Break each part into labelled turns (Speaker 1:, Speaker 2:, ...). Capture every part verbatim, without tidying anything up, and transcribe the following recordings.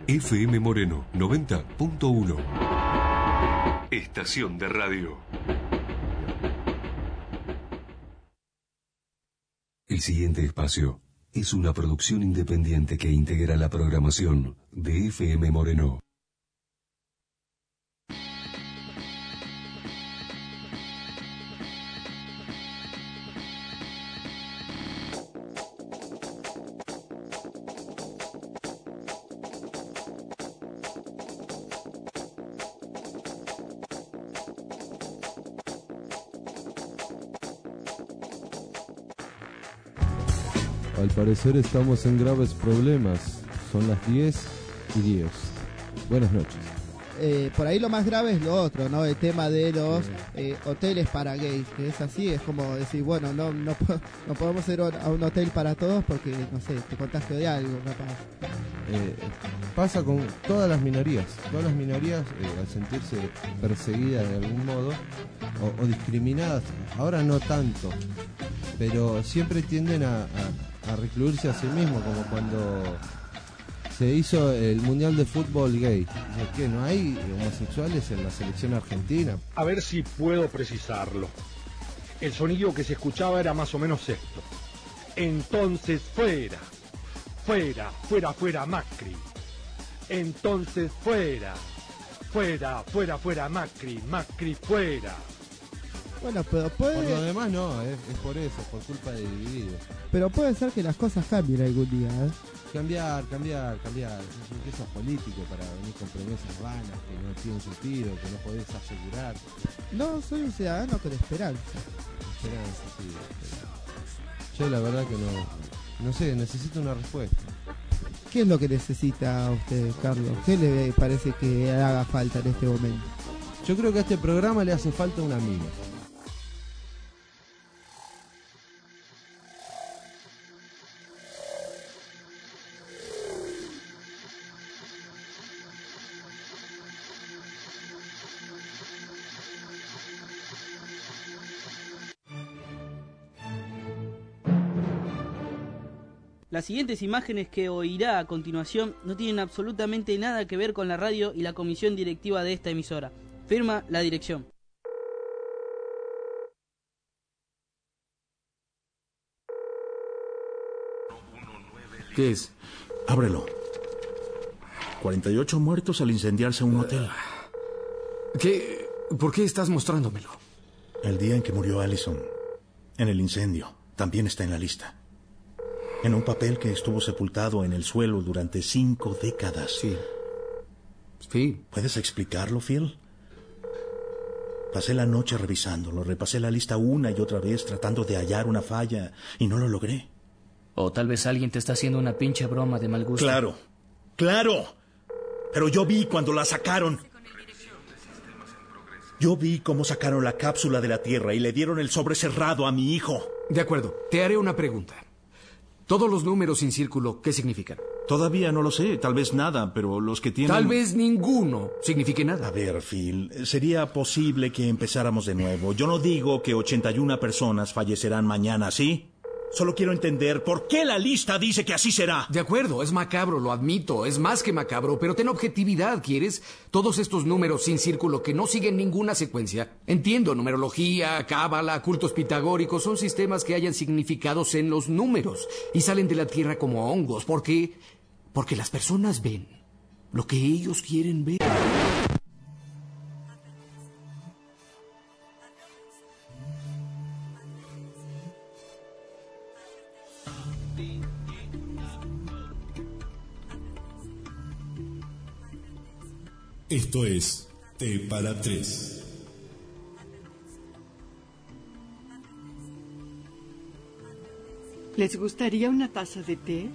Speaker 1: F M Moreno noventa punto uno. Estación de radio. El siguiente espacio es una producción independiente que integra la programación de F M Moreno.
Speaker 2: Al parecer estamos en graves problemas. Son las diez y diez. Buenas noches.
Speaker 3: Eh, por ahí lo más grave es lo otro, ¿no? El tema de los eh, hoteles para gays, que es así, es como decir, bueno, no no, no podemos ir a un hotel para todos porque, no sé, te contagio de algo, capaz.
Speaker 2: Eh, pasa con todas las minorías. Todas las minorías, eh, al sentirse perseguidas de algún modo o, o discriminadas, ahora no tanto, pero siempre tienden a, a, a recluirse a sí mismos, como cuando se hizo el Mundial de Fútbol Gay. ¿Qué? ¿No hay homosexuales en la selección argentina?
Speaker 4: A ver si puedo precisarlo. El sonido que se escuchaba era más o menos esto. Entonces fuera, fuera, fuera, fuera Macri. Entonces fuera, fuera, fuera, fuera Macri, Macri fuera.
Speaker 3: Bueno, pero puede...
Speaker 2: Por lo demás no, es, es por eso, por culpa de Dividido.
Speaker 3: Pero puede ser que las cosas cambien algún día, ¿eh?
Speaker 2: Cambiar, cambiar, cambiar. Eso es político para venir con promesas vanas que no tienen sentido, que no podés asegurar.
Speaker 3: No, soy un ciudadano con esperanza.
Speaker 2: Esperanza, sí. Yo la verdad que no, no sé, necesito una respuesta.
Speaker 3: ¿Qué es lo que necesita usted, Carlos? ¿Qué le parece que haga falta en este momento?
Speaker 2: Yo creo que a este programa le hace falta un amigo.
Speaker 5: Las siguientes imágenes que oirá a continuación no tienen absolutamente nada que ver con la radio y la comisión directiva de esta emisora. Firma la dirección.
Speaker 6: ¿Qué es? Ábrelo. cuarenta y ocho muertos al incendiarse un hotel.
Speaker 7: ¿Qué? ¿Por qué estás mostrándomelo?
Speaker 6: El día en que murió Allison, en el incendio, también está en la lista. En un papel que estuvo sepultado en el suelo durante cinco décadas.
Speaker 7: Sí. Sí.
Speaker 6: ¿Puedes explicarlo, Phil? Pasé la noche revisándolo, repasé la lista una y otra vez tratando de hallar una falla y no lo logré.
Speaker 8: O tal vez alguien te está haciendo una pinche broma de mal gusto.
Speaker 6: Claro, claro. Pero yo vi cuando la sacaron. Yo vi cómo sacaron la cápsula de la Tierra y le dieron el sobre cerrado a mi hijo.
Speaker 7: De acuerdo, te haré una pregunta. Todos los números sin círculo, ¿qué significan?
Speaker 6: Todavía no lo sé, tal vez nada, pero los que tienen...
Speaker 7: Tal vez ninguno signifique nada.
Speaker 6: A ver, Phil, sería posible que empezáramos de nuevo. Yo no digo que ochenta y una personas fallecerán mañana, ¿sí? Solo quiero entender por qué la lista dice que así será.
Speaker 7: De acuerdo, es macabro, lo admito, es más que macabro, pero ten objetividad, ¿quieres? Todos estos números sin círculo que no siguen ninguna secuencia. Entiendo, numerología, cábala, cultos pitagóricos, son sistemas que hallan significados en los números y salen de la Tierra como hongos. ¿Por qué? Porque las personas ven lo que ellos quieren ver.
Speaker 1: Esto es Té para Tres.
Speaker 9: ¿Les gustaría una taza de té?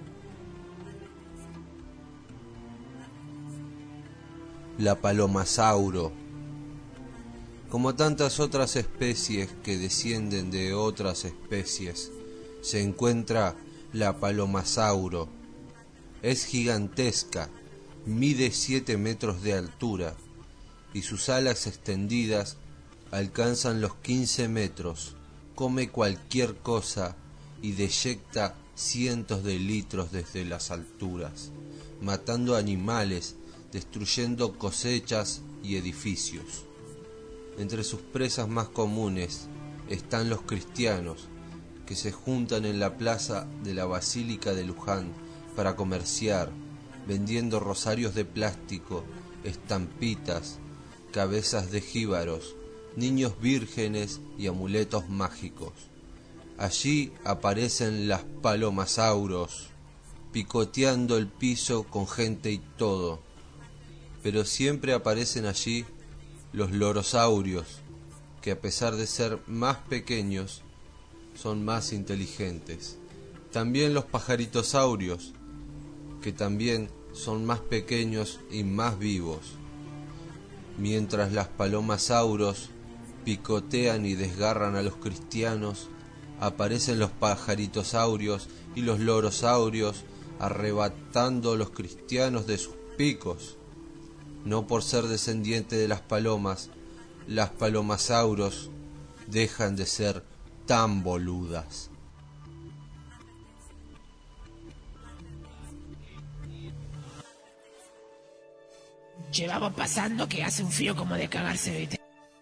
Speaker 10: La palomasauro. Como tantas otras especies que descienden de otras especies, se encuentra la palomasauro. Es gigantesca. Mide siete metros de altura y sus alas extendidas alcanzan los quince metros. Come cualquier cosa y deyecta cientos de litros desde las alturas. matando animales, destruyendo cosechas y edificios. Entre sus presas más comunes están los cristianos, que se juntan en la plaza de la Basílica de Luján para comerciar, vendiendo rosarios de plástico, estampitas, cabezas de jíbaros, niños vírgenes y amuletos mágicos. Allí aparecen las palomasauros, picoteando el piso con gente y todo. Pero siempre aparecen allí los lorosaurios, que a pesar de ser más pequeños, son más inteligentes. También los pajaritosaurios, que también son más pequeños y más vivos. Mientras las palomasauros picotean y desgarran a los cristianos, aparecen los pajaritosaurios y los lorosaurios arrebatando a los cristianos de sus picos. No por ser descendiente de las palomas, las palomasauros dejan de ser tan boludas.
Speaker 11: Llevamos pasando que hace un frío como de cagarse, ¿viste?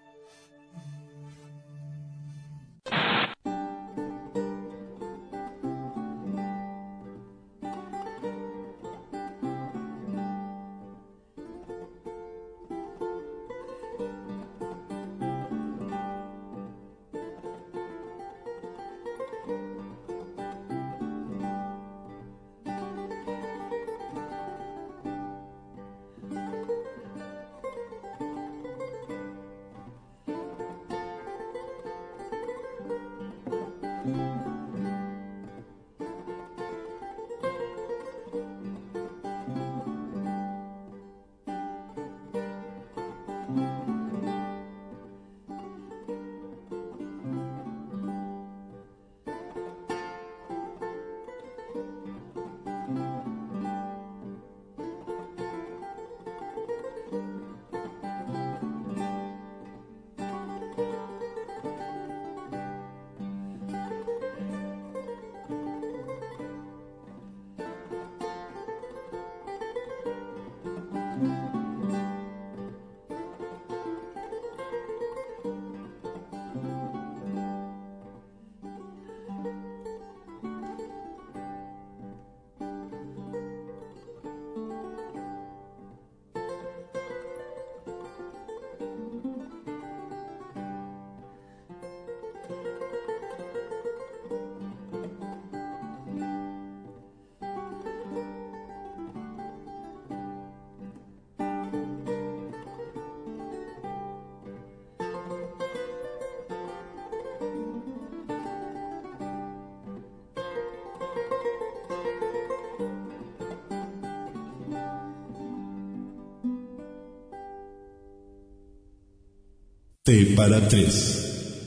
Speaker 12: T para tres.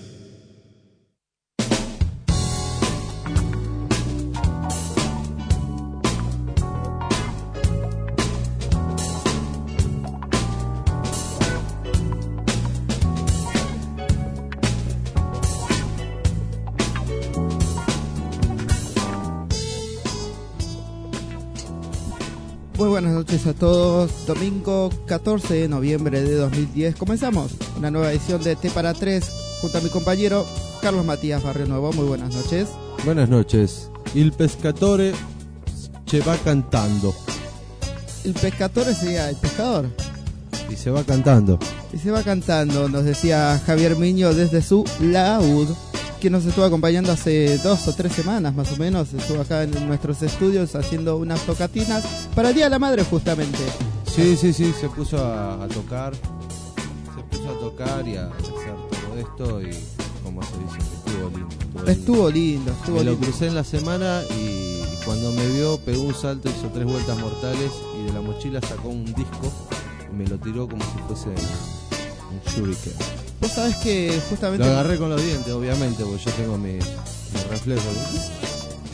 Speaker 3: Muy buenas noches a todos. Domingo catorce de noviembre de dos mil diez. Comenzamos una nueva edición de T para tres junto a mi compañero Carlos Matías Barrio Nuevo. Muy buenas noches.
Speaker 2: Buenas noches. Il pescatore se va cantando.
Speaker 3: El pescatore sería el pescador.
Speaker 2: Y se va cantando.
Speaker 3: Y se va cantando, nos decía Javier Miño desde su laúd, que nos estuvo acompañando hace dos o tres semanas más o menos. Estuvo acá en nuestros estudios haciendo unas tocatinas para el Día de la Madre justamente.
Speaker 2: Sí, sí, sí, se puso a, a tocar, se puso a tocar y a hacer todo esto y como se dice, estuvo lindo. Estuvo,
Speaker 3: estuvo lindo, estuvo
Speaker 2: me
Speaker 3: lindo.
Speaker 2: Lo crucé en la semana y cuando me vio pegó un salto, hizo tres vueltas mortales y de la mochila sacó un disco y me lo tiró como si fuese un shuriken.
Speaker 3: Vos sabés que justamente...
Speaker 2: Lo agarré con los dientes, obviamente, porque yo tengo mi, mi reflejo.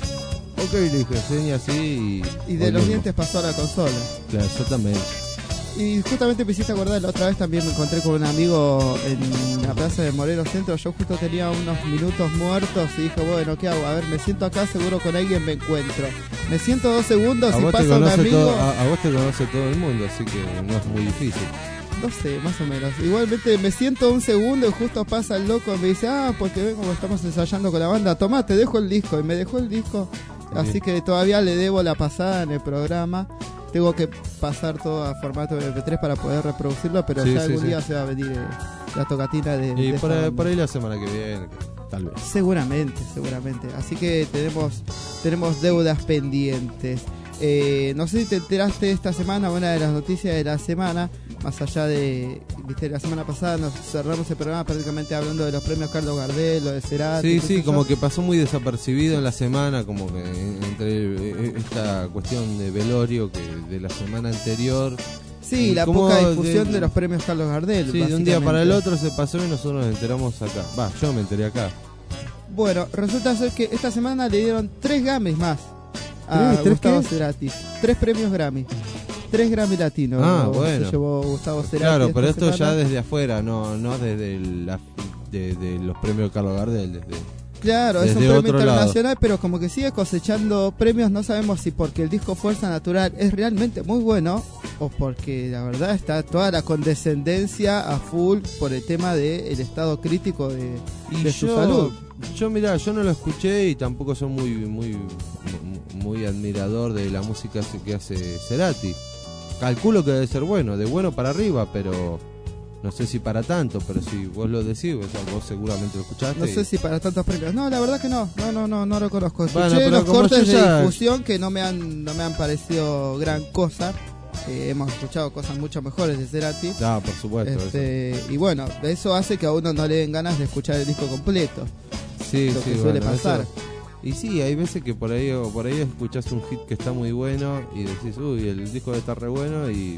Speaker 2: Ok, le dije, seña así y...
Speaker 3: Y de los dientes pasó a la consola.
Speaker 2: Claro, exactamente.
Speaker 3: Y justamente me hiciste acordar, la otra vez también me encontré con un amigo en la plaza de Moreno Centro. Yo justo tenía unos minutos muertos y dije, bueno, ¿qué hago? A ver, me siento acá, seguro con alguien me encuentro. Me siento dos segundos
Speaker 2: a
Speaker 3: y
Speaker 2: vos
Speaker 3: pasa
Speaker 2: te
Speaker 3: un
Speaker 2: conoce
Speaker 3: amigo.
Speaker 2: todo, a, a vos te conoce todo el mundo, así que no es muy difícil.
Speaker 3: No sé, más o menos. Igualmente me siento un segundo y justo pasa el loco y me dice, ah, porque ven como estamos ensayando con la banda, tomá, te dejo el disco. Y me dejó el disco. Sí. Así que todavía le debo la pasada en el programa. Tengo que pasar todo a formato eme pe tres para poder reproducirlo, pero
Speaker 2: sí,
Speaker 3: ya
Speaker 2: sí,
Speaker 3: algún
Speaker 2: sí.
Speaker 3: día se va a venir eh, la tocatina de...
Speaker 2: Y
Speaker 3: de
Speaker 2: por ahí, por ahí la semana que viene, tal vez.
Speaker 3: Seguramente, seguramente. Así que tenemos, tenemos deudas pendientes. Eh, no sé si te enteraste esta semana, una de las noticias de la semana, más allá de, viste, la semana pasada nos cerramos el programa prácticamente hablando de los premios Carlos Gardel, lo de Cerati.
Speaker 2: Sí, sí, como yo. que pasó muy desapercibido en la semana, como que entre esta cuestión de velorio que de la semana anterior.
Speaker 3: Sí, la poca difusión de, de los premios Carlos Gardel.
Speaker 2: Sí, de un día para el otro se pasó y nosotros nos enteramos acá. Va, yo me enteré acá.
Speaker 3: Bueno, resulta ser que esta semana le dieron tres Grammys más a ¿Tres, Gustavo qué? Cerati. Tres premios Grammy. Tres Grammy latinos.
Speaker 2: Ah, bueno.
Speaker 3: Se llevó Gustavo Cerati.
Speaker 2: Claro, pero esto
Speaker 3: semana.
Speaker 2: ya desde afuera, no no desde la, de, de los premios Carlos Gardel. Desde,
Speaker 3: claro,
Speaker 2: desde
Speaker 3: es un premio internacional,
Speaker 2: lado.
Speaker 3: Pero como que sigue cosechando premios. No sabemos si porque el disco Fuerza Natural es realmente muy bueno o porque la verdad está toda la condescendencia a full por el tema del estado crítico de, de su
Speaker 2: yo,
Speaker 3: salud.
Speaker 2: Yo, mirá, yo no lo escuché y tampoco soy muy muy muy admirador de la música que hace Cerati. Calculo que debe ser bueno, de bueno para arriba, pero no sé si para tanto, pero si vos lo decís, o sea, vos seguramente lo escuchaste.
Speaker 3: No sé y... si para tantos premios. No, la verdad que no, no, no, no, no lo conozco. Escuché
Speaker 2: bueno,
Speaker 3: los cortes
Speaker 2: ya...
Speaker 3: de difusión que no me han, no me han parecido gran cosa. Eh, hemos escuchado cosas mucho mejores de Cerati.
Speaker 2: Ah, por supuesto.
Speaker 3: Este, y bueno, eso hace que a uno no le den ganas de escuchar el disco completo.
Speaker 2: Sí,
Speaker 3: lo
Speaker 2: sí,
Speaker 3: que suele
Speaker 2: bueno,
Speaker 3: pasar.
Speaker 2: Eso... Y sí, hay veces que por ahí o por ahí escuchás un hit que está muy bueno y decís, uy, el disco debe estar re bueno y...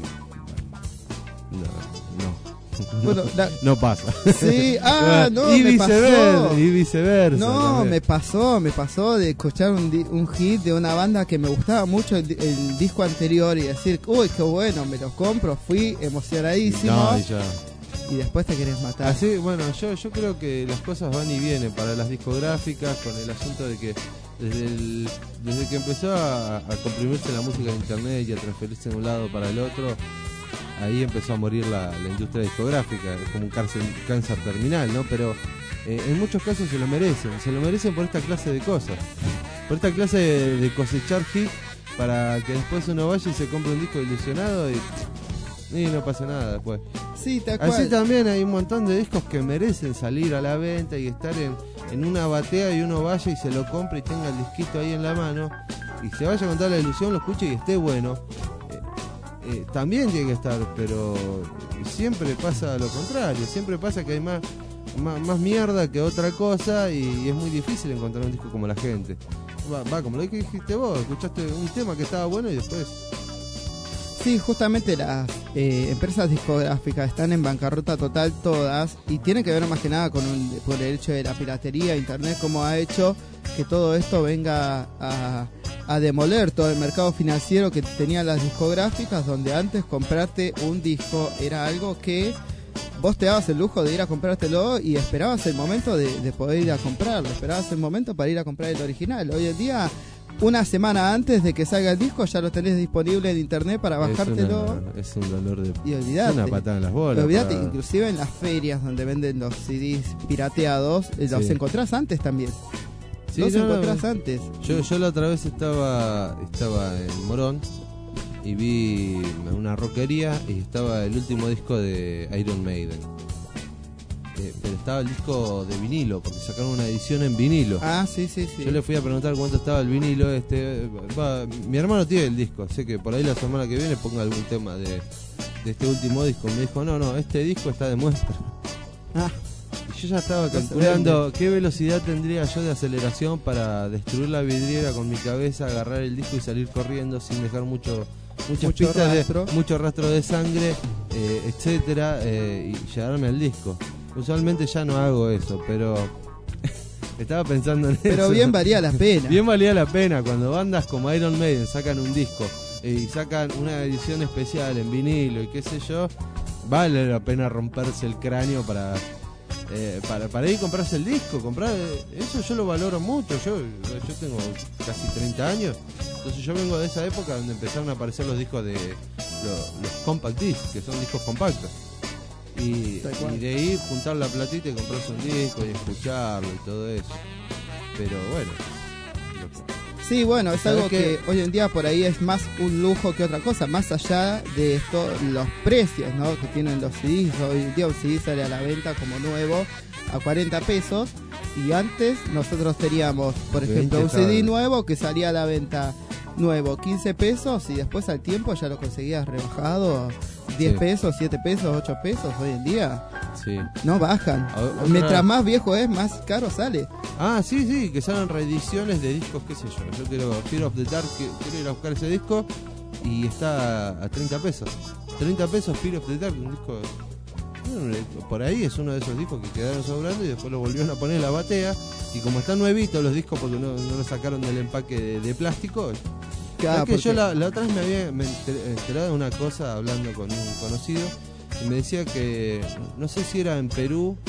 Speaker 2: No, no.
Speaker 3: Bueno, la...
Speaker 2: no pasa.
Speaker 3: Sí, ah, no,
Speaker 2: y
Speaker 3: me
Speaker 2: viceversa,
Speaker 3: pasó.
Speaker 2: Y viceversa.
Speaker 3: No,
Speaker 2: también.
Speaker 3: me pasó, me pasó de escuchar un, di- un hit de una banda que me gustaba mucho el, el disco anterior y decir, uy, qué bueno, me lo compro, fui emocionadísimo.
Speaker 2: No, y ya.
Speaker 3: Y después te querés matar.
Speaker 2: Así, bueno, yo yo creo que las cosas van y vienen para las discográficas con el asunto de que desde el, desde que empezó a, a comprimirse la música de internet y a transferirse de un lado para el otro, ahí empezó a morir la, la industria discográfica, es como un cáncer, cáncer terminal, ¿no? Pero eh, en muchos casos se lo merecen, se lo merecen por esta clase de cosas, por esta clase de, de cosechar hit para que después uno vaya y se compre un disco ilusionado y... Y no pasa nada después.
Speaker 3: Sí, te acuerdas.
Speaker 2: Así también hay un montón de discos que merecen salir a la venta y estar en, en una batea y uno vaya y se lo compre y tenga el disquito ahí en la mano y se vaya con toda la ilusión, lo escuche y esté bueno. Eh, eh, también tiene que estar, pero siempre pasa lo contrario. Siempre pasa que hay más, más, más mierda que otra cosa y, y es muy difícil encontrar un disco como la gente. Va, va como lo que dijiste vos, escuchaste un tema que estaba bueno y después...
Speaker 3: Sí, justamente las eh, empresas discográficas están en bancarrota total todas y tiene que ver más que nada con un, por el hecho de la piratería, internet, como ha hecho que todo esto venga a, a demoler todo el mercado financiero que tenían las discográficas, donde antes comprarte un disco era algo que vos te dabas el lujo de ir a comprártelo y esperabas el momento de, de poder ir a comprarlo, esperabas el momento para ir a comprar el original. Hoy en día... Una semana antes de que salga el disco ya lo tenés disponible en internet para bajártelo.
Speaker 2: Es, una, es un dolor de...
Speaker 3: Y olvidate.
Speaker 2: Es una patada en las bolas.
Speaker 3: Olvidate,
Speaker 2: para...
Speaker 3: inclusive en las ferias donde venden los C Ds pirateados, sí. Los encontrás antes también.
Speaker 2: Sí,
Speaker 3: los
Speaker 2: no,
Speaker 3: encontrás
Speaker 2: no.
Speaker 3: antes.
Speaker 2: Yo, yo la otra vez estaba, estaba en Morón y vi una rockería y estaba el último disco de Iron Maiden. Eh, pero estaba el disco de vinilo, porque sacaron una edición en vinilo.
Speaker 3: Ah, sí, sí, sí.
Speaker 2: Yo le fui a preguntar cuánto estaba el vinilo. Este, va, mi hermano tiene el disco, sé que por ahí la semana que viene ponga algún tema de, de este último disco. Me dijo, no, no, este disco está de muestra.
Speaker 3: Ah.
Speaker 2: Y yo ya estaba calculando qué velocidad tendría yo de aceleración para destruir la vidriera con mi cabeza, agarrar el disco y salir corriendo sin dejar mucho muchas
Speaker 3: mucho
Speaker 2: pistas
Speaker 3: rastro.
Speaker 2: de mucho rastro de sangre, eh, etcétera, eh, y llegarme al disco. Usualmente ya no hago eso, pero estaba pensando en
Speaker 3: pero eso. Pero bien valía la pena.
Speaker 2: Bien valía la pena cuando bandas como Iron Maiden sacan un disco eh, y sacan una edición especial en vinilo y qué sé yo, vale la pena romperse el cráneo para eh, para, para ir a comprarse el disco, comprar eh, eso yo lo valoro mucho. Yo, yo tengo casi treinta años, entonces yo vengo de esa época donde empezaron a aparecer los discos de los, los compact discs, que son discos compactos. Y, y de ir, juntar la platita y comprarse un disco y escucharlo y todo eso. Pero bueno.
Speaker 3: Sí, bueno, es algo que...
Speaker 2: que
Speaker 3: hoy en día por ahí es más un lujo que otra cosa, más allá de esto, los precios, ¿no?, que tienen los C Ds. Hoy en día un C D sale a la venta como nuevo a cuarenta pesos, y antes nosotros teníamos, por ejemplo, un C D nuevo que salía a la venta nuevo quince pesos, y después al tiempo ya lo conseguías rebajado diez sí. pesos, siete pesos, ocho pesos. Hoy en día
Speaker 2: sí.
Speaker 3: no bajan.
Speaker 2: Otra...
Speaker 3: Mientras más viejo es, más caro sale.
Speaker 2: Ah, sí, sí, que salen reediciones de discos, qué sé yo. Yo quiero Fear of the Dark, quiero ir a buscar ese disco y está a treinta pesos. treinta pesos Fear of the Dark, un disco... Por ahí es uno de esos discos que quedaron sobrando y después lo volvieron a poner en la batea. Y como están nuevitos los discos porque no, no lo sacaron del empaque de, de plástico... Claro, que yo la, la otra vez me había me enterado de una cosa hablando con un conocido y me decía que, no sé si era en Perú,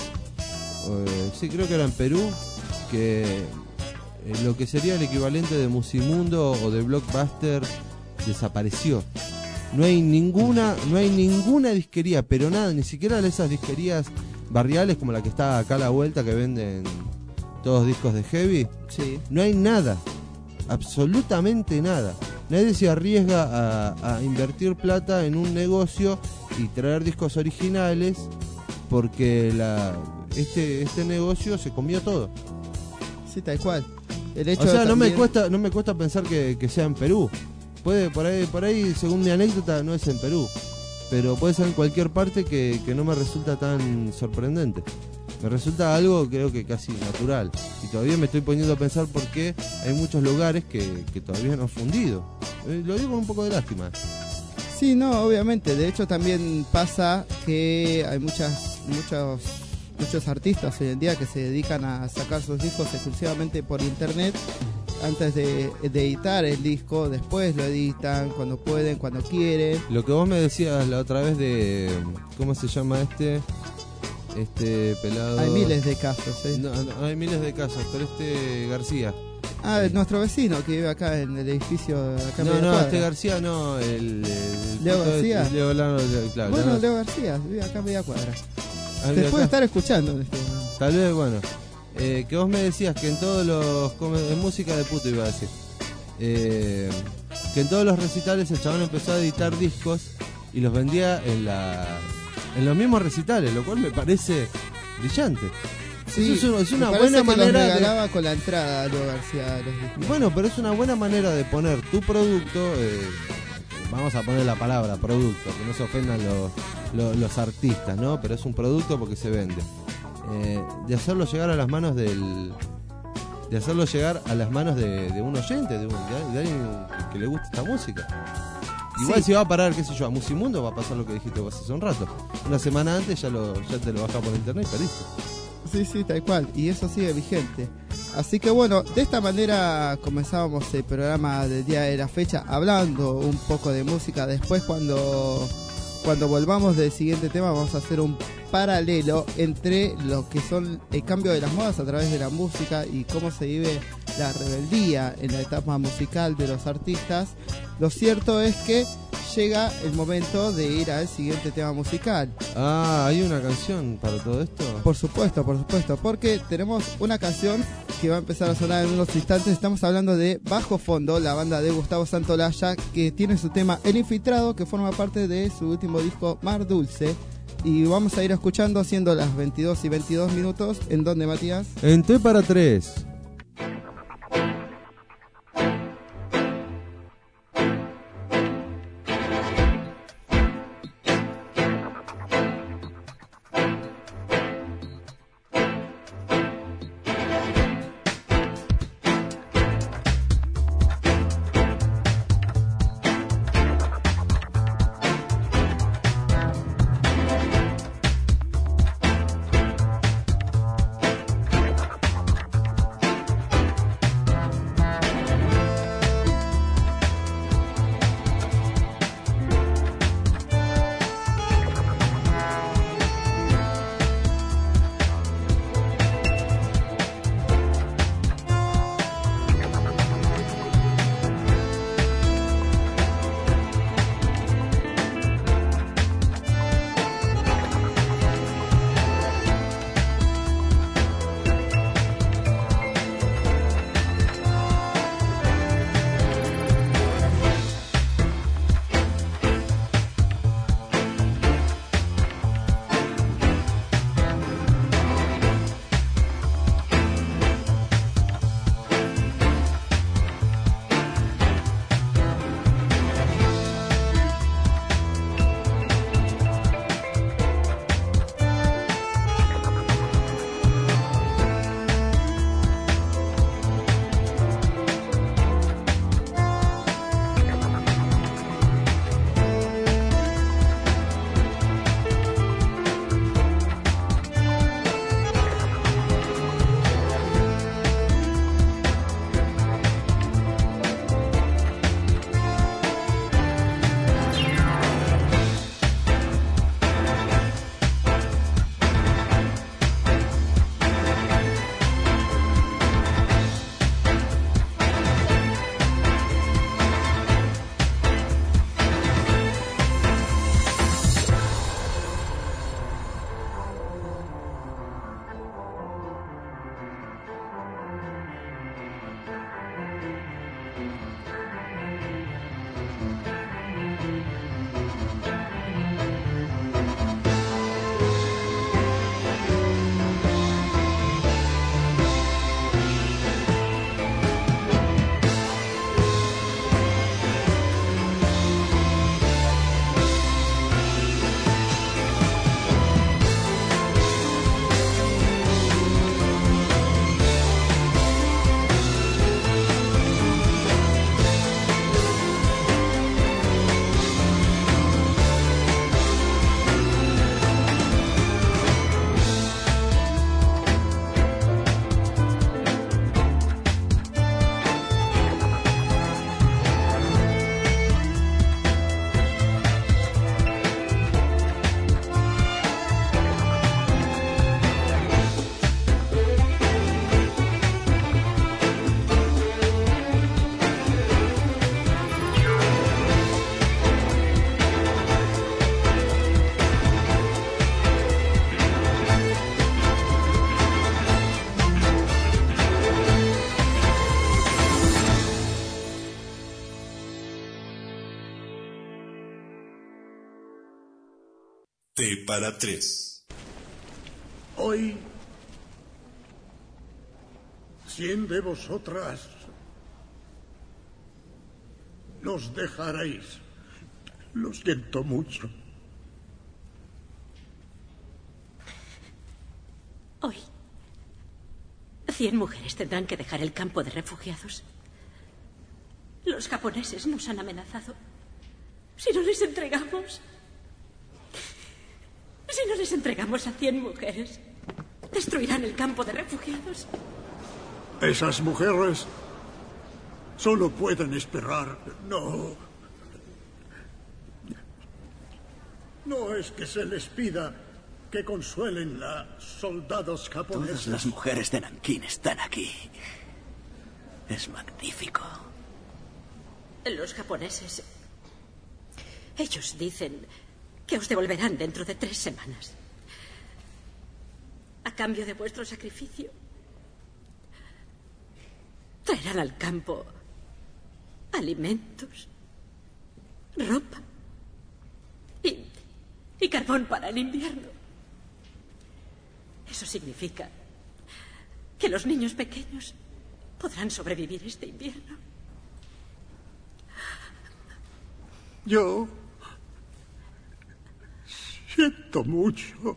Speaker 2: eh, sí creo que era en Perú, que eh, lo que sería el equivalente de Musimundo o de Blockbuster desapareció. No hay ninguna, no hay ninguna disquería, pero nada, ni siquiera de esas disquerías barriales como la que está acá a la vuelta que venden todos discos de heavy.
Speaker 3: Sí.
Speaker 2: No hay nada. Absolutamente nada. Nadie se arriesga a, a invertir plata en un negocio y traer discos originales porque la este este negocio se comió todo.
Speaker 3: Sí, tal cual. El hecho
Speaker 2: o sea,
Speaker 3: también...
Speaker 2: no me cuesta no me cuesta pensar que, que sea en Perú. Puede por ahí por ahí según mi anécdota no es en Perú, pero puede ser en cualquier parte que, que no me resulta tan sorprendente. Me resulta algo creo que casi natural. Y todavía me estoy poniendo a pensar por qué hay muchos lugares que, que todavía no han fundido. Eh, lo digo con un poco de lástima.
Speaker 3: Sí, no, obviamente. De hecho también pasa que hay muchas muchos muchos artistas hoy en día que se dedican a sacar sus discos exclusivamente por internet. Antes de, de editar el disco, después lo editan cuando pueden, cuando quieren.
Speaker 2: Lo que vos me decías la otra vez de... ¿Cómo se llama este...? Este pelado...
Speaker 3: Hay miles de casos, ¿eh?
Speaker 2: No, no, hay miles de casos, pero este García...
Speaker 3: Ah, eh. nuestro vecino que vive acá en el edificio... Acá
Speaker 2: no, no,
Speaker 3: cuadra.
Speaker 2: este García no, el... el
Speaker 3: ¿Leo García?
Speaker 2: Este, Leo, Leo, Leo, claro,
Speaker 3: bueno,
Speaker 2: Leo,
Speaker 3: Leo García, vive acá a media cuadra.
Speaker 2: Ah,
Speaker 3: Te puede
Speaker 2: acá.
Speaker 3: estar escuchando en este momento.
Speaker 2: Tal vez, bueno... Eh, que vos me decías que en todos los... En música de puto iba a decir. Eh, que en todos los recitales el chabón empezó a editar discos y los vendía en la... En los mismos recitales, lo cual me parece brillante.
Speaker 3: Sí,
Speaker 2: Eso es, una, es una
Speaker 3: me
Speaker 2: buena
Speaker 3: que
Speaker 2: manera
Speaker 3: los regalaba
Speaker 2: de...
Speaker 3: con la entrada Leo García los discos.
Speaker 2: Bueno, pero es una buena manera de poner tu producto, eh, vamos a poner la palabra producto, que no se ofendan los, los, los artistas, ¿no? Pero es un producto porque se vende. Eh, de hacerlo llegar a las manos del... De hacerlo llegar a las manos de, de un oyente, de, un, de, de alguien que, que le guste esta música. Igual sí. Si va a parar, qué sé yo, a Musimundo va a pasar lo que dijiste vos hace un rato. Una semana antes ya, lo, ya te lo bajas por internet y perdiste.
Speaker 3: Sí, sí, tal cual. Y eso sigue vigente. Así que bueno, de esta manera comenzábamos el programa del día de la fecha hablando un poco de música. Después cuando, cuando volvamos del siguiente tema vamos a hacer un paralelo entre lo que son el cambio de las modas a través de la música y cómo se vive la rebeldía en la etapa musical de los artistas. Lo cierto es que llega el momento de ir al siguiente tema musical.
Speaker 2: Ah, ¿hay una canción para todo esto?
Speaker 3: Por supuesto, por supuesto, porque tenemos una canción que va a empezar a sonar en unos instantes. Estamos hablando de Bajo Fondo, la banda de Gustavo Santolaya, que tiene su tema El Infiltrado, que forma parte de su último disco Mar Dulce. Y vamos a ir escuchando siendo las veintidós y veintidós minutos. ¿En dónde, Matías?
Speaker 2: En T para tres.
Speaker 12: T para tres.
Speaker 13: Hoy, cien de vosotras nos dejaréis. Lo siento mucho.
Speaker 14: Hoy, cien mujeres tendrán que dejar el campo de refugiados. Los japoneses nos han amenazado. Si no les entregamos... Si no les entregamos a cien mujeres, destruirán el campo de refugiados.
Speaker 13: Esas mujeres solo pueden esperar. No. No es que se les pida que consuelen a soldados japoneses.
Speaker 15: Todas las mujeres de Nankín están aquí. Es magnífico.
Speaker 14: Los japoneses... Ellos dicen que os devolverán dentro de tres semanas. A cambio de vuestro sacrificio, traerán al campo alimentos, ropa y, y carbón para el invierno. Eso significa que los niños pequeños podrán sobrevivir este invierno.
Speaker 13: Yo siento mucho.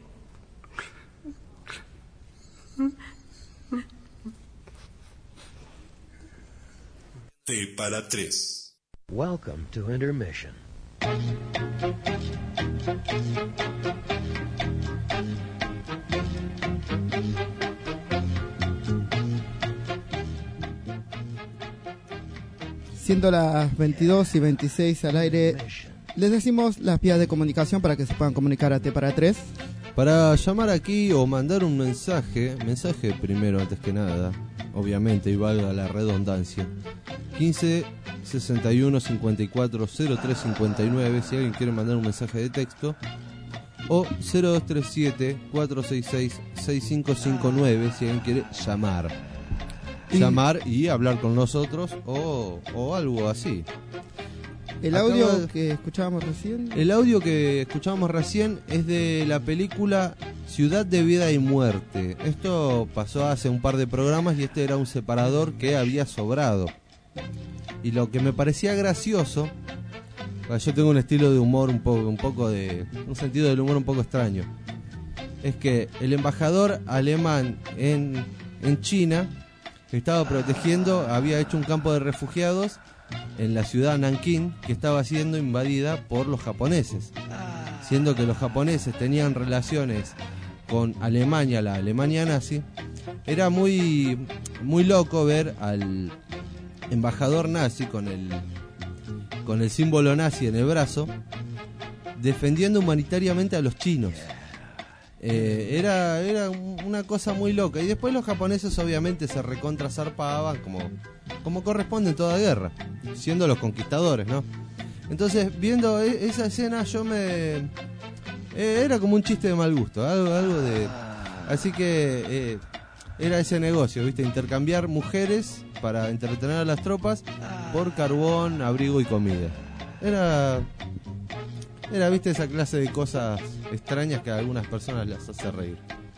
Speaker 12: T para tres.
Speaker 16: Welcome to intermission.
Speaker 3: Siendo las veintidós y veintiséis al aire, les decimos las vías de comunicación para que se puedan comunicar a T para tres.
Speaker 2: Para llamar aquí o mandar un mensaje, mensaje primero antes que nada, obviamente, y valga la redundancia, quince sesenta y uno cincuenta y cuatro cero tres cincuenta y nueve si alguien quiere mandar un mensaje de texto, o cero dos tres siete cuatro seis seis seis cinco cinco nueve si alguien quiere llamar. Y llamar y hablar con nosotros o, o algo así.
Speaker 3: El audio Acaba, que escuchábamos recién.
Speaker 2: El audio que escuchábamos recién es de la película Ciudad de Vida y Muerte. Esto pasó hace un par de programas y este era un separador que había sobrado. Y lo que me parecía gracioso, yo tengo un estilo de humor un poco, un poco de, un sentido del humor un poco extraño, es que el embajador alemán en, en China estaba protegiendo, había hecho un campo de refugiados en la ciudad de Nankín que estaba siendo invadida por los japoneses, siendo que los japoneses tenían relaciones con Alemania, la Alemania nazi. Era muy muy loco ver al embajador nazi con el con el símbolo nazi en el brazo defendiendo humanitariamente a los chinos. Eh, era, era una cosa muy loca. Y después los japoneses obviamente se recontrazarpaban como, como corresponde en toda guerra, siendo los conquistadores, ¿no? Entonces, viendo esa escena yo me... Eh, era como un chiste de mal gusto, algo, algo de... Así que eh, era ese negocio, ¿viste? Intercambiar mujeres para entretener a las tropas por carbón, abrigo y comida. Era, era, viste, esa clase de cosas extrañas que a algunas personas las hace reír.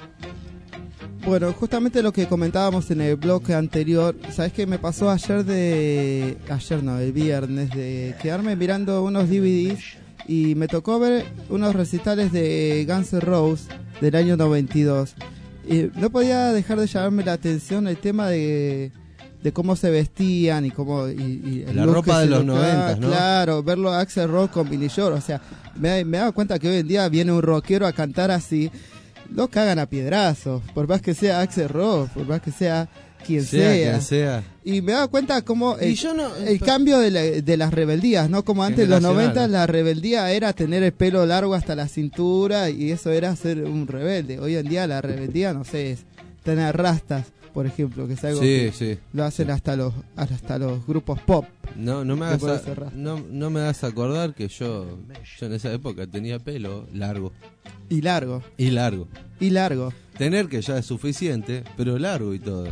Speaker 3: Bueno, justamente lo que comentábamos en el bloque anterior, ¿sabes qué me pasó ayer de... Ayer no, el viernes, de quedarme mirando unos D V Ds y me tocó ver unos recitales de Guns N' Roses del año noventa y dos. Y no podía dejar de llamarme la atención el tema de, de cómo se vestían y cómo... Y, y el
Speaker 2: la
Speaker 3: look
Speaker 2: ropa
Speaker 3: que
Speaker 2: de
Speaker 3: se
Speaker 2: los
Speaker 3: lograba,
Speaker 2: noventas, ¿no?
Speaker 3: Claro, verlo a Axl Rose con Billy Joel, o sea, me, me he dado cuenta que hoy en día viene un rockero a cantar así... Lo cagan a piedrazos, por más que sea Axl Rose, por más que sea quien
Speaker 2: sea.
Speaker 3: sea.
Speaker 2: Quien sea.
Speaker 3: Y me da cuenta como el,
Speaker 2: y yo no,
Speaker 3: el cambio de, la, de las rebeldías, ¿no? Como antes en los noventa la rebeldía era tener el pelo largo hasta la cintura y eso era ser un rebelde. Hoy en día la rebeldía, no sé, es tener rastas, por ejemplo, que es algo
Speaker 2: sí,
Speaker 3: que
Speaker 2: sí,
Speaker 3: lo hacen
Speaker 2: sí.
Speaker 3: hasta los hasta los grupos pop.
Speaker 2: No, no me hagas a, no, no me hagas acordar que yo yo en esa época tenía pelo largo.
Speaker 3: Y largo.
Speaker 2: Y largo.
Speaker 3: Y largo.
Speaker 2: Tener que ya es suficiente, pero largo y todo.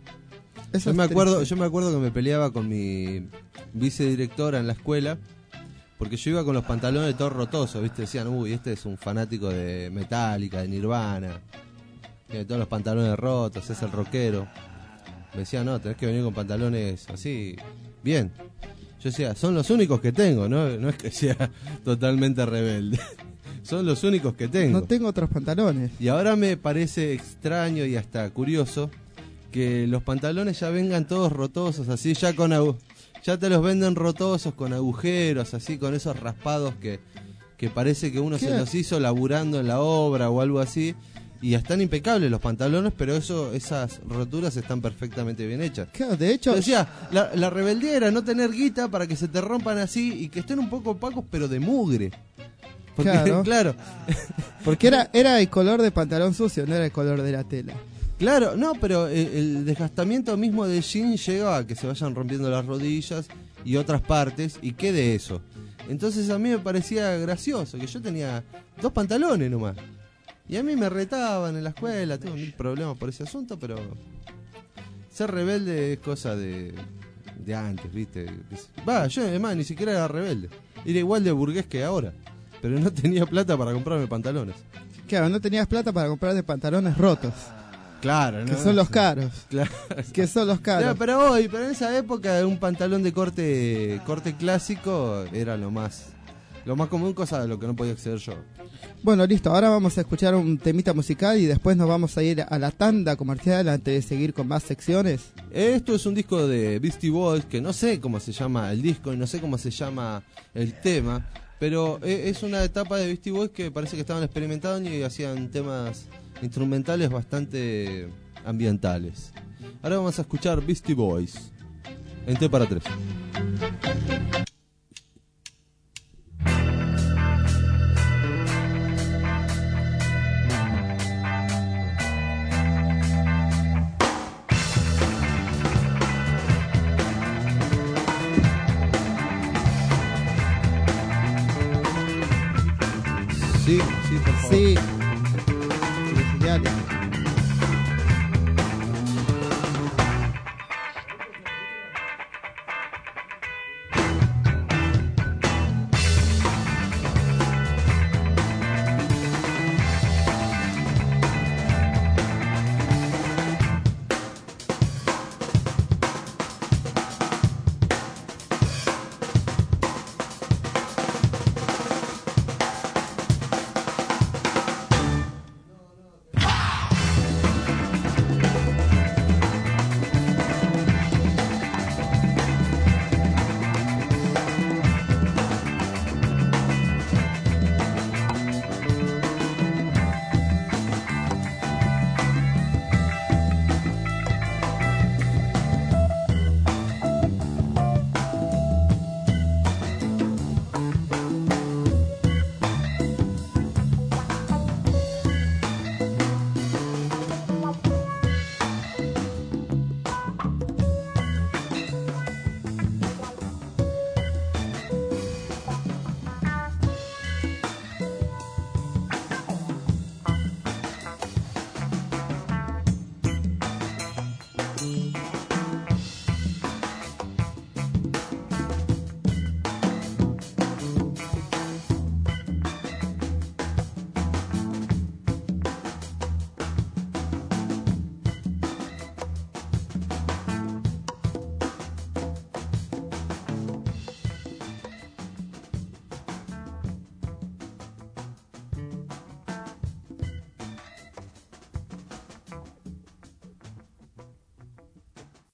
Speaker 3: Eso
Speaker 2: yo me
Speaker 3: es
Speaker 2: acuerdo,
Speaker 3: triste.
Speaker 2: yo me acuerdo que me peleaba con mi vicedirectora en la escuela porque yo iba con los pantalones todos rotosos, ¿viste? Decían, "Uy, este es un fanático de Metallica, de Nirvana. Tiene todos los pantalones rotos, es el rockero." Me decía, "No, tenés que venir con pantalones así, bien." Yo decía, "Son los únicos que tengo, no, no es que sea totalmente rebelde." Son los únicos que tengo.
Speaker 3: No tengo otros pantalones.
Speaker 2: Y ahora me parece extraño y hasta curioso que los pantalones ya vengan todos rotosos, así, ya con agu- ya te los venden rotosos, con agujeros, así, con esos raspados que, que parece que uno
Speaker 3: ¿Qué?
Speaker 2: se los hizo laburando en la obra o algo así. Y están impecables los pantalones, pero eso, esas roturas están perfectamente bien hechas.
Speaker 3: Claro, de hecho...
Speaker 2: Yo decía, la, la rebeldía era no tener guita para que se te rompan así y que estén un poco opacos, pero de mugre. Porque,
Speaker 3: Claro.
Speaker 2: claro.
Speaker 3: Porque era, era el color de pantalón sucio, no era el color de la tela.
Speaker 2: Claro, no, pero el, el desgastamiento mismo del jean llega a que se vayan rompiendo las rodillas y otras partes, y quede eso. Entonces a mí me parecía gracioso, que yo tenía dos pantalones nomás. Y a mí me retaban en la escuela, tuve mil problemas por ese asunto, pero ser rebelde es cosa de, de antes, ¿viste? Va, yo además ni siquiera era rebelde. Era igual de burgués que ahora, pero no tenía plata para comprarme pantalones.
Speaker 3: Claro, no tenías plata para comprarte pantalones rotos.
Speaker 2: Claro, ¿no?
Speaker 3: Que son los caros.
Speaker 2: Claro.
Speaker 3: Que son los caros.
Speaker 2: Claro, pero hoy, pero en esa época un pantalón de corte corte clásico era lo más lo más común, cosa de lo que no podía acceder yo.
Speaker 3: Bueno, listo, ahora vamos a escuchar un temita musical y después nos vamos a ir a la tanda comercial antes de seguir con más secciones.
Speaker 2: Esto es un disco de Beastie Boys, que no sé cómo se llama el disco y no sé cómo se llama el tema, pero es una etapa de Beastie Boys que parece que estaban experimentando y hacían temas instrumentales bastante ambientales. Ahora vamos a escuchar Beastie Boys en T para tres. Sí, sí, por favor.
Speaker 3: Sí. Dale.
Speaker 11: Ah!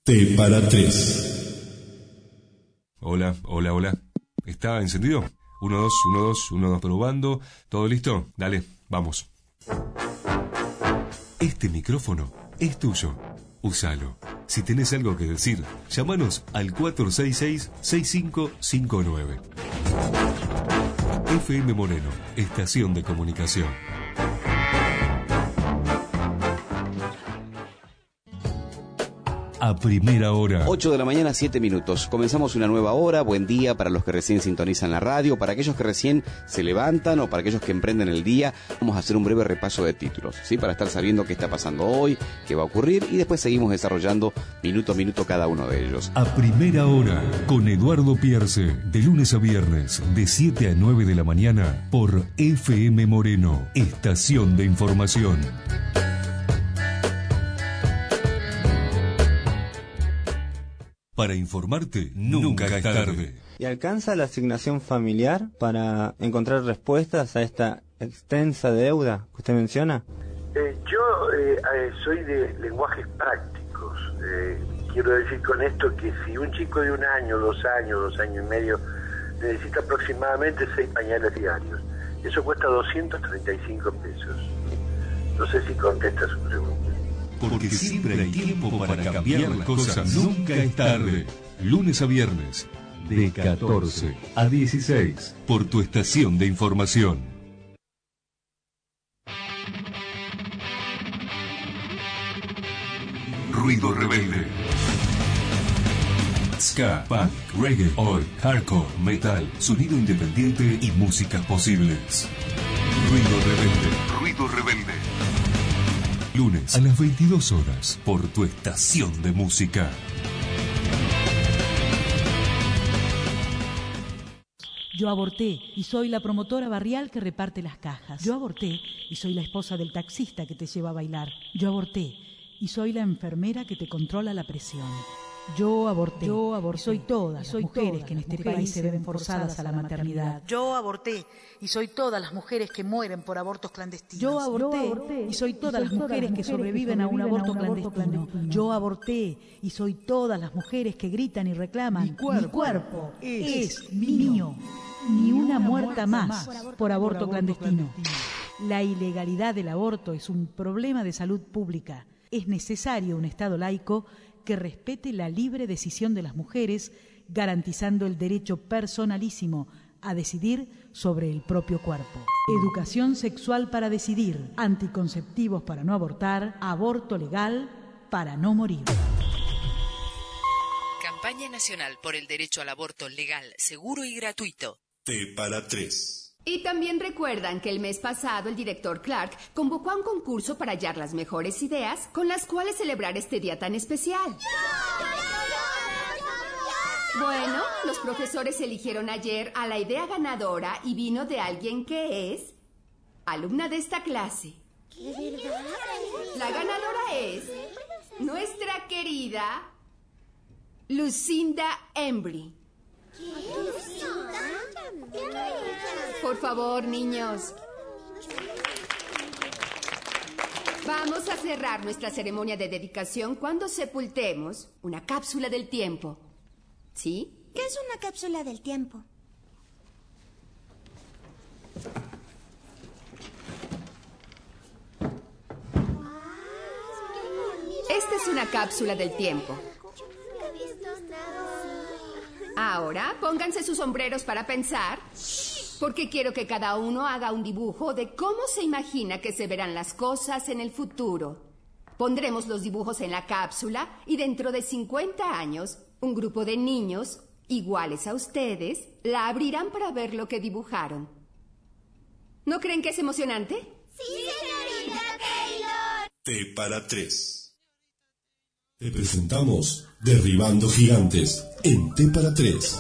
Speaker 12: T para tres.
Speaker 1: Hola, hola, hola. ¿Está encendido? uno, dos, uno, dos, uno, dos, probando. ¿Todo listo? Dale, vamos. Este micrófono es tuyo. Úsalo. Si tenés algo que decir, llámanos al cuatro seis seis, seis cinco cinco nueve. F M Moreno, estación de comunicación. A primera hora.
Speaker 17: ocho de la mañana, siete minutos. Comenzamos una nueva hora. Buen día para los que recién sintonizan la radio, para aquellos que recién se levantan o para aquellos que emprenden el día. Vamos a hacer un breve repaso de títulos, ¿sí? Para estar sabiendo qué está pasando hoy, qué va a ocurrir, y después seguimos desarrollando minuto a minuto cada uno de ellos.
Speaker 1: A primera hora, con Eduardo Pierce, de lunes a viernes, de siete a nueve de la mañana, por F M Moreno, estación de información. Para informarte, nunca es tarde.
Speaker 18: ¿Y alcanza la asignación familiar para encontrar respuestas a esta extensa deuda que usted menciona?
Speaker 19: Eh, yo eh, eh, soy de lenguajes prácticos. Eh, quiero decir con esto que si un chico de un año, dos años, dos años y medio necesita aproximadamente seis pañales diarios, eso cuesta doscientos treinta y cinco pesos. No sé si contesta su pregunta.
Speaker 1: Porque siempre hay tiempo para cambiar las cosas. Nunca es tarde. Lunes a viernes, de catorce a dieciséis, por tu estación de información. Ruido rebelde. Ska, punk, reggae, oi, hardcore, metal, sonido independiente y músicas posibles. Ruido rebelde. Ruido rebelde. Lunes a las veintidós horas, por tu estación de música.
Speaker 20: Yo aborté y soy la promotora barrial que reparte las cajas. Yo aborté y soy la esposa del taxista que te lleva a bailar. Yo aborté y soy la enfermera que te controla la presión. Yo aborté. Yo aborté. Y soy todas las mujeres que en este país se ven forzadas a la maternidad. Yo aborté y soy todas las mujeres que mueren por abortos clandestinos. Yo aborté y soy todas las mujeres que sobreviven a un aborto clandestino. Yo aborté y soy todas las mujeres que gritan y reclaman: mi cuerpo es mío. Ni una muerta más por aborto clandestino. La ilegalidad del aborto es un problema de salud pública. Es necesario un Estado laico que respete la libre decisión de las mujeres, garantizando el derecho personalísimo a decidir sobre el propio cuerpo. Educación sexual para decidir, anticonceptivos para no abortar, aborto legal para no morir.
Speaker 21: Campaña Nacional por el Derecho al Aborto Legal, Seguro y Gratuito.
Speaker 12: T para tres.
Speaker 22: Y también recuerdan que el mes pasado el director Clark convocó a un concurso para hallar las mejores ideas con las cuales celebrar este día tan especial. Bueno, los profesores eligieron ayer a la idea ganadora y vino de alguien que es alumna de esta clase.
Speaker 23: ¿Qué verdad?
Speaker 22: La ganadora es nuestra querida Lucinda Embry. Por favor, niños. Vamos a cerrar nuestra ceremonia de dedicación cuando sepultemos una cápsula del tiempo. ¿Sí?
Speaker 23: ¿Qué es una cápsula del tiempo?
Speaker 22: Esta es una cápsula del tiempo. Ahora, pónganse sus sombreros para pensar, porque quiero que cada uno haga un dibujo de cómo se imagina que se verán las cosas en el futuro. Pondremos los dibujos en la cápsula y dentro de cincuenta años, un grupo de niños, iguales a ustedes, la abrirán para ver lo que dibujaron. ¿No creen que es emocionante?
Speaker 23: ¡Sí, señorita Taylor!
Speaker 12: T para tres. Te presentamos Derribando Gigantes en T para tres.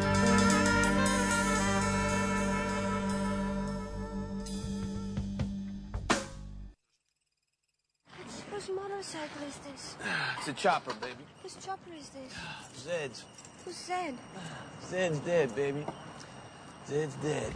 Speaker 23: Whose motorcycle is this?
Speaker 24: It's a chopper, baby.
Speaker 23: Whose chopper is this?
Speaker 24: Zed's.
Speaker 23: Who's Zed?
Speaker 24: Zed's dead, baby. Zed's dead.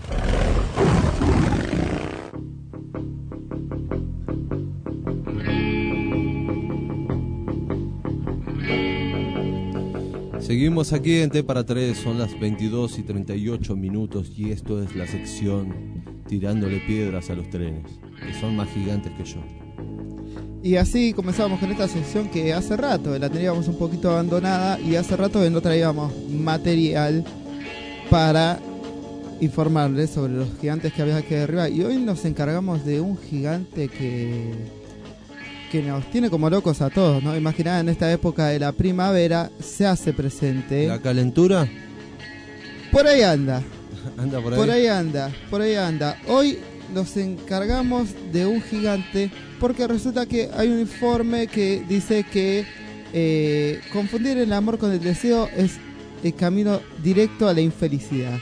Speaker 2: Seguimos aquí en T para tres, son las veintidós y treinta y ocho minutos y esto es la sección tirándole piedras a los trenes, que son más gigantes que yo.
Speaker 3: Y así comenzamos con esta sección que hace rato la teníamos un poquito abandonada y hace rato que no traíamos material para informarles sobre los gigantes que había aquí arriba. Y hoy nos encargamos de un gigante que, que nos tiene como locos a todos, ¿no? Imaginad, en esta época de la primavera se hace presente.
Speaker 2: ¿La calentura?
Speaker 3: Por ahí anda.
Speaker 2: Anda por ahí.
Speaker 3: Por ahí anda, por ahí anda. Hoy nos encargamos de un gigante porque resulta que hay un informe que dice que eh, confundir el amor con el deseo es el camino directo a la infelicidad.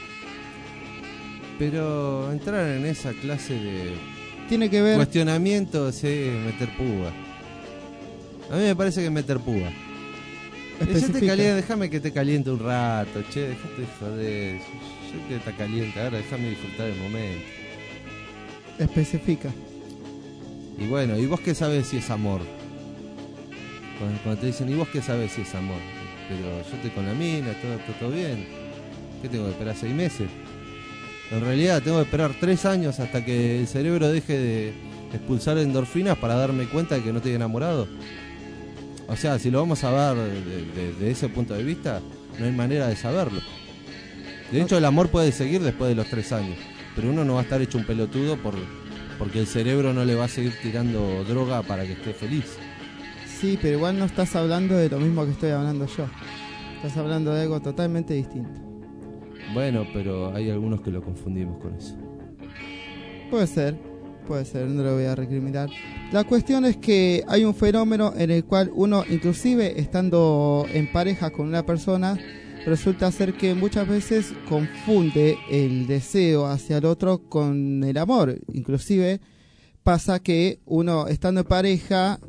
Speaker 2: Pero entrar en esa clase de
Speaker 3: tiene que ver
Speaker 2: cuestionamiento, sí, meter púa. A mí me parece que es meter púa. Te caliente, déjame que te caliente un rato, che, dejate de joder. Yo que está caliente, ahora déjame disfrutar el momento.
Speaker 3: Especifica.
Speaker 2: Y bueno, ¿y vos qué sabés si es amor? Cuando, cuando te dicen, ¿y vos qué sabés si es amor? Pero yo estoy con la mina, todo, todo, todo bien. ¿Qué tengo que esperar? ¿Seis meses? En realidad tengo que esperar tres años hasta que el cerebro deje de expulsar endorfinas para darme cuenta de que no estoy enamorado. O sea, si lo vamos a ver desde de, de ese punto de vista, no hay manera de saberlo. De hecho, el amor puede seguir después de los tres años, pero uno no va a estar hecho un pelotudo por, porque el cerebro no le va a seguir tirando droga para que esté feliz.
Speaker 3: Sí, pero igual no estás hablando de lo mismo que estoy hablando yo. Estás hablando de algo totalmente distinto.
Speaker 2: Bueno, pero hay algunos que lo confundimos con eso.
Speaker 3: Puede ser, puede ser, no lo voy a recriminar. La cuestión es que hay un fenómeno en el cual uno, inclusive estando en pareja con una persona, resulta ser que muchas veces confunde el deseo hacia el otro con el amor. Inclusive pasa que uno estando en pareja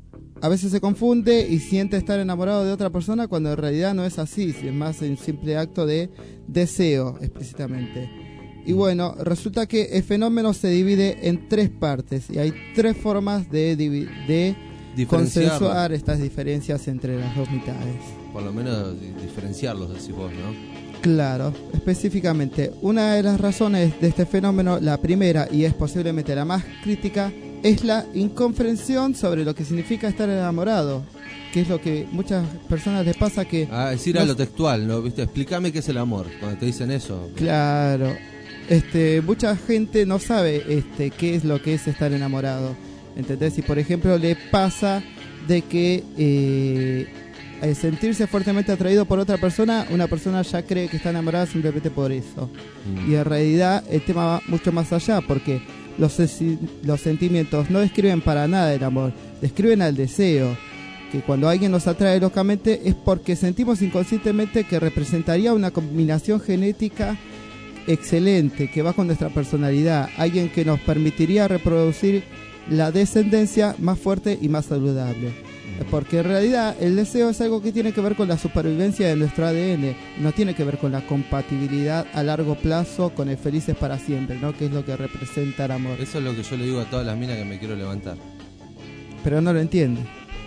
Speaker 3: a veces se confunde y siente estar enamorado de otra persona cuando en realidad no es así, es más un simple acto de deseo explícitamente. Y bueno, resulta que el fenómeno se divide en tres partes y hay tres formas de, de consensuar estas diferencias entre las dos mitades.
Speaker 2: Por lo menos diferenciarlos, decís vos, ¿no?
Speaker 3: Claro, específicamente. Una de las razones de este fenómeno, la primera y es posiblemente la más crítica, es la incomprensión sobre lo que significa estar enamorado, que es lo que muchas personas les pasa que...
Speaker 2: Ah, decir no... a lo textual, ¿no? ¿Viste? Explícame qué es el amor, cuando te dicen eso.
Speaker 3: Claro, este, mucha gente no sabe este, qué es lo que es estar enamorado, ¿entendés? Si por ejemplo le pasa de que eh, al sentirse fuertemente atraído por otra persona, una persona ya cree que está enamorada simplemente por eso. Mm. Y en realidad el tema va mucho más allá, porque Los, los sentimientos no describen para nada el amor, describen al deseo, que cuando alguien nos atrae locamente es porque sentimos inconscientemente que representaría una combinación genética excelente que va con nuestra personalidad, alguien que nos permitiría reproducir la descendencia más fuerte y más saludable. Porque en realidad el deseo es algo que tiene que ver con la supervivencia de nuestro A D N, no tiene que ver con la compatibilidad a largo plazo con el felices para siempre, ¿no? Que es lo que representa el amor.
Speaker 2: Eso es lo que yo le digo a todas las minas que me quiero levantar.
Speaker 3: Pero no lo entiende.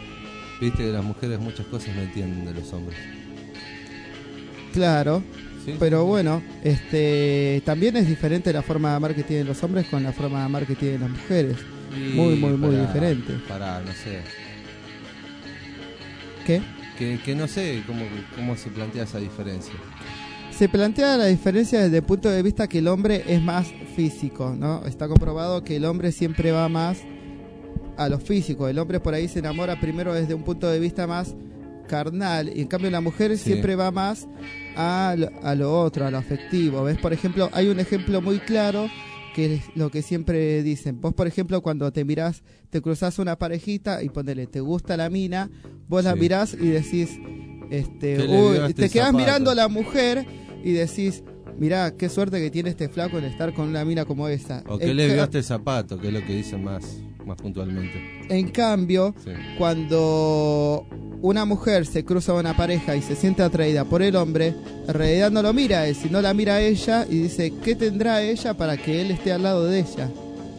Speaker 2: Viste que las mujeres muchas cosas no entienden de los hombres.
Speaker 3: Claro,
Speaker 2: ¿sí?
Speaker 3: Pero bueno, este también es diferente la forma de amar que tienen los hombres con la forma de amar que tienen las mujeres.
Speaker 2: Y
Speaker 3: muy, muy, muy
Speaker 2: para,
Speaker 3: diferente.
Speaker 2: Para, no sé...
Speaker 3: ¿Qué?
Speaker 2: Que, que no sé cómo, cómo se plantea esa diferencia.
Speaker 3: Se plantea la diferencia desde el punto de vista que el hombre es más físico, ¿no? Está comprobado que el hombre siempre va más a lo físico. El hombre por ahí se enamora primero desde un punto de vista más carnal, y en cambio la mujer sí. siempre va más a lo, a lo otro, a lo afectivo. ¿Ves? Por ejemplo, hay un ejemplo muy claro que es lo que siempre dicen. Vos, por ejemplo, cuando te mirás, te cruzás una parejita y ponele, te gusta la mina, vos sí. la mirás y decís, este, uy, te este quedás zapato? mirando a la mujer y decís, mirá, qué suerte que tiene este flaco en estar con una mina como esa.
Speaker 2: O que le vio este zapato, que es lo que dicen más, más puntualmente.
Speaker 3: En cambio, sí. cuando una mujer se cruza a una pareja y se siente atraída por el hombre, en realidad no lo mira a él, sino la mira a ella y dice, ¿qué tendrá ella para que él esté al lado de ella?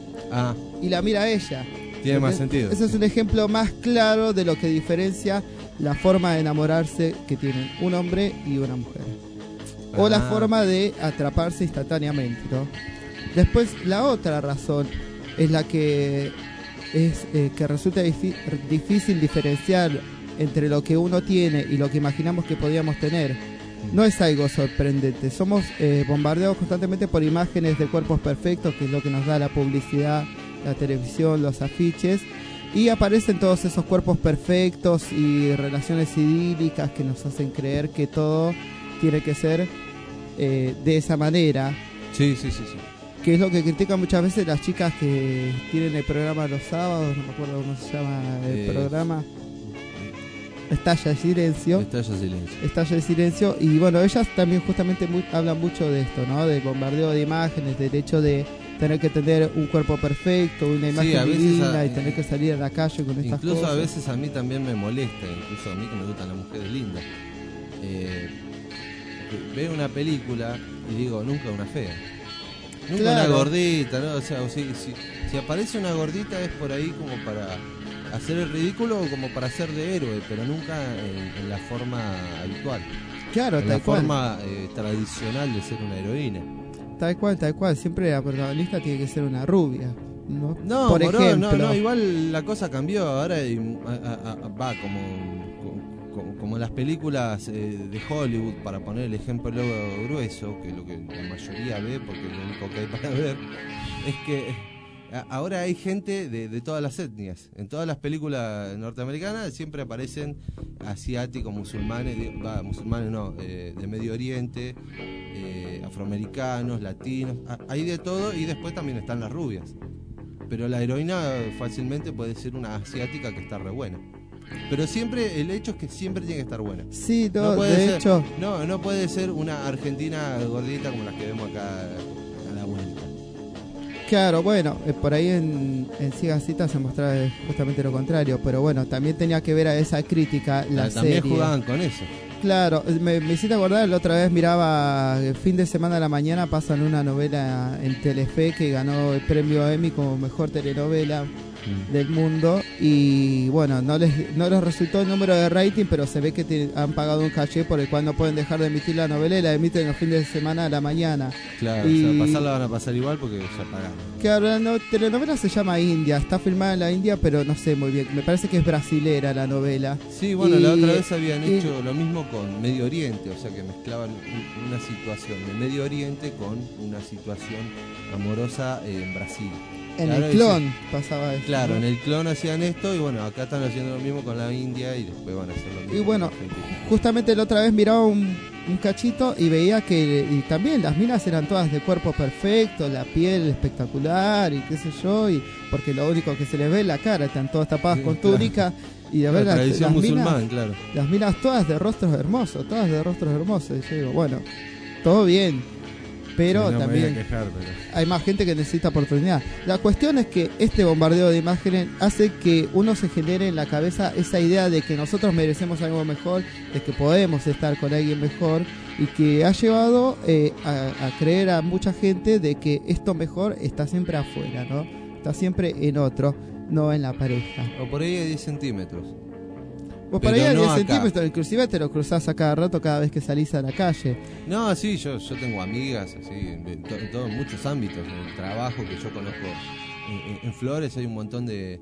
Speaker 2: Ah.
Speaker 3: Y la mira a ella.
Speaker 2: Tiene más sentido.
Speaker 3: Ese sí. es un ejemplo más claro de lo que diferencia la forma de enamorarse que tienen un hombre y una mujer. O ah. la forma de atraparse instantáneamente, ¿no? Después, la otra razón es la que es eh, que resulta difi- difícil diferenciar entre lo que uno tiene y lo que imaginamos que podíamos tener. No es algo sorprendente. Somos eh, bombardeados constantemente por imágenes de cuerpos perfectos, que es lo que nos da la publicidad, la televisión, los afiches, y aparecen todos esos cuerpos perfectos y relaciones idílicas que nos hacen creer que todo tiene que ser eh, de esa manera.
Speaker 2: Sí, sí, sí, sí.
Speaker 3: Que es lo que critican muchas veces las chicas que tienen el programa los sábados, no me acuerdo cómo se llama el eh, programa. Estalla el silencio.
Speaker 2: Estalla el silencio.
Speaker 3: Estalla el silencio. Y bueno, ellas también justamente muy, hablan mucho de esto, ¿no? Del bombardeo de imágenes, del hecho de tener que tener un cuerpo perfecto, una imagen sí, divina a, y tener que salir a la calle con estas
Speaker 2: incluso
Speaker 3: cosas.
Speaker 2: A veces a mí también me molesta, incluso a mí que me gustan las mujeres lindas. Eh, veo una película y digo, nunca una fea. Nunca claro. Una gordita, ¿no? O sea, o si, si, si aparece una gordita es por ahí como para hacer el ridículo o como para ser de héroe, pero nunca en, en la forma habitual.
Speaker 3: Claro,
Speaker 2: en
Speaker 3: tal
Speaker 2: la
Speaker 3: cual.
Speaker 2: forma eh, tradicional de ser una heroína.
Speaker 3: Tal cual, tal cual. Siempre la protagonista tiene que ser una rubia, ¿no?
Speaker 2: No,
Speaker 3: por
Speaker 2: bro,
Speaker 3: ejemplo.
Speaker 2: No, no, igual la cosa cambió. Ahora hay, a, a, a, va como, como, como en las películas eh, de Hollywood, para poner el ejemplo grueso, que es lo que la mayoría ve, porque es lo único que hay para ver, es que ahora hay gente de, de todas las etnias. En todas las películas norteamericanas siempre aparecen asiáticos, musulmanes, de, va, musulmanes no, eh, de Medio Oriente, eh, afroamericanos, latinos, hay de todo, y después también están las rubias. Pero la heroína fácilmente puede ser una asiática que está re buena. Pero siempre, el hecho es que siempre tiene que estar buena.
Speaker 3: Sí, no,
Speaker 2: no puede
Speaker 3: de
Speaker 2: ser,
Speaker 3: hecho.
Speaker 2: No, no puede ser una argentina gordita como las que vemos acá a la vuelta.
Speaker 3: Claro, bueno, eh, por ahí en, en Ciegas Citas se mostraba justamente lo contrario, pero bueno, también tenía que ver a esa crítica la
Speaker 2: ah, también
Speaker 3: serie.
Speaker 2: Jugaban con eso.
Speaker 3: Claro, me, me hiciste acordar, la otra vez miraba el fin de semana a la mañana, pasan una novela en Telefe que ganó el premio Emmy como mejor telenovela mm. del mundo, y bueno, no les no les resultó el número de rating, pero se ve que te, han pagado un caché por el cual no pueden dejar de emitir la novela y la emiten los fines de semana a la mañana.
Speaker 2: Claro, y, o sea, pasarla van a pasar igual porque ya pagaron.
Speaker 3: Claro, la no, telenovela se llama India, está filmada en la India, pero no sé muy bien, me parece que es brasilera la novela.
Speaker 2: Sí, bueno,
Speaker 3: y,
Speaker 2: la otra vez habían
Speaker 3: y,
Speaker 2: hecho lo mismo con Medio Oriente, o sea que mezclaban una situación de Medio Oriente con una situación amorosa en Brasil.
Speaker 3: En
Speaker 2: claro,
Speaker 3: el clon
Speaker 2: ese,
Speaker 3: pasaba eso.
Speaker 2: Claro,
Speaker 3: ¿no?
Speaker 2: en el clon hacían esto y bueno, acá están haciendo lo mismo con la India y después van a hacer lo mismo.
Speaker 3: Y bueno, justamente la otra vez miraba un, un cachito y veía que y también las minas eran todas de cuerpo perfecto, la piel espectacular y qué sé yo, y porque lo único que se les ve es la cara, están todas tapadas con túnica. Y a ver,
Speaker 2: la
Speaker 3: las,
Speaker 2: tradición
Speaker 3: las
Speaker 2: musulmán,
Speaker 3: minas,
Speaker 2: claro.
Speaker 3: Las minas todas de rostros hermosos, todas de rostros hermosos. Y yo digo, bueno, todo bien, pero
Speaker 2: sí, no
Speaker 3: también
Speaker 2: me voy a quejar, pero...
Speaker 3: hay más gente que necesita oportunidad. La cuestión es que este bombardeo de imágenes hace que uno se genere en la cabeza esa idea de que nosotros merecemos algo mejor, de que podemos estar con alguien mejor, y que ha llevado eh, a, a creer a mucha gente de que esto mejor está siempre afuera, ¿no? Está siempre en otro, no en la pareja.
Speaker 2: O por ahí a diez centímetros.
Speaker 3: O por ahí a diez centímetros, inclusive te lo cruzás a cada rato cada vez que salís a la calle.
Speaker 2: No, sí, yo yo tengo amigas así en, to, en todos muchos ámbitos, en el trabajo que yo conozco. En, en, en Flores hay un montón de,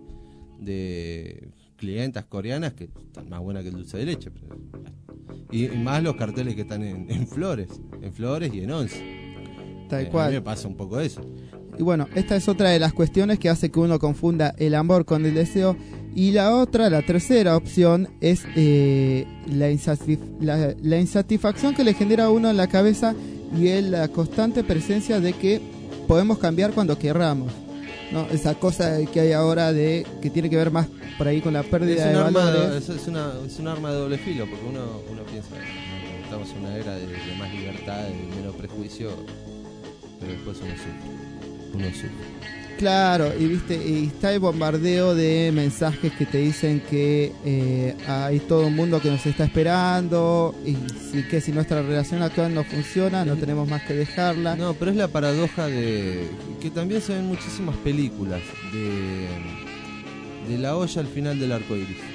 Speaker 2: de clientas coreanas que están más buenas que el dulce de leche. Pero, y, y más los carteles que están en, en Flores, en Flores y en Once.
Speaker 3: Tal
Speaker 2: eh,
Speaker 3: cual.
Speaker 2: A mí me pasa un poco eso.
Speaker 3: Y bueno, esta es otra de las cuestiones que hace que uno confunda el amor con el deseo. Y la otra, la tercera opción, es eh, la, insatisf la, la insatisfacción que le genera a uno en la cabeza, y es la constante presencia de que podemos cambiar cuando querramos, ¿no? Esa cosa que hay ahora de que tiene que ver más por ahí con la pérdida
Speaker 2: es
Speaker 3: de
Speaker 2: arma,
Speaker 3: valores.
Speaker 2: Es, es, una, es un arma de doble filo, porque uno, uno piensa, ¿no? Estamos en una era de, de más libertad, de menos prejuicio, pero después uno sufre. Uno sufre.
Speaker 3: Claro, y viste, y está el bombardeo de mensajes que te dicen que eh, hay todo un mundo que nos está esperando, y si, que si nuestra relación actual no funciona, no tenemos más que dejarla.
Speaker 2: No, pero es la paradoja de que también se ven muchísimas películas de, de la olla al final del arco iris.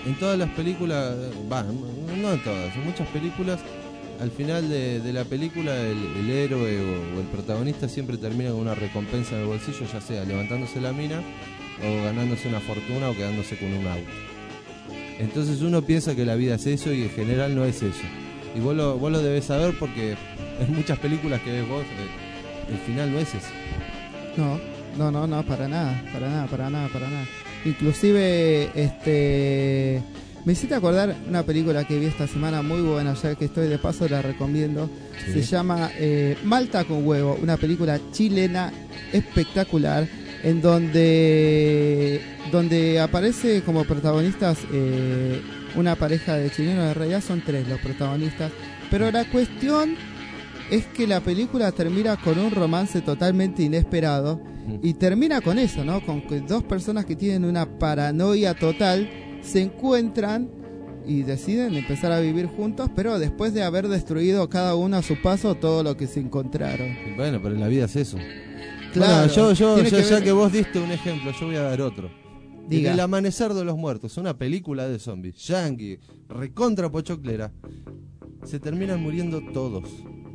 Speaker 2: en todas las películas, va, no en todas, en muchas películas, al final de, de la película el, el héroe o, o el protagonista siempre termina con una recompensa en el bolsillo, ya sea levantándose la mina o ganándose una fortuna o quedándose con un auto. Entonces uno piensa que la vida es eso y en general no es eso. Y vos lo, vos lo debés saber porque en muchas películas que ves vos, eh, el final no es eso.
Speaker 3: No, no, no, no, para nada, para nada, para nada, para nada. Inclusive, este, me hiciste acordar una película que vi esta semana muy buena, ya que estoy de paso la recomiendo. Sí. Se llama eh, Malta con huevo, una película chilena espectacular, en donde donde aparece como protagonistas eh, una pareja de chilenos. En realidad son tres los protagonistas, pero la cuestión es que la película termina con un romance totalmente inesperado y termina con eso, ¿no? Con que dos personas que tienen una paranoia total se encuentran y deciden empezar a vivir juntos, pero después de haber destruido cada uno a su paso todo lo que se encontraron.
Speaker 2: Bueno, pero en la vida es eso.
Speaker 3: Claro,
Speaker 2: bueno, yo, yo, yo
Speaker 3: que
Speaker 2: ya
Speaker 3: ver...
Speaker 2: que vos diste un ejemplo, yo voy a dar otro.
Speaker 3: Diga.
Speaker 2: El Amanecer de los Muertos, una película de zombies, yankee, recontra pochoclera. Se terminan muriendo todos.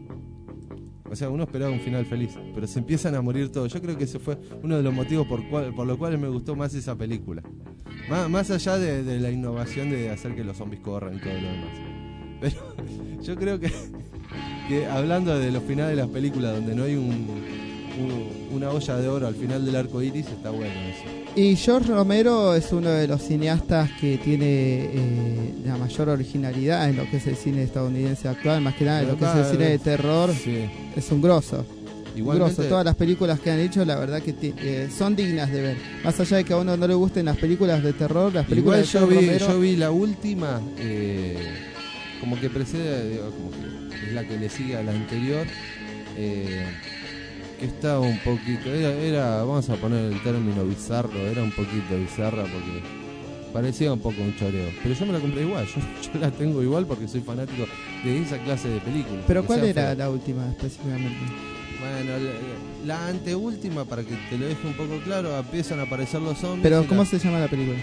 Speaker 2: O sea, uno esperaba un final feliz, pero se empiezan a morir todos. Yo creo que ese fue uno de los motivos por, cual, por los cuales me gustó más esa película. Más, más allá de, de la innovación de hacer que los zombies corran y todo lo demás. Pero yo creo que, que hablando de los finales de las películas donde no hay un, un, una olla de oro al final del arco iris, está bueno eso.
Speaker 3: Y George Romero es uno de los cineastas que tiene eh, la mayor originalidad en lo que es el cine estadounidense actual, más que nada en lo que es el cine de terror.
Speaker 2: Sí.
Speaker 3: Es un grosso.
Speaker 2: Igualmente,
Speaker 3: grosso. Todas las películas que han hecho, la verdad que eh, son dignas de ver. Más allá de que a uno no le gusten las películas de terror, las películas
Speaker 2: igual
Speaker 3: de
Speaker 2: yo vi,
Speaker 3: Romero...
Speaker 2: yo vi la última, eh, como que precede, digo, como que es la que le sigue a la anterior. Eh, que estaba un poquito, era, era, vamos a poner el término bizarro, era un poquito bizarra porque parecía un poco un choreo, pero yo me la compré igual, yo, yo la tengo igual porque soy fanático de esa clase de películas.
Speaker 3: ¿Pero cuál
Speaker 2: sea,
Speaker 3: era
Speaker 2: fue...
Speaker 3: la última específicamente?
Speaker 2: Bueno, la, la anteúltima, para que te lo deje un poco claro, empiezan a aparecer los zombies.
Speaker 3: ¿Pero cómo
Speaker 2: la...
Speaker 3: se llama la película?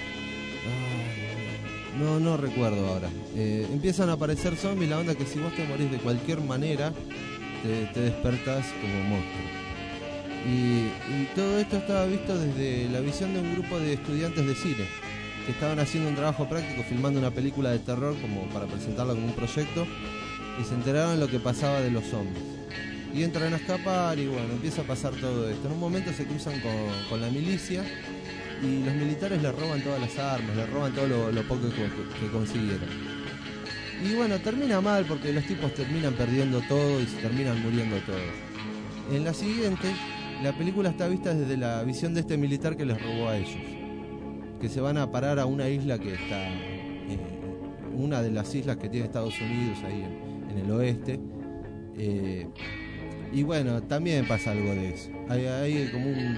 Speaker 2: Ay, no, no recuerdo ahora. Eh, empiezan a aparecer zombies, la onda que si vos te morís de cualquier manera, te, te despertás como monstruo. Y, y todo esto estaba visto desde la visión de un grupo de estudiantes de cine que estaban haciendo un trabajo práctico, filmando una película de terror como para presentarla como un proyecto, y se enteraron lo que pasaba de los zombies. Y entran a escapar y bueno, empieza a pasar todo esto. En un momento se cruzan con, con la milicia y los militares les roban todas las armas, les roban todo lo, lo poco que, que consiguieron. Y bueno, termina mal porque los tipos terminan perdiendo todo y se terminan muriendo todos. En la siguiente... La película está vista desde la visión de este militar que les robó a ellos, que se van a parar a una isla que está, eh, una de las islas que tiene Estados Unidos ahí en, en el oeste, eh, y bueno, también pasa algo de eso. Hay, hay como un,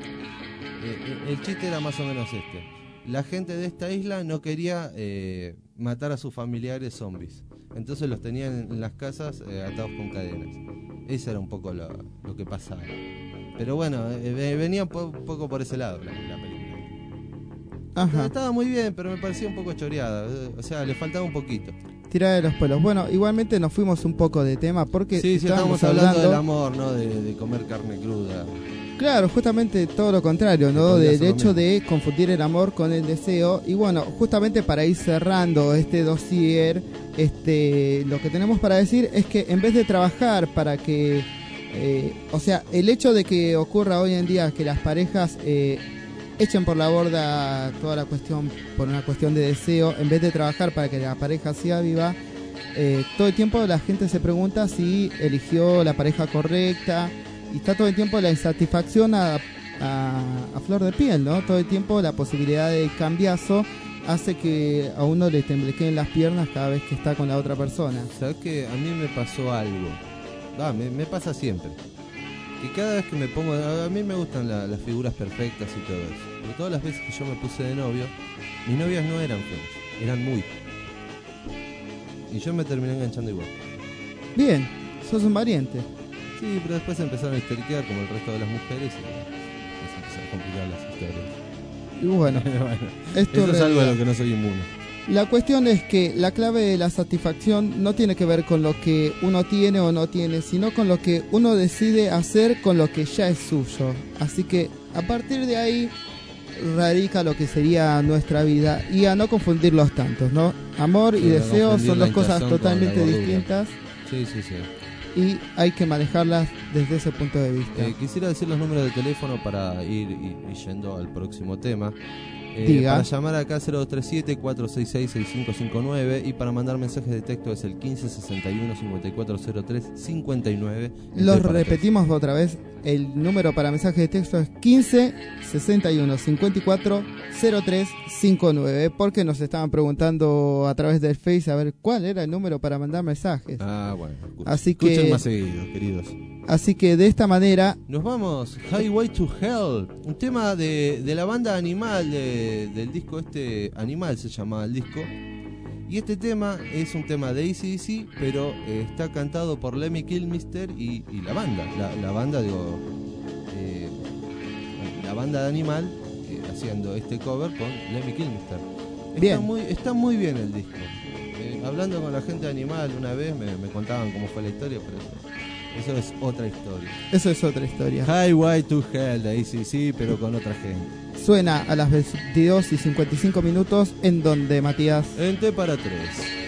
Speaker 2: eh, el chiste era más o menos este: la gente de esta isla no quería eh, matar a sus familiares zombies, entonces los tenían en las casas eh, atados con cadenas. Ese era un poco lo, lo que pasaba. Pero bueno, eh, venía un po- poco por ese lado la, la película.
Speaker 3: Ajá.
Speaker 2: Estaba muy bien, pero me parecía un poco choreada. O sea, le faltaba un poquito.
Speaker 3: Tirada de los pelos. Bueno, igualmente nos fuimos un poco de tema porque
Speaker 2: sí, sí,
Speaker 3: estábamos
Speaker 2: estamos hablando,
Speaker 3: hablando
Speaker 2: del amor, ¿no? De, de comer carne cruda.
Speaker 3: Claro, justamente todo lo contrario, ¿no? Del hecho de confundir el amor con el deseo. Y bueno, justamente para ir cerrando este dossier, este, lo que tenemos para decir es que en vez de trabajar para que... Eh, o sea, el hecho de que ocurra hoy en día que las parejas eh, echen por la borda toda la cuestión por una cuestión de deseo, en vez de trabajar para que la pareja siga viva, eh, todo el tiempo la gente se pregunta si eligió la pareja correcta y está todo el tiempo la insatisfacción a, a, a flor de piel, ¿no? Todo el tiempo la posibilidad de cambiazo hace que a uno le temblequeen las piernas cada vez que está con la otra persona.
Speaker 2: ¿Sabes qué? A mí me pasó algo. Ah, me, me pasa siempre. Y cada vez que me pongo... A mí me gustan la, las figuras perfectas y todo eso. Pero todas las veces que yo me puse de novio, mis novias no eran feas, eran muy. Y yo me terminé enganchando igual.
Speaker 3: Bien, sos un valiente.
Speaker 2: Sí, pero después empezaron a histeriquear como el resto de las mujeres y se empezaron a complicar las historias.
Speaker 3: Y bueno,
Speaker 2: bueno
Speaker 3: esto
Speaker 2: eso es algo a lo que no soy inmune.
Speaker 3: La cuestión es que la clave de la satisfacción no tiene que ver con lo que uno tiene o no tiene, sino con lo que uno decide hacer con lo que ya es suyo. Así que a partir de ahí radica lo que sería nuestra vida, y a no confundirlos tantos, ¿no? Amor
Speaker 2: Sí,
Speaker 3: y
Speaker 2: no
Speaker 3: deseo
Speaker 2: confundir
Speaker 3: son
Speaker 2: la
Speaker 3: dos cosas
Speaker 2: hinchazón con la
Speaker 3: totalmente
Speaker 2: gordura.
Speaker 3: distintas.
Speaker 2: Sí, sí, sí.
Speaker 3: Y hay que manejarlas desde ese punto de vista.
Speaker 2: Eh, quisiera decir los números de teléfono para ir y, y yendo al próximo tema. Eh,
Speaker 3: Diga.
Speaker 2: Para llamar acá cero dos tres siete, cuatro seis seis, seis cinco cinco nueve, y para mandar mensajes de texto es el quince sesenta y uno, cincuenta y cuatro cero tres, cincuenta y nueve.
Speaker 3: Los repetimos otra vez. El número para mensaje de texto es quince sesenta y uno, cincuenta y cuatro cero tres cincuenta y nueve, porque nos estaban preguntando a través del Face a ver cuál era el número para mandar mensajes.
Speaker 2: Ah, bueno.
Speaker 3: Así
Speaker 2: Escuchen
Speaker 3: que
Speaker 2: más seguido, queridos.
Speaker 3: Así que de esta manera
Speaker 2: nos vamos. Highway to Hell, un tema de, de la banda Animal, de, del disco este, Animal se llamaba el disco. Y este tema es un tema de A C D C, pero eh, está cantado por Lemmy Kilmister y, y la banda. La, la banda, digo, eh, la banda de Animal eh, haciendo este cover con Lemmy Kilmister. Está
Speaker 3: Bien.
Speaker 2: muy, está muy bien el disco. Eh, hablando con la gente de Animal una vez me, me contaban cómo fue la historia, pero eso, eso es otra historia.
Speaker 3: Eso es otra historia.
Speaker 2: Highway to Hell de A C D C, pero con otra gente.
Speaker 3: Suena a las veintidós y cincuenta y cinco minutos. ¿En donde, Matías?
Speaker 2: En T para tres.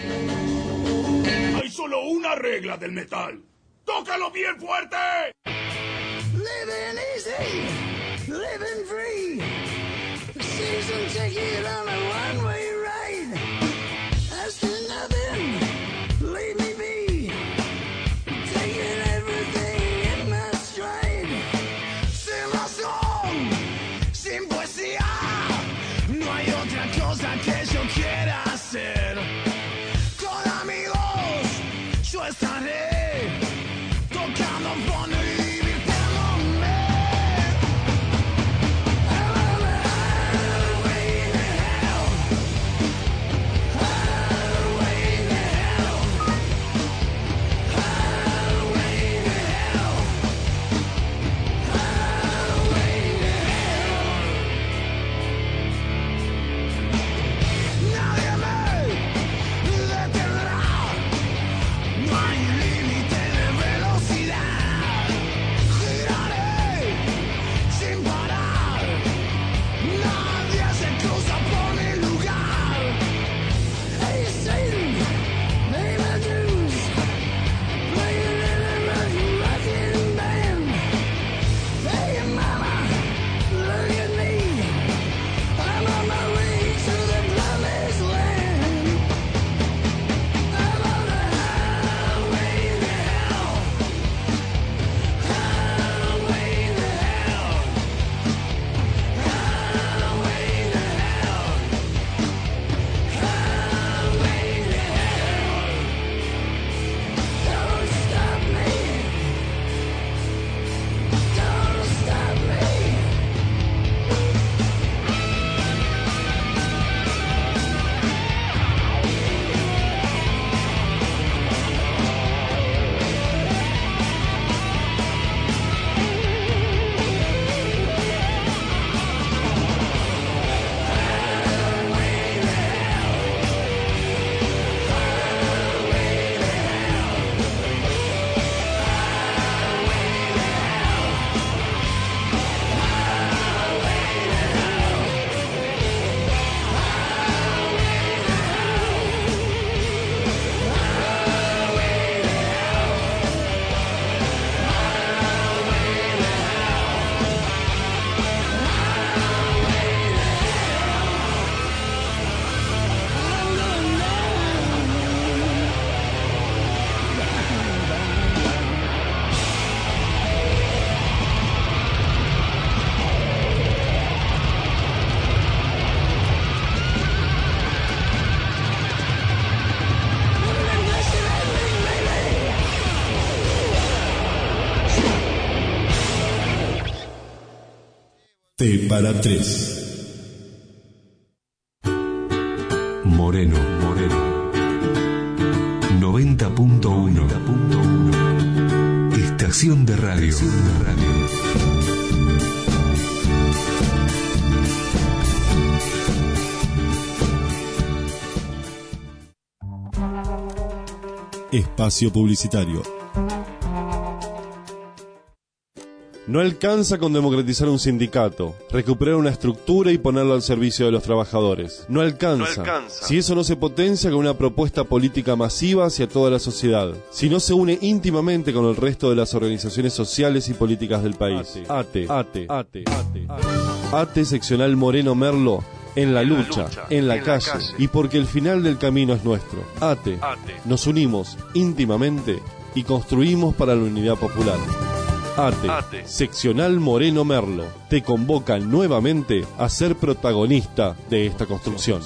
Speaker 4: Hay solo una regla del metal. ¡Tócalo bien fuerte!
Speaker 23: Living easy, living free. Season ticket on a one-way ride. Asking nothing, leave me be. Taking everything in my stride. Sing my song, sin poesía. No hay otra cosa que yo quiera hacer. Con amigos, yo estaré tocando fondo y divirtiéndome.
Speaker 12: T para tres.
Speaker 1: Moreno, Moreno. noventa punto uno. Estación de radio. Estación de radio.
Speaker 12: Espacio publicitario. No alcanza con democratizar un sindicato, recuperar una estructura y ponerlo al servicio de los trabajadores. No alcanza,
Speaker 5: No alcanza.
Speaker 12: si eso no se potencia con una propuesta política masiva hacia toda la sociedad, si no se une íntimamente con el resto de las organizaciones sociales y políticas del país. ATE, ATE, ATE, ATE, ATE seccional Moreno Merlo, en la lucha, en la calle, y porque el final del camino es nuestro. ATE, nos unimos íntimamente y construimos para la unidad popular. ATE, ATE, seccional Moreno Merlo, te convoca nuevamente a ser protagonista de esta construcción.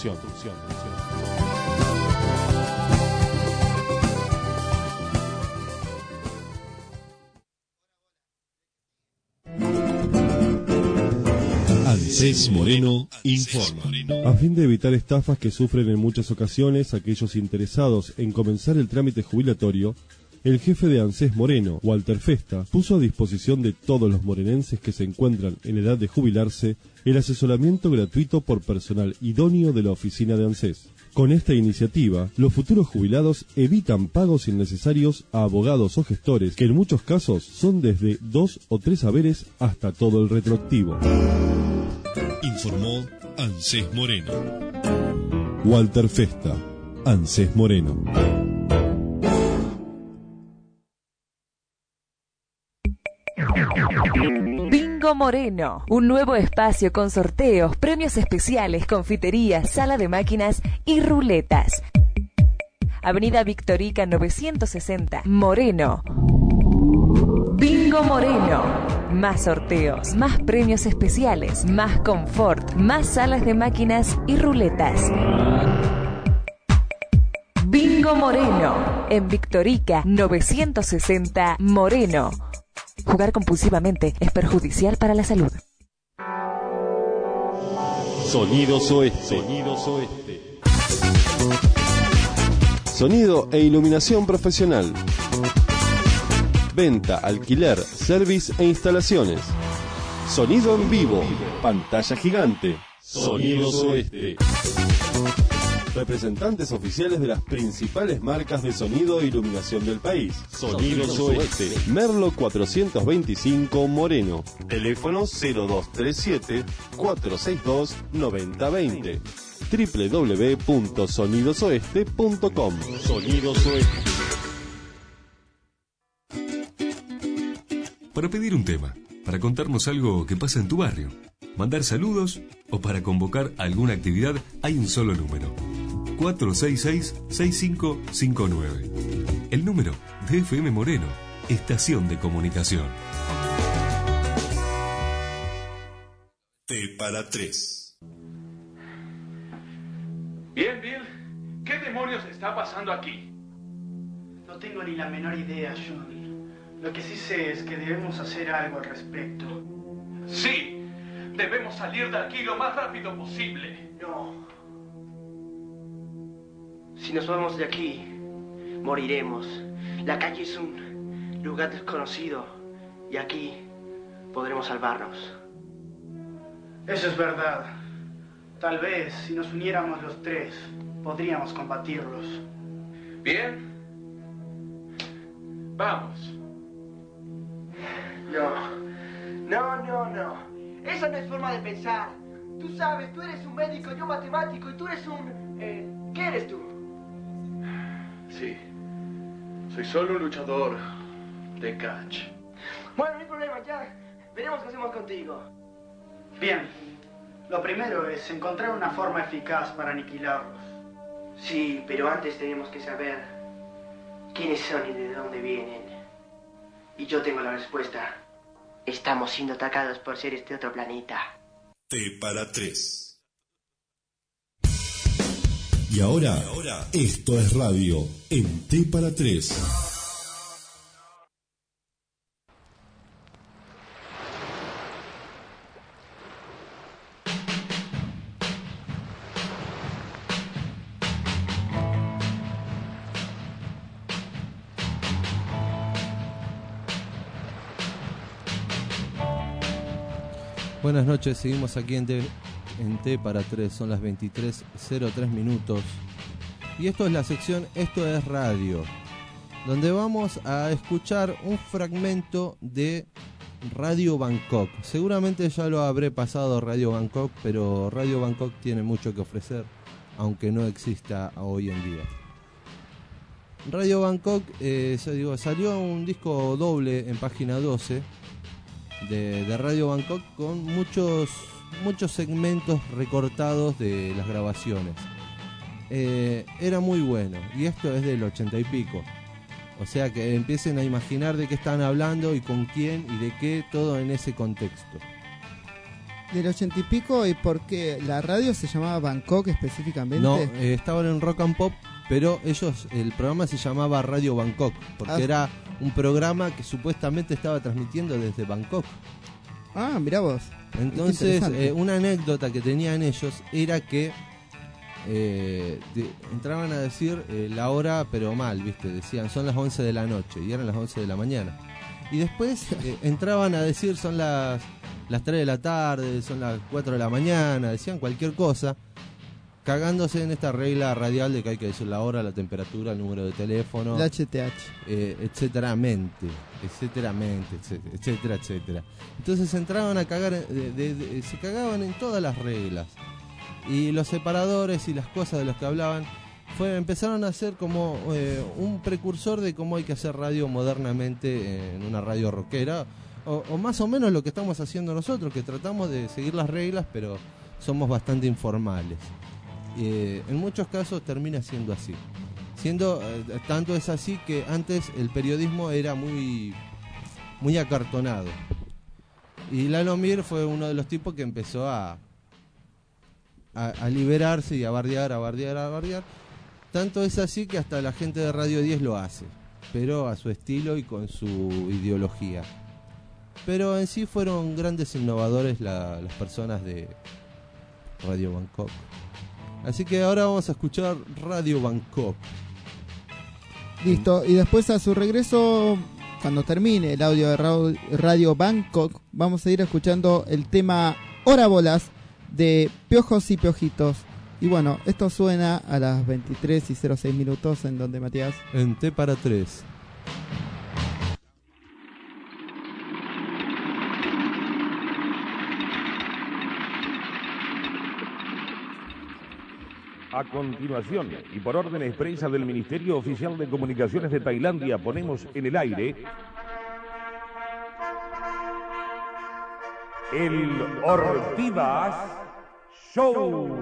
Speaker 12: ANSES Moreno informa. A fin de evitar estafas que sufren en muchas ocasiones aquellos interesados en comenzar el trámite jubilatorio, el jefe de ANSES Moreno, Walter Festa, puso a disposición de todos los morenenses que se encuentran en edad de jubilarse el asesoramiento gratuito por personal idóneo de la oficina de ANSES. Con esta iniciativa, los futuros jubilados evitan pagos innecesarios a abogados o gestores, que en muchos casos son desde dos o tres haberes hasta todo el retroactivo. Informó ANSES Moreno. Walter Festa, ANSES Moreno.
Speaker 6: Bingo Moreno, un nuevo espacio con sorteos, premios especiales, confitería, sala de máquinas y ruletas. Avenida Victorica novecientos sesenta, Moreno. Bingo Moreno. Más sorteos, más premios especiales, más confort, más salas de máquinas y ruletas. Bingo Moreno. En Victorica novecientos sesenta, Moreno. Jugar compulsivamente es perjudicial para la salud.
Speaker 12: Sonidos Oeste. Sonidos Oeste. Sonido e iluminación profesional. Venta, alquiler, service e instalaciones. Sonido en vivo. Pantalla gigante. Sonidos Oeste. Representantes oficiales de las principales marcas de sonido e iluminación del país. Sonidos Oeste. Merlo cuatrocientos veinticinco, Moreno. Teléfono cero dos tres siete, cuatro seis dos, nueve cero dos cero. doble u doble u doble u punto sonidos oeste punto com. Sonidos Oeste.
Speaker 1: Para pedir un tema, para contarnos algo que pasa en tu barrio, mandar saludos o para convocar alguna actividad, hay un solo número: cuatro seis seis, seis cinco cinco nueve. El número de F M Moreno, estación de comunicación.
Speaker 12: T para tres.
Speaker 5: Bien, Bill. ¿Qué demonios está pasando aquí?
Speaker 7: No tengo ni la menor idea, John. Lo que sí sé es que debemos hacer algo al respecto.
Speaker 5: Sí, debemos salir de aquí lo más rápido posible.
Speaker 7: No.
Speaker 8: Si nos vamos de aquí, moriremos. La calle es un lugar desconocido y aquí podremos salvarnos.
Speaker 7: Eso es verdad. Tal vez, si nos uniéramos los tres, podríamos combatirlos.
Speaker 5: Bien. Vamos.
Speaker 8: No. No, no, no. Esa no es forma de pensar. Tú sabes, tú eres un médico, yo matemático y tú eres un... Eh, ¿qué eres tú?
Speaker 5: Sí. Soy solo un luchador de catch.
Speaker 8: Bueno, no hay problema, ya veremos qué hacemos contigo.
Speaker 7: Bien. Lo primero es encontrar una forma eficaz para aniquilarlos.
Speaker 8: Sí, pero antes tenemos que saber quiénes son y de dónde vienen. Y yo tengo la respuesta. Estamos siendo atacados por seres de otro planeta.
Speaker 12: T para tres. Y ahora, esto es radio en T para tres.
Speaker 2: Buenas noches, seguimos aquí en T, en T para tres, son las veintitrés cero tres minutos. Y esto es la sección Esto es Radio. donde vamos a escuchar un fragmento de Radio Bangkok. Seguramente ya lo habré pasado Radio Bangkok, pero Radio Bangkok tiene mucho que ofrecer, aunque no exista hoy en día. Radio Bangkok, eh, digo, salió un disco doble en página doce de, de Radio Bangkok con muchos, muchos segmentos recortados de las grabaciones. Eh, era muy bueno, y esto es del ochenta y pico. O sea que empiecen a imaginar de qué están hablando y con quién y de qué, todo en ese contexto.
Speaker 3: Del ochenta y pico, ¿y por qué la radio se llamaba Bangkok específicamente?
Speaker 2: No, eh, estaban en Rock and Pop, pero ellos, el programa se llamaba Radio Bangkok, porque ah. era un programa que supuestamente estaba transmitiendo desde Bangkok.
Speaker 3: Ah, mirá vos.
Speaker 2: Entonces, eh, una anécdota que tenían ellos era que eh, de, entraban a decir eh, la hora, pero mal, ¿viste? Decían, son las once de la noche, y eran las once de la mañana. Y después eh, entraban a decir, son las... las tres de la tarde, son las cuatro de la mañana, decían cualquier cosa, cagándose en esta regla radial de que hay que decir la hora, la temperatura, el número de teléfono,
Speaker 3: la H T H,
Speaker 2: eh, etcétera, mente, etcétera, mente, etcétera, etcétera, etcétera. Entonces entraban a cagar, de, de, de, se cagaban en todas las reglas, y los separadores y las cosas de los que hablaban fue, empezaron a ser como eh, un precursor de cómo hay que hacer radio modernamente en una radio rockera. O, o más o menos lo que estamos haciendo nosotros, que tratamos de seguir las reglas, pero somos bastante informales. Eh, en muchos casos termina siendo así. Siendo eh, tanto es así que antes el periodismo era muy, muy acartonado. Y Lalo Mir fue uno de los tipos que empezó a, a, a liberarse y a bardear, a bardear, a bardear. Tanto es así que hasta la gente de Radio diez lo hace, pero a su estilo y con su ideología. Pero en sí fueron grandes innovadores la, las personas de Radio Bangkok. Así que ahora vamos a escuchar Radio Bangkok.
Speaker 3: Listo, y después a su regreso, cuando termine el audio de Radio Bangkok, vamos a ir escuchando el tema Hora Bolas de Piojos y Piojitos. Y bueno, esto suena a las veintitrés y cero seis minutos. ¿En donde, Matías?
Speaker 2: En T para tres.
Speaker 9: A continuación, y por orden expresa del Ministerio Oficial de Comunicaciones de Tailandia, ponemos en el aire el Ortivas Show.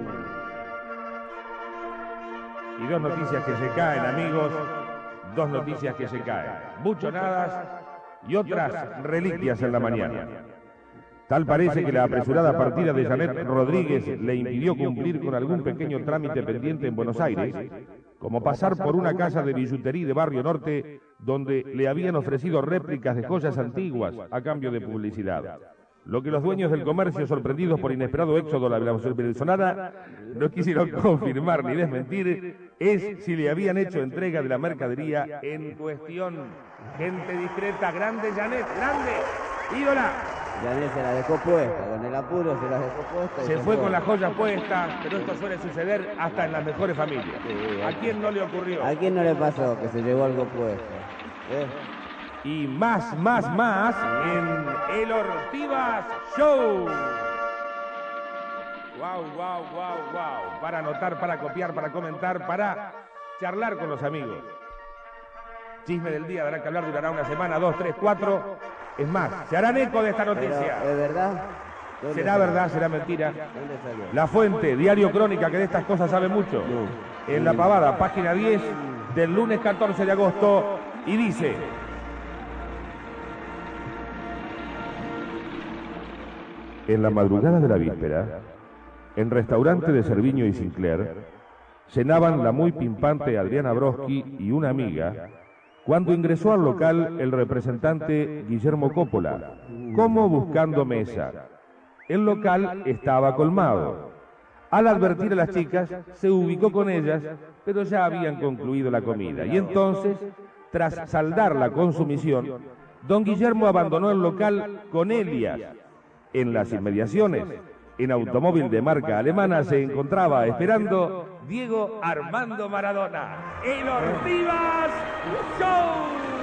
Speaker 9: Y dos noticias que se caen, amigos, dos noticias que se caen. Buchonadas y otras reliquias en la mañana. Tal parece que la apresurada partida de Janet Rodríguez le impidió cumplir con algún pequeño trámite pendiente en Buenos Aires, como pasar por una casa de billutería de Barrio Norte donde le habían ofrecido réplicas de joyas antiguas a cambio de publicidad. Lo que los dueños del comercio, sorprendidos por inesperado éxodo de la venezolana, no quisieron confirmar ni desmentir es si le habían hecho entrega de la mercadería en cuestión. Gente discreta, grande Janet, grande, ídola.
Speaker 10: Janet se la dejó puesta, con el apuro se la dejó puesta.
Speaker 9: Se fue con las joyas puestas, pero esto suele suceder hasta en las mejores familias.
Speaker 10: Sí,
Speaker 9: ¿A quién no le ocurrió?
Speaker 10: ¿A quién no le pasó que se llevó algo puesto? ¿Eh?
Speaker 9: Y más, más, más en el Ortivas Show. Wow, wow, wow, wow. Para anotar, para copiar, para comentar, para charlar con los amigos. Chisme del día, dará que hablar, durará una semana, dos, tres, cuatro. Es más, se harán eco de esta noticia.
Speaker 10: ¿Es verdad?
Speaker 9: ¿Será verdad? ¿Será mentira? La fuente, Diario Crónica, que de estas cosas sabe mucho. En La Pavada, página diez del lunes catorce de agosto, y dice: en la madrugada de la víspera, en restaurante de Cerviño y Sinclair, cenaban la muy pimpante Adriana Broski y una amiga, cuando ingresó al local el representante Guillermo Coppola, como buscando mesa. El local estaba colmado. Al advertir a las chicas, se ubicó con ellas, pero ya habían concluido la comida. Y entonces, tras saldar la consumición, don Guillermo abandonó el local con Elias. En las inmediaciones, en automóvil de marca alemana se encontraba esperando Diego Armando Maradona. ¡El Ortivas Show!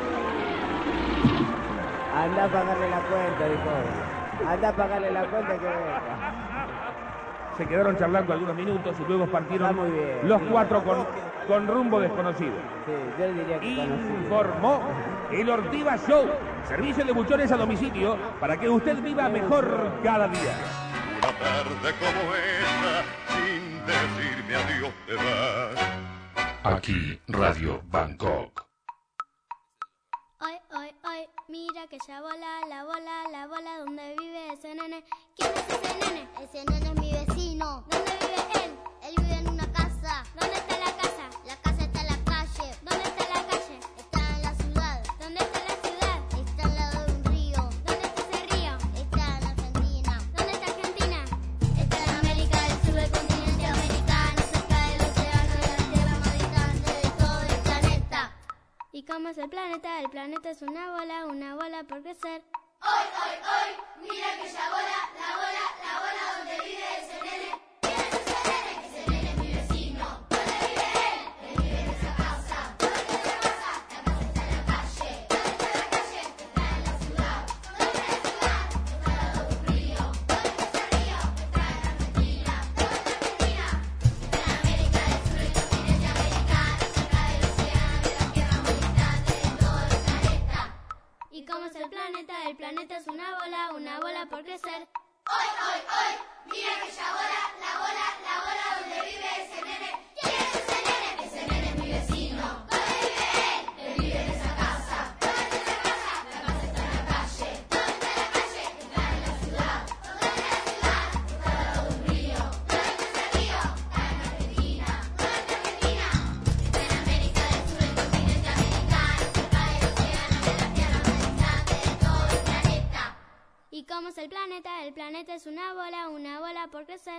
Speaker 10: Anda a pagarle la cuenta, dijo. Anda a pagarle la cuenta que venga.
Speaker 9: Se quedaron charlando algunos minutos y luego partieron
Speaker 10: Está muy bien,
Speaker 9: los
Speaker 10: sí.
Speaker 9: cuatro con, con rumbo desconocido.
Speaker 10: Sí, yo diría que conocido.
Speaker 9: Informó el Ortivas Show, servicio de buchones a domicilio para que usted viva mejor cada día.
Speaker 13: Una tarde como esta, sin decirme adiós te vas.
Speaker 1: Aquí, Radio Bangkok.
Speaker 14: Hoy, hoy, hoy, mira que ya bola, la bola, la bola, ¿dónde vive ese nene? ¿Quién es ese nene? Ese nene es mi vecino. ¿Dónde vive él? Él vive en una casa. ¿Dónde está la casa? La casa está en la calle. ¿Dónde está la calle? Está en la ciudad. ¿Dónde está la ciudad? Está al lado de un río. ¿Dónde está ese río? Está en Argentina. ¿Dónde está Argentina? Está en América del Sur, el continente americano, cerca del océano, de la tierra más distante de todo el planeta. ¿Y cómo es el planeta? El planeta es una bola, una bola por crecer. Hoy, hoy, hoy, mira que ya bola, la bola, la bola, donde vive ese nene. ¿Quién es ese nene? Ese nene es mi vecino. ¿Dónde vive él? Él vive en esa casa. ¿Dónde está la casa? La casa está en la calle. ¿Dónde está la calle? Está en la ciudad. ¿Dónde está la ciudad? Está al lado de un río. ¿Dónde está ese río? Está en Argentina. ¿Dónde está Argentina? Está en América del Sur, el continente americano, cerca del océano, de la tierra más distante de todo el planeta. ¿Y cómo es el planeta? El planeta es una bola, una bola por crecer. Hoy, hoy, hoy, mira que ya bola, la bola, la bola, donde vive ese nene. ¿Quién es ese nene? Ese nene es mi vecino. ¿Dónde vive él? Él vive en esa casa. ¿Dónde está esa casa? La casa está en la calle. ¿Dónde está la calle? Está en la ciudad. ¿Dónde está la ciudad? Está al lado de un río. ¿Dónde está ese río? Está en Argentina. ¿Dónde está Argentina? Está en América del Sur, el continente americano, cerca del océano, de la tierra más distante de todo el planeta. ¿Y cómo es el planeta? El planeta es una bola, una bola por crecer.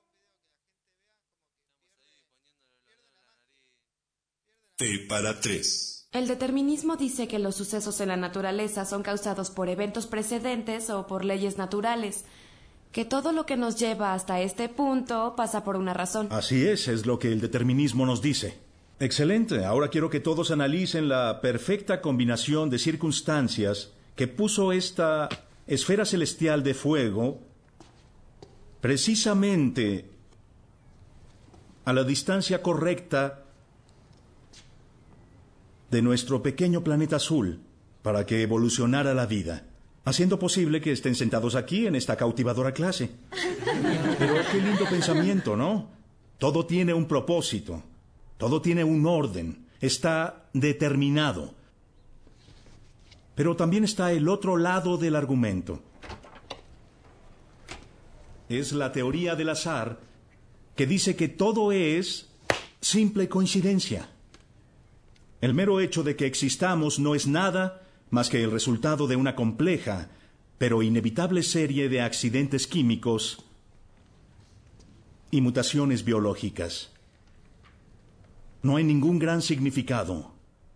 Speaker 1: T para tres.
Speaker 15: El determinismo dice que los sucesos en la naturaleza son causados por eventos precedentes o por leyes naturales, que todo lo que nos lleva hasta este punto pasa por una razón.
Speaker 16: Así es, es lo que el determinismo nos dice. Excelente, ahora quiero que todos analicen la perfecta combinación de circunstancias que puso esta esfera celestial de fuego precisamente a la distancia correcta de nuestro pequeño planeta azul para que evolucionara la vida, haciendo posible que estén sentados aquí en esta cautivadora clase. Pero qué lindo pensamiento, ¿no? Todo tiene un propósito, todo tiene un orden, está determinado. Pero también está el otro lado del argumento. Es la teoría del azar que dice que todo es simple coincidencia. El mero hecho de que existamos no es nada más que el resultado de una compleja, pero inevitable serie de accidentes químicos y mutaciones biológicas. No hay ningún gran significado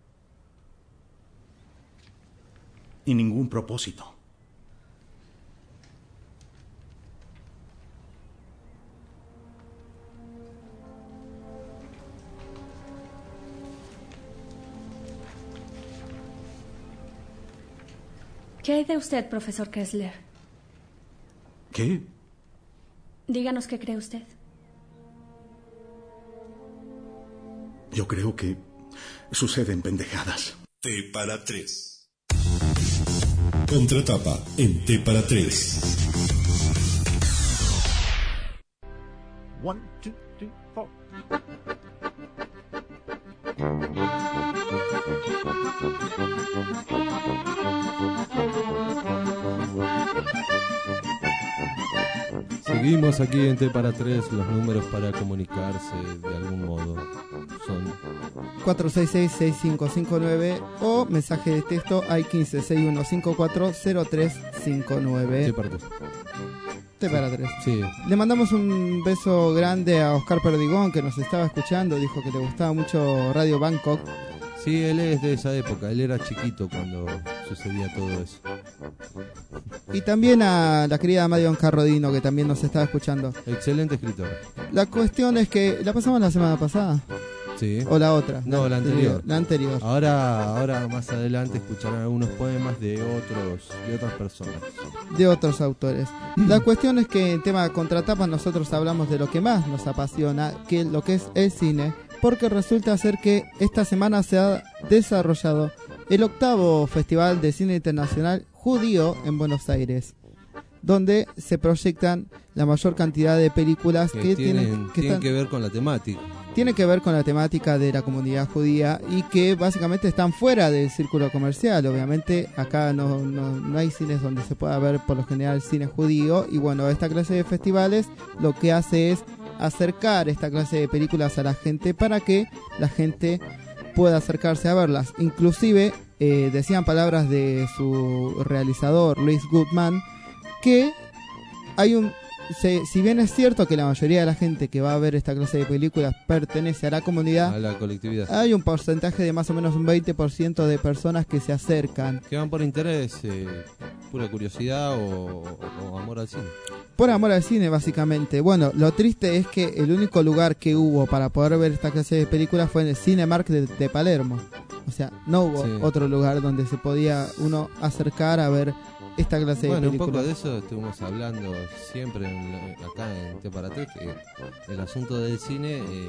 Speaker 16: y ningún propósito.
Speaker 25: ¿Qué hay de usted, profesor Kessler?
Speaker 16: ¿Qué?
Speaker 25: Díganos qué cree usted.
Speaker 16: Yo creo que suceden pendejadas.
Speaker 1: T para tres. Contratapa en T para tres.
Speaker 26: One, two, three, four.
Speaker 2: Seguimos aquí en T para tres. Los números para comunicarse de algún modo son
Speaker 3: cuatro seis seis, seis cinco cinco nueve o mensaje de texto al quince, sesenta y uno cincuenta y cuatro, cero tres cincuenta y nueve.
Speaker 2: T para tres.
Speaker 3: T para tres.
Speaker 2: Sí.
Speaker 3: Le mandamos un beso grande a Oscar Perdigón, que nos estaba escuchando. Dijo que le gustaba mucho Radio Bangkok.
Speaker 2: Sí, él es de esa época. Él era chiquito cuando sucedía todo eso.
Speaker 3: Y también a la querida Marion Carrodino, que también nos estaba escuchando.
Speaker 2: Excelente escritora.
Speaker 3: La cuestión es que, ¿la pasamos la semana pasada?
Speaker 2: Sí.
Speaker 3: ¿O la otra?
Speaker 2: No, la anterior.
Speaker 3: La anterior.
Speaker 2: Ahora, ahora más adelante escucharán algunos poemas de otros, de otras personas.
Speaker 3: De otros autores. La cuestión es que en tema contratapas nosotros hablamos de lo que más nos apasiona, que lo que es el cine, porque resulta ser que esta semana se ha desarrollado el octavo Festival de Cine Internacional Judío en Buenos Aires, donde se proyectan la mayor cantidad de películas que,
Speaker 2: que
Speaker 3: tienen,
Speaker 2: tienen,
Speaker 3: que,
Speaker 2: tienen
Speaker 3: están,
Speaker 2: que ver con la temática.
Speaker 3: Tiene que ver con la temática de la comunidad judía y que básicamente están fuera del círculo comercial. Obviamente acá no, no, no hay cines donde se pueda ver por lo general cine judío, y bueno, esta clase de festivales lo que hace es acercar esta clase de películas a la gente para que la gente pueda acercarse a verlas. Inclusive eh, decían palabras de su realizador Luis Goodman, que hay un Se, si bien es cierto que la mayoría de la gente que va a ver esta clase de películas pertenece a la comunidad,
Speaker 2: a la colectividad,
Speaker 3: hay un porcentaje de más o menos un veinte por ciento de personas que se acercan.
Speaker 2: Que van por interés, eh, pura curiosidad o, o amor al cine.
Speaker 3: Por amor al cine, básicamente. Bueno, lo triste es que el único lugar que hubo para poder ver esta clase de películas fue en el Cinemark de, de Palermo. O sea, no hubo
Speaker 2: sí.
Speaker 3: otro lugar donde se podía uno acercar a ver esta clase
Speaker 2: bueno,
Speaker 3: de películas.
Speaker 2: Bueno, un poco de eso estuvimos hablando siempre en la, acá en T para Tres, que el asunto del cine, eh,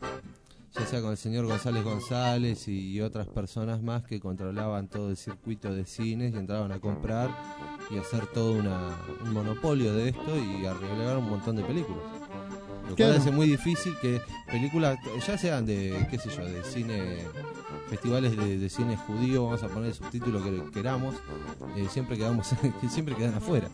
Speaker 2: ya sea con el señor González González y otras personas más que controlaban todo el circuito de cines y entraban a comprar y hacer todo una, un monopolio de esto y arreglar un montón de películas. Lo cual
Speaker 3: Claro.
Speaker 2: hace muy difícil que películas, ya sean de, qué sé yo, de cine, festivales de, de cine judío, vamos a poner el subtítulo que queramos, eh, siempre quedamos, siempre quedan afuera.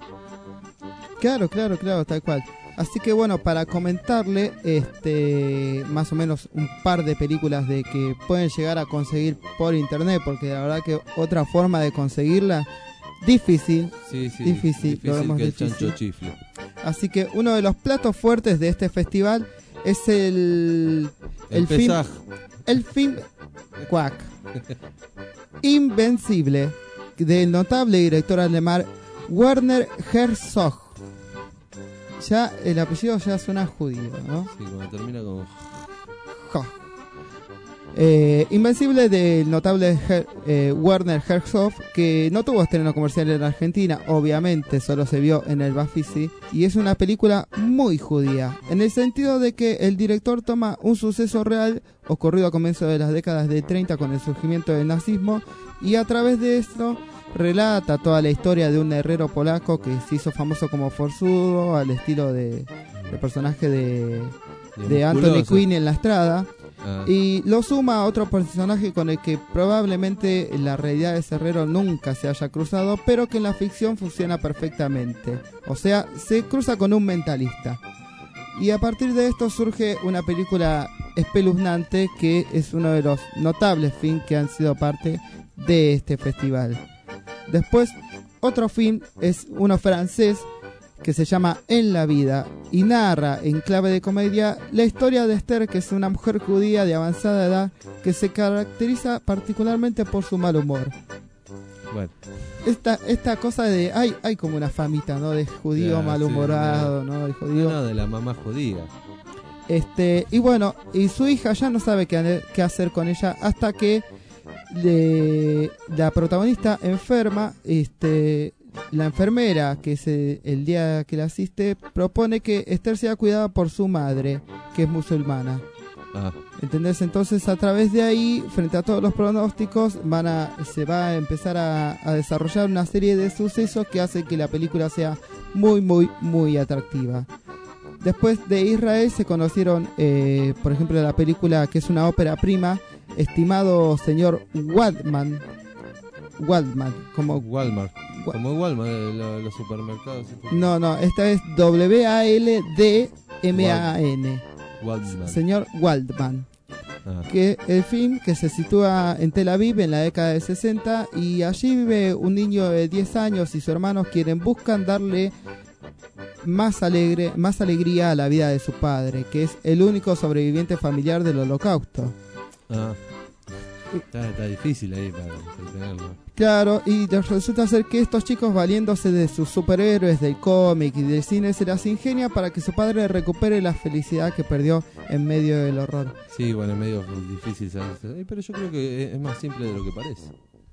Speaker 3: Claro, claro, claro, tal cual. Así que bueno, para comentarle este más o menos un par de películas de que pueden llegar a conseguir por internet, porque la verdad que otra forma de conseguirla difícil,
Speaker 2: sí, sí,
Speaker 3: difícil,
Speaker 2: difícil
Speaker 3: lo vemos
Speaker 2: que el
Speaker 3: difícil.
Speaker 2: chancho chifle.
Speaker 3: Así que uno de los platos fuertes de este festival es el
Speaker 2: El,
Speaker 3: el film
Speaker 2: Pesaj.
Speaker 3: el film Quack Invencible, del notable director alemán Werner Herzog. Ya el apellido ya suena judío, ¿no?
Speaker 2: Sí, cuando termina con
Speaker 3: Jo. Eh, Invencible, del notable Her- eh, Werner Herzog, que no tuvo estreno comercial en Argentina, obviamente solo se vio en el Bafisi, y es una película muy judía, en el sentido de que el director toma un suceso real ocurrido a comienzos de las décadas de treinta con el surgimiento del nazismo, y a través de esto relata toda la historia de un herrero polaco que se hizo famoso como forzudo, al estilo de, de personaje de,
Speaker 2: De
Speaker 3: de Anthony
Speaker 2: musculoso.
Speaker 3: Quinn en La Estrada.
Speaker 2: Ah.
Speaker 3: Y lo suma a otro personaje con el que probablemente en la realidad de ese herrero nunca se haya cruzado, pero que en la ficción funciona perfectamente. O sea, se cruza con un mentalista. Y a partir de esto surge una película espeluznante que es uno de los notables films que han sido parte de este festival. Después, otro film es uno francés que se llama En la vida y narra en clave de comedia la historia de Esther, que es una mujer judía de avanzada edad que se caracteriza particularmente por su mal humor.
Speaker 2: Bueno.
Speaker 3: Esta, esta cosa de, hay, hay como una famita, ¿no? De judío
Speaker 2: Ya,
Speaker 3: malhumorado,
Speaker 2: sí,
Speaker 3: ¿no? De judío.
Speaker 2: No, no, de la mamá judía.
Speaker 3: Este, y bueno, y su hija ya no sabe qué, qué hacer con ella hasta que le, la protagonista enferma, este, la enfermera, que es el, el día que la asiste, propone que Esther sea cuidada por su madre, que es musulmana.
Speaker 2: Ah.
Speaker 3: ¿Entendés? Entonces, a través de ahí, frente a todos los pronósticos, van a, se va a empezar a, a desarrollar una serie de sucesos que hacen que la película sea muy, muy, muy atractiva. Después de Israel se conocieron, eh, por ejemplo, la película que es una ópera prima, estimado señor Waldman. Waldman, como
Speaker 2: Walmart. Como Walmart, eh, lo- los supermercados.
Speaker 3: No, no, esta es W A L D M A N.
Speaker 2: Waldman.
Speaker 3: Señor Waldman.
Speaker 2: Ah.
Speaker 3: Que el film que se sitúa en Tel Aviv en la década de sesenta, y allí vive un niño de diez años y sus hermanos quienes buscan darle más alegre, más alegría a la vida de su padre, que es el único sobreviviente familiar del Holocausto.
Speaker 2: Ah. Está, está difícil ahí para entretenerlo.
Speaker 3: Claro, y resulta ser que estos chicos, valiéndose de sus superhéroes, del cómic y del cine, se las ingenia para que su padre recupere la felicidad que perdió en medio del horror.
Speaker 2: Sí, bueno, es medio difícil saber, pero yo creo que es más simple de lo que parece.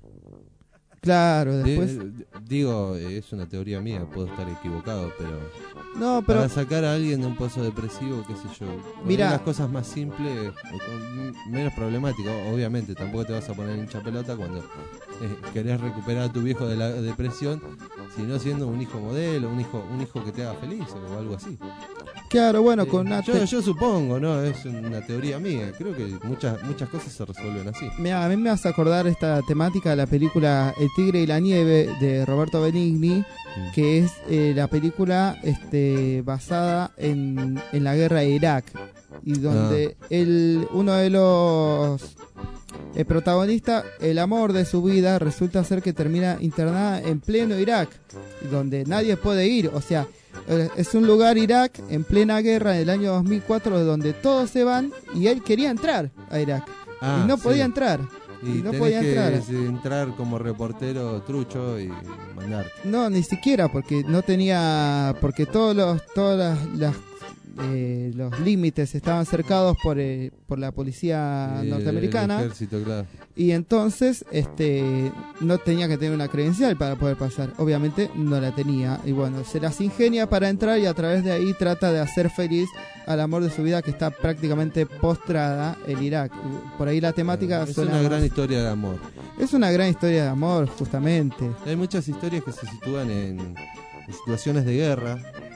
Speaker 3: Claro, después...
Speaker 2: Eh, digo, es una teoría mía, puedo estar equivocado, pero...
Speaker 3: No, pero...
Speaker 2: Para sacar a alguien de un pozo depresivo, qué sé yo...
Speaker 3: Mira...
Speaker 2: las cosas más simples, menos problemáticas, obviamente, tampoco te vas a poner hincha pelota cuando eh, querés recuperar a tu viejo de la depresión, sino siendo un hijo modelo, un hijo un hijo que te haga feliz o algo así.
Speaker 3: Claro, bueno,
Speaker 2: eh,
Speaker 3: con una...
Speaker 2: Yo, yo supongo, ¿no? Es una teoría mía, creo que muchas muchas cosas se resuelven así.
Speaker 3: Mira, a mí me hace acordar esta temática de la película El Tigre y la Nieve de Roberto Benigni, mm. que es eh, la película este, basada en, en la guerra de Irak, y donde ah. el, uno de los el protagonista, el amor de su vida, resulta ser que termina internada en pleno Irak, donde nadie puede ir, o sea, es un lugar, Irak, en plena guerra en el año dos mil cuatro, donde todos se van y él quería entrar a Irak ah, y no podía sí. entrar.
Speaker 2: Y, y no podía que entrar. entrar como reportero trucho y mandarte.
Speaker 3: No, ni siquiera, porque no tenía, porque todos los, todas las, las eh, los límites estaban cercados por eh, por la policía
Speaker 2: y
Speaker 3: norteamericana.
Speaker 2: El ejército, claro.
Speaker 3: Y entonces, este, no tenía que tener una credencial para poder pasar. Obviamente no la tenía. Y bueno, se las ingenia para entrar y a través de ahí trata de hacer feliz al amor de su vida, que está prácticamente postrada en Irak. Por ahí la temática
Speaker 2: es
Speaker 3: suena
Speaker 2: una gran
Speaker 3: más...
Speaker 2: historia de amor.
Speaker 3: Es una gran historia de amor, justamente.
Speaker 2: Hay muchas historias que se sitúan en, en situaciones de guerra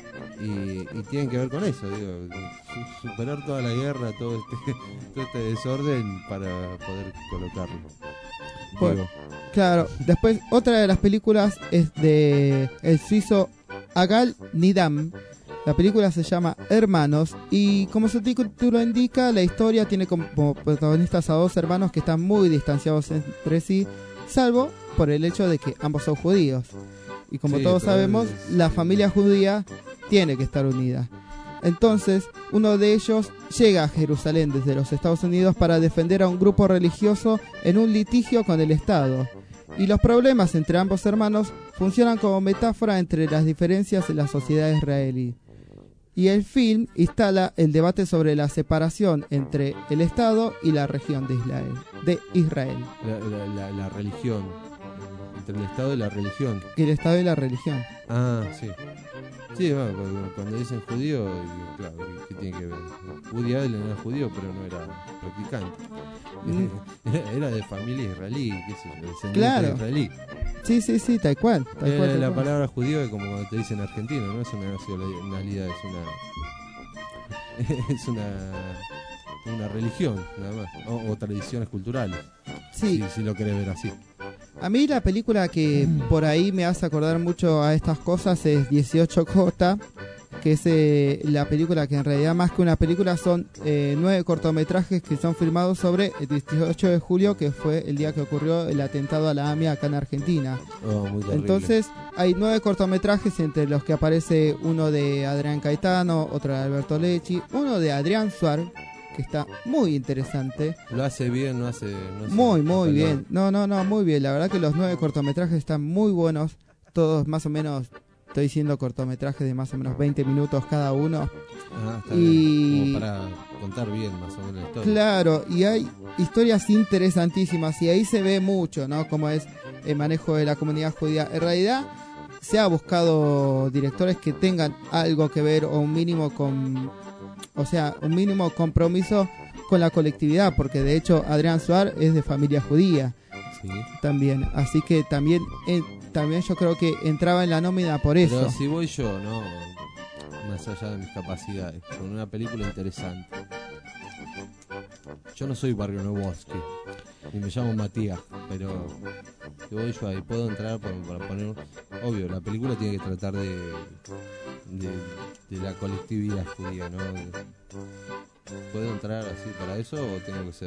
Speaker 2: y, y tienen que ver con eso, digo, superar toda la guerra, todo este, todo este desorden para poder colocarlo.
Speaker 3: Bueno, claro, después otra de las películas es de el suizo Agal Nidam. La película se llama Hermanos y, como su título indica, la historia tiene como protagonistas a dos hermanos que están muy distanciados entre sí, salvo por el hecho de que ambos son judíos. Y como sí, todos sabemos, es... la familia judía tiene que estar unida. Entonces, uno de ellos llega a Jerusalén desde los Estados Unidos para defender a un grupo religioso en un litigio con el Estado. Y los problemas entre ambos hermanos funcionan como metáfora entre las diferencias en la sociedad israelí. Y el film instala el debate sobre la separación entre el Estado y la región de Israel. De Israel.
Speaker 2: La, la, la, la religión. Entre el Estado y la religión.
Speaker 3: El Estado y la religión.
Speaker 2: Ah, sí. Sí, bueno, cuando dicen judío, claro, ¿qué tiene que ver? Woody Allen era judío, pero no era practicante. Mm. Era de familia israelí, qué sé yo, descendiente
Speaker 3: claro.
Speaker 2: israelí.
Speaker 3: Sí, sí, sí, tal cual. Tal
Speaker 2: eh,
Speaker 3: cual tal
Speaker 2: la
Speaker 3: cual.
Speaker 2: palabra judío es como cuando te dicen argentino, no es una nacionalidad, es una es una una religión, nada más, o, o tradiciones culturales.
Speaker 3: Sí.
Speaker 2: Si, si lo querés ver así.
Speaker 3: A mí la película que por ahí me hace acordar mucho a estas cosas es dieciocho J, que es eh, la película que en realidad más que una película son eh, nueve cortometrajes que son filmados sobre el dieciocho de julio, que fue el día que ocurrió el atentado a la AMIA acá en Argentina.
Speaker 2: Oh, muy terrible.
Speaker 3: Entonces hay nueve cortometrajes entre los que aparece uno de Adrián Caetano, otro de Alberto Lecci, uno de Adrián Suárez, que está muy interesante.
Speaker 2: Lo hace bien, no hace... No hace
Speaker 3: muy, muy bien. No, no, no, muy bien. La verdad que los nueve cortometrajes están muy buenos. Todos más o menos, estoy diciendo cortometrajes de más o menos veinte minutos cada uno.
Speaker 2: Ah, está
Speaker 3: y...
Speaker 2: bien. Como para contar bien más o menos la historia.
Speaker 3: Claro, y hay historias interesantísimas y ahí se ve mucho, ¿no? Cómo es el manejo de la comunidad judía. En realidad se ha buscado directores que tengan algo que ver o un mínimo con... O sea, un mínimo compromiso con la colectividad, porque de hecho Adrián Suárez es de familia judía.
Speaker 2: Sí.
Speaker 3: También, así que también eh, también yo creo que entraba en la nómina por eso.
Speaker 2: Pero si voy yo, no, más allá de mis capacidades, con una película interesante. Yo no soy Barrio Nuevoski, ni me llamo Matías, pero si voy yo ahí, puedo entrar para, para poner... Obvio, la película tiene que tratar de... De, de la colectividad judía, ¿no? ¿Puedo entrar así para eso o tengo que ser...?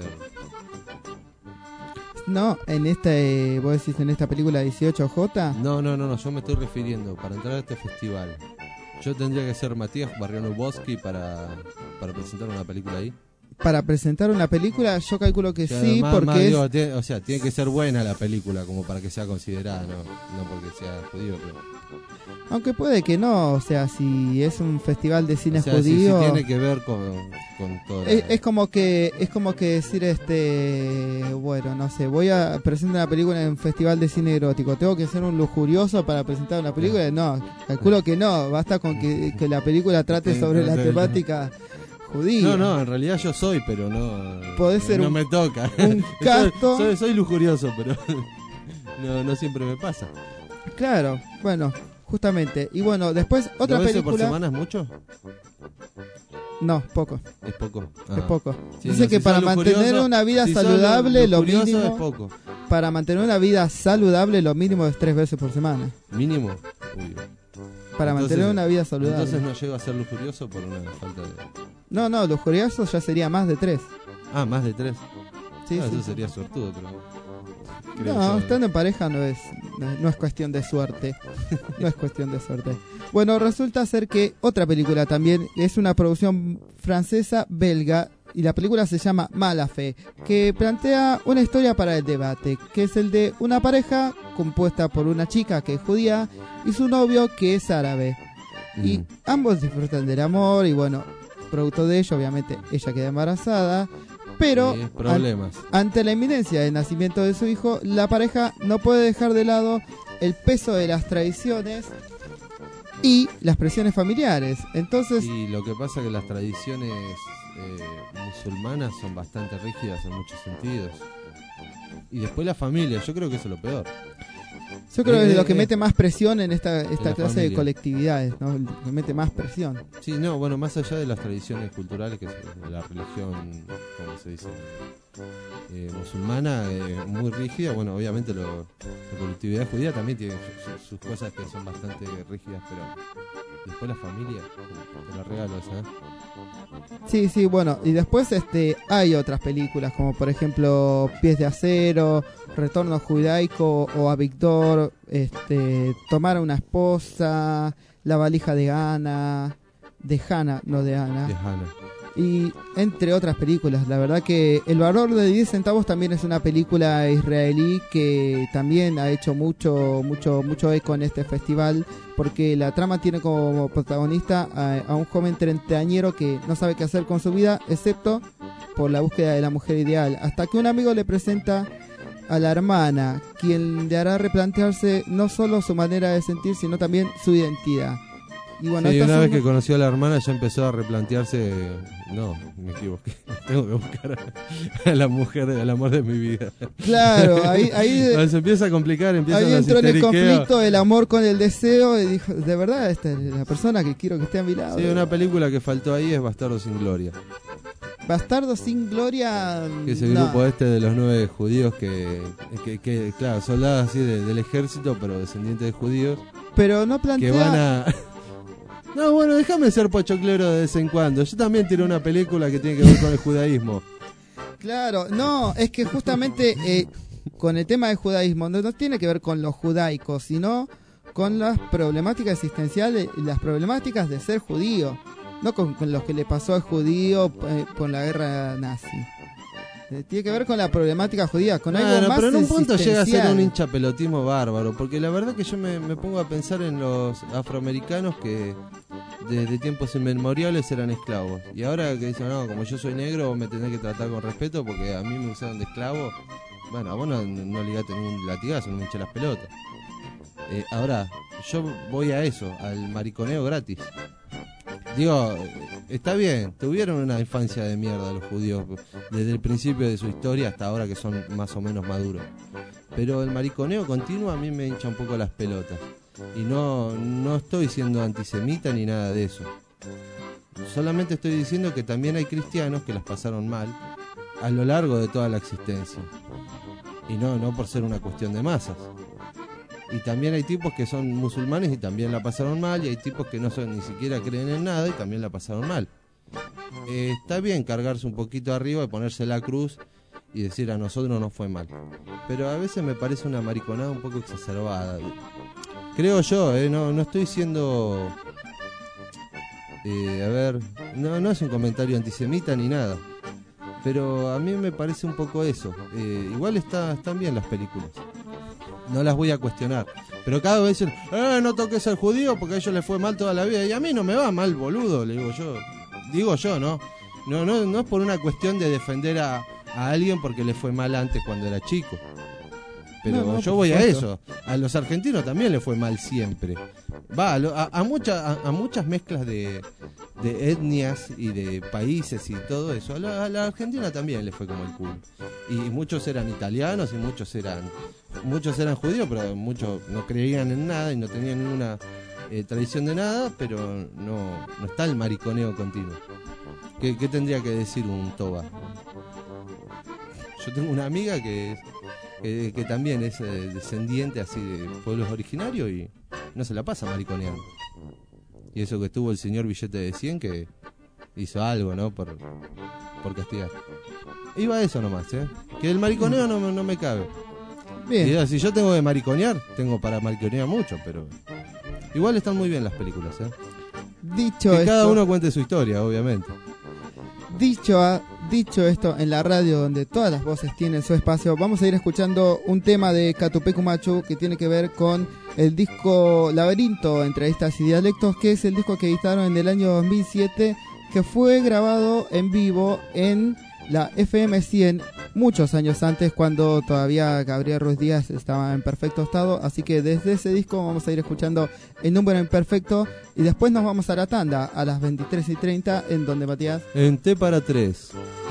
Speaker 3: No, en esta, eh, vos decís en esta película dieciocho J.
Speaker 2: No, no, no, no, yo me estoy refiriendo, para entrar a este festival, ¿yo tendría que ser Matías Barriano Boschi para, para presentar una película ahí?
Speaker 3: para presentar una película, yo calculo que
Speaker 2: Claro,
Speaker 3: sí,
Speaker 2: más-
Speaker 3: porque
Speaker 2: más
Speaker 3: es...
Speaker 2: digo, tiene- o sea, tiene que ser buena la película como para que sea considerada, no, no porque sea judío, pero...
Speaker 3: Aunque puede que no, o sea, si es un festival de cine
Speaker 2: O sea, sí,
Speaker 3: judío...
Speaker 2: sí tiene que ver con, con todo.
Speaker 3: Es, es como que es como que decir este bueno no sé voy a presentar una película en un festival de cine erótico, tengo que ser un lujurioso para presentar una película. No, calculo que no, basta con que, que la película trate sobre la temática judía.
Speaker 2: No, no, en realidad yo soy, pero no.
Speaker 3: Podés ser
Speaker 2: no
Speaker 3: un-
Speaker 2: me toca.
Speaker 3: un casto.
Speaker 2: soy, soy, soy lujurioso, pero no, no siempre me pasa.
Speaker 3: Claro, bueno, justamente. Y bueno, después otra
Speaker 2: ¿Dos veces por
Speaker 3: película.
Speaker 2: semana es mucho?
Speaker 3: No, poco.
Speaker 2: Es poco.
Speaker 3: Es
Speaker 2: Ah.
Speaker 3: poco.
Speaker 2: Sí,
Speaker 3: Dice
Speaker 2: no,
Speaker 3: que
Speaker 2: si
Speaker 3: para
Speaker 2: sos
Speaker 3: mantener
Speaker 2: lujurioso-
Speaker 3: una vida
Speaker 2: si sos
Speaker 3: saludable lo
Speaker 2: lujurioso
Speaker 3: mínimo
Speaker 2: es poco.
Speaker 3: para mantener una vida saludable lo mínimo es tres veces por semana.
Speaker 2: ¿Mínimo? Uy.
Speaker 3: Para mantener una vida saludable.
Speaker 2: Entonces no llego a ser lujurioso por una falta de...
Speaker 3: No, no, lujurioso ya sería más de tres.
Speaker 2: Ah, más de tres.
Speaker 3: Sí,
Speaker 2: Ah,
Speaker 3: sí.
Speaker 2: Eso sería suertudo, pero... creo
Speaker 3: No,
Speaker 2: yo.
Speaker 3: estando en pareja no es, no, no es cuestión de suerte. No es cuestión de suerte. Bueno, resulta ser que otra película también es una producción francesa belga y la película se llama Mala Fe, que plantea una historia para el debate, que es el de una pareja compuesta por una chica que es judía y su novio que es árabe. Y ambos disfrutan del amor y bueno, producto de ello obviamente ella queda embarazada. Pero
Speaker 2: Sí, problemas.
Speaker 3: an- ante la inminencia del nacimiento de su hijo, la pareja no puede dejar de lado el peso de las tradiciones y las presiones familiares. Entonces,
Speaker 2: Y lo que pasa es que las tradiciones eh, musulmanas son bastante rígidas en muchos sentidos. Y después la familia, yo creo que eso es lo peor.
Speaker 3: yo creo que
Speaker 2: Eh,
Speaker 3: es lo que
Speaker 2: eh,
Speaker 3: mete más presión en esta, esta
Speaker 2: la
Speaker 3: clase de
Speaker 2: familia.
Speaker 3: colectividades, ¿no? Lo que mete más presión.
Speaker 2: Sí, no, bueno, más allá de las tradiciones culturales, que es la religión, como se dice, eh, musulmana, eh, muy rígida, bueno, obviamente lo, la colectividad judía también tiene su- su- sus cosas que son bastante rígidas, pero después la familia, te la regalo esa, ¿eh?
Speaker 3: Sí, sí, bueno, y después este hay otras películas como por ejemplo Pies de Acero, Retorno Judaico o a Víctor, este, Tomar a una esposa, La valija de Ana, de Hannah, no de Ana.
Speaker 2: De Hannah.
Speaker 3: Y entre otras películas, la verdad que El valor de diez centavos también es una película israelí que también ha hecho mucho mucho mucho eco en este festival, porque la trama tiene como protagonista a, a un joven treintañero que no sabe qué hacer con su vida excepto por la búsqueda de la mujer ideal, hasta que un amigo le presenta a la hermana, quien le hará replantearse no solo su manera de sentir, sino también su identidad. Y bueno,
Speaker 2: Sí,
Speaker 3: estas
Speaker 2: una
Speaker 3: son-
Speaker 2: vez que conoció a la hermana ya empezó a replantearse, no, me equivoqué, tengo que buscar a, a la mujer, al amor de mi vida.
Speaker 3: Claro, ahí- ahí-
Speaker 2: Cuando se empieza a complicar, empieza
Speaker 3: Ahí
Speaker 2: los
Speaker 3: entró en el
Speaker 2: histeriqueos.
Speaker 3: conflicto del amor con el deseo y dijo, de verdad, esta es la persona que quiero que esté a mi lado.
Speaker 2: Sí, una película que faltó ahí es Bastardo sin Gloria.
Speaker 3: Bastardo sin gloria.
Speaker 2: Que es el
Speaker 3: no.
Speaker 2: grupo este de los nueve judíos que, que, que, claro, soldados así de- del ejército, pero descendientes de judíos.
Speaker 3: Pero no plantea.
Speaker 2: Que van a... No, bueno, déjame ser pochoclero de vez en cuando. Yo también tiré una película que tiene que ver con el judaísmo.
Speaker 3: Claro, no, es que justamente eh, con el tema del judaísmo no, no tiene que ver con los judaicos, sino con las problemáticas existenciales y las problemáticas de ser judío, no con, con lo que le pasó al judío eh, con la guerra nazi. Eh, tiene que ver con la problemática judía, con algo
Speaker 2: Bueno,
Speaker 3: más
Speaker 2: pero en un punto llega a ser
Speaker 3: existencial.
Speaker 2: un hincha pelotismo bárbaro, porque la verdad que yo me, me pongo a pensar en los afroamericanos que desde tiempos inmemoriales eran esclavos. Y ahora que dicen, no, como yo soy negro, vos me tenés que tratar con respeto porque a mí me usaron de esclavo. Bueno, a vos no, no ligaste ningún latigazo, no me hinché las pelotas. Eh, ahora, yo voy a eso, al mariconeo gratis. Digo, está bien, tuvieron una infancia de mierda los judíos desde el principio de su historia hasta ahora que son más o menos maduros. Pero el mariconeo continuo a mí me hincha un poco las pelotas. Y no, no estoy siendo antisemita ni nada de eso. Solamente estoy diciendo que también hay cristianos que las pasaron mal a lo largo de toda la existencia. Y no, no por ser una cuestión de masas. Y también hay tipos que son musulmanes y también la pasaron mal, y hay tipos que no son ni siquiera creen en nada y también la pasaron mal. Eh, está bien cargarse un poquito arriba y ponerse la cruz y decir a nosotros no fue mal. Pero a veces me parece una mariconada un poco exacerbada. Creo yo, eh, no, no estoy siendo... Eh, a ver, no, no es un comentario antisemita ni nada. Pero a mí me parece un poco eso. Eh, igual está, están bien las películas. No las voy a cuestionar. Pero cada vez dicen, eh, no toques al judío porque a ellos les fue mal toda la vida. Y a mí no me va mal, boludo, le digo yo. Digo yo, ¿no? No, no, no es por una cuestión de defender a, a alguien porque le fue mal antes cuando era chico. Pero
Speaker 3: No, no,
Speaker 2: yo
Speaker 3: por
Speaker 2: voy a
Speaker 3: supuesto.
Speaker 2: eso. A los argentinos también les fue mal siempre. Va, a, lo- a, a, mucha- a, a muchas mezclas de, de etnias y de países y todo eso. A la, a la Argentina también le fue como el culo. Y muchos eran italianos y muchos eran muchos eran judíos, pero muchos no creían en nada y no tenían ninguna eh, tradición de nada, pero no, no está el mariconeo continuo. ¿Qué, qué tendría que decir un toba? Yo tengo una amiga que es que, que también es eh, descendiente así de pueblos originarios y no se la pasa mariconeando. Y eso que estuvo el señor billete de cien que hizo algo, ¿no? Por, por castigar. Iba a eso nomás, ¿eh? Que el mariconeo no, me- no me cabe.
Speaker 3: Bien.
Speaker 2: Y, eh, si yo tengo que mariconear, tengo para mariconear mucho, pero igual están muy bien las películas, ¿eh?
Speaker 3: Dicho
Speaker 2: que cada
Speaker 3: esto-
Speaker 2: uno cuente su historia, obviamente.
Speaker 3: Dicho, a- dicho esto, en la radio donde todas las voces tienen su espacio, vamos a ir escuchando un tema de Catupecu Machu que tiene que ver con el disco Laberinto, Entrevistas y Dialectos, que es el disco que editaron en el año dos mil siete, que fue grabado en vivo en la F M cien muchos años antes, cuando todavía Gabriel Ruiz Díaz estaba en perfecto estado. Así que desde ese disco vamos a ir escuchando el número imperfecto y después nos vamos a la tanda a las veintitrés y treinta, en donde, Matías.
Speaker 2: En T para tres.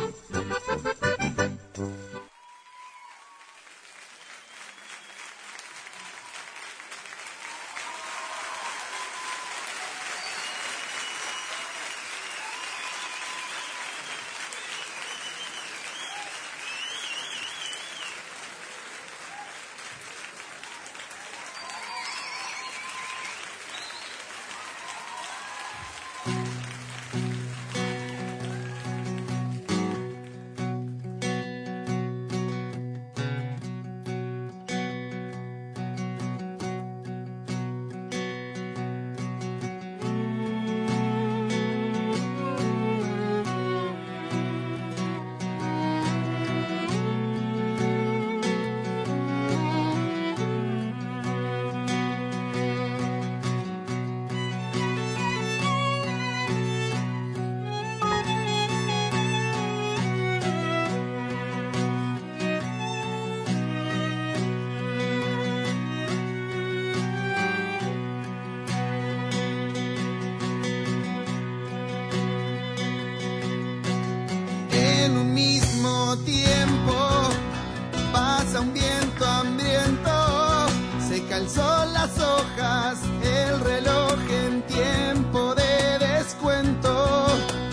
Speaker 11: En un mismo tiempo pasa un viento hambriento, se calzó las hojas, el reloj en tiempo de descuento.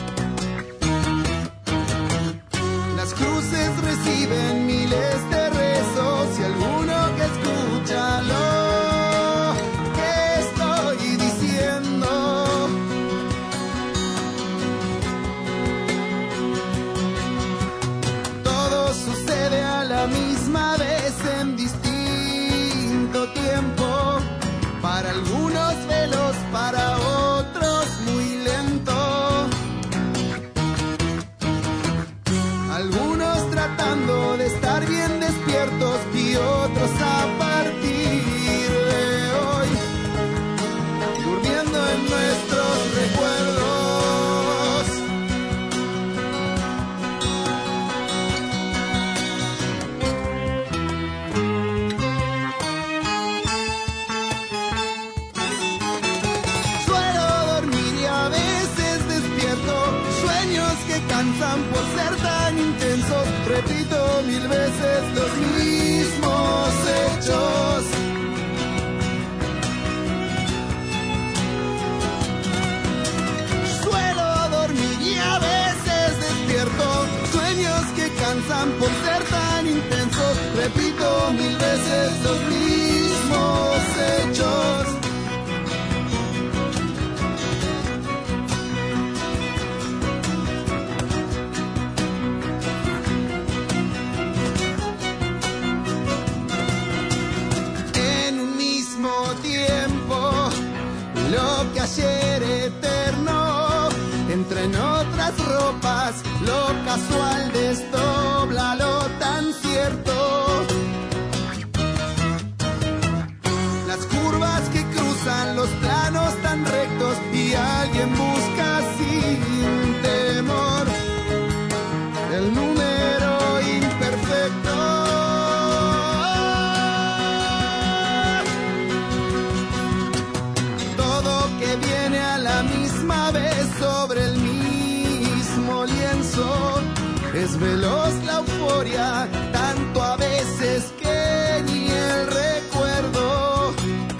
Speaker 11: Las cruces reciben miles de rezos y alguno que escucha lo que estoy diciendo. Todo sucede a la misma vez en distinto tiempo. Para algunos veloz, para otros muy lento. Algunos tratando de estar bien despiertos y otros a partir de hoy durmiendo en nuestros recuerdos. Suelo dormir y a veces despierto, sueños que cansan por ser tan intensos. Repito mil veces los mismos hechos. Suelo dormir y a veces despierto, sueños que cansan por ser tan intensos. Repito mil veces los mismos hechos. En un mismo tiempo, lo que ayer eterno entra en otra las ropas, lo casual desdobla lo tan cierto. Las curvas que cruzan los planos tan rectos y alguien busca sin temor el número imperfecto. Todo que viene a la misma vez sobre el mismo lienzo. Es veloz la euforia, tanto a veces que ni el recuerdo.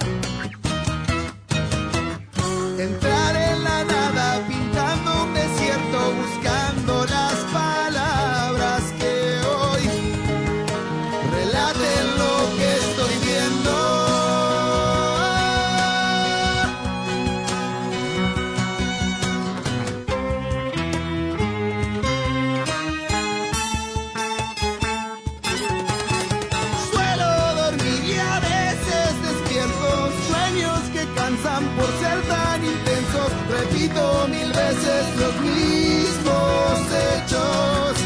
Speaker 11: Entrar en la nada, pintando un desierto, buscando las palabras que hoy relaten lo que estoy viendo. Suelo dormir y a veces despierto, sueños que cansan por ser tan intensos, repito mil veces los mismos hechos.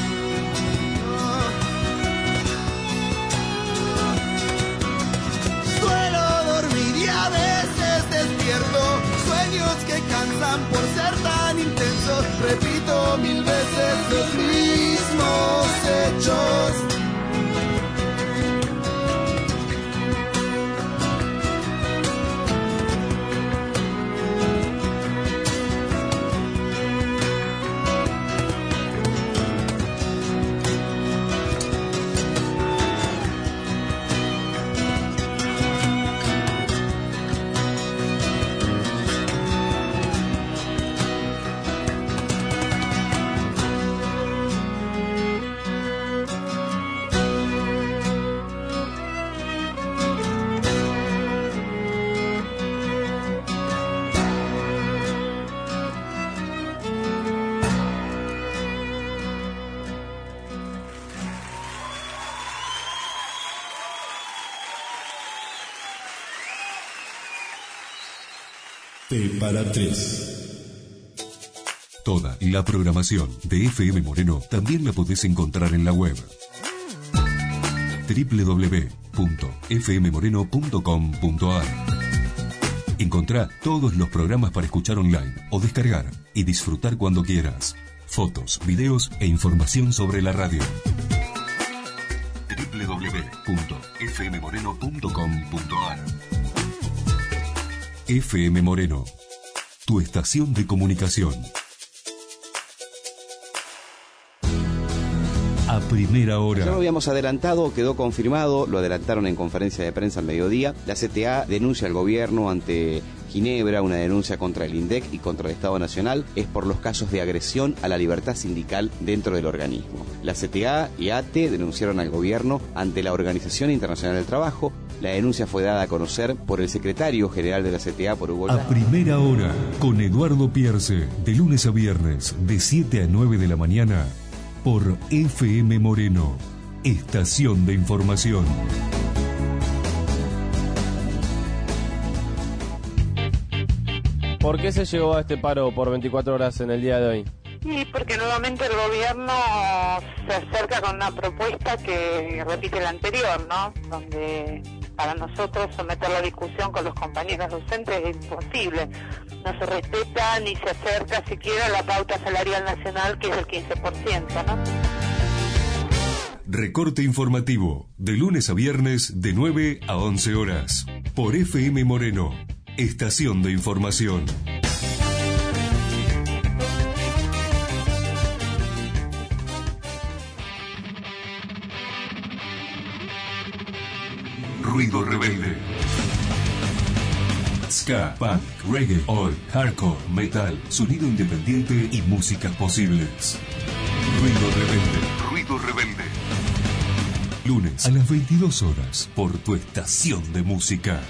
Speaker 11: Suelo dormir y a veces despierto, sueños que cansan por ser tan intensos, repito mil veces los mismos hechos.
Speaker 1: T para tres. Toda la programación de F M Moreno también la podés encontrar en la web doble u doble u doble u punto f m moreno punto com punto a r. Encontrá todos los programas para escuchar online o descargar y disfrutar cuando quieras. Fotos, videos e información sobre la radio. doble u doble u doble u punto f m moreno punto com punto a r. F M Moreno, tu estación de comunicación. A primera hora.
Speaker 17: Ya lo habíamos adelantado, quedó confirmado, lo adelantaron en conferencia de prensa al mediodía. La C T A denuncia al gobierno ante Ginebra, una denuncia contra el INDEC y contra el Estado Nacional, es por los casos de agresión a la libertad sindical dentro del organismo. La C T A y A T E denunciaron al gobierno ante la Organización Internacional del Trabajo. La denuncia fue dada a conocer por el secretario general de la C T A, por Hugo.
Speaker 1: A primera hora, con Eduardo Pierce, de lunes a viernes, de siete a nueve de la mañana, por F M Moreno, estación de información.
Speaker 18: ¿Por qué se llegó a este paro por veinticuatro horas en el día de hoy?
Speaker 19: Y porque nuevamente el gobierno se acerca con una propuesta que repite la anterior, ¿no? Donde para nosotros someter la discusión con los compañeros docentes es imposible. No se respeta ni se acerca siquiera a la pauta salarial nacional, que es el quince por ciento, ¿no?
Speaker 1: Recorte informativo, de lunes a viernes, de nueve a once horas, por F M Moreno, estación de información. Ruido rebelde. Ska, punk, reggae, oi, hardcore, metal, sonido independiente y músicas posibles. Ruido rebelde. Ruido rebelde. Lunes a las veintidós horas por tu estación de música.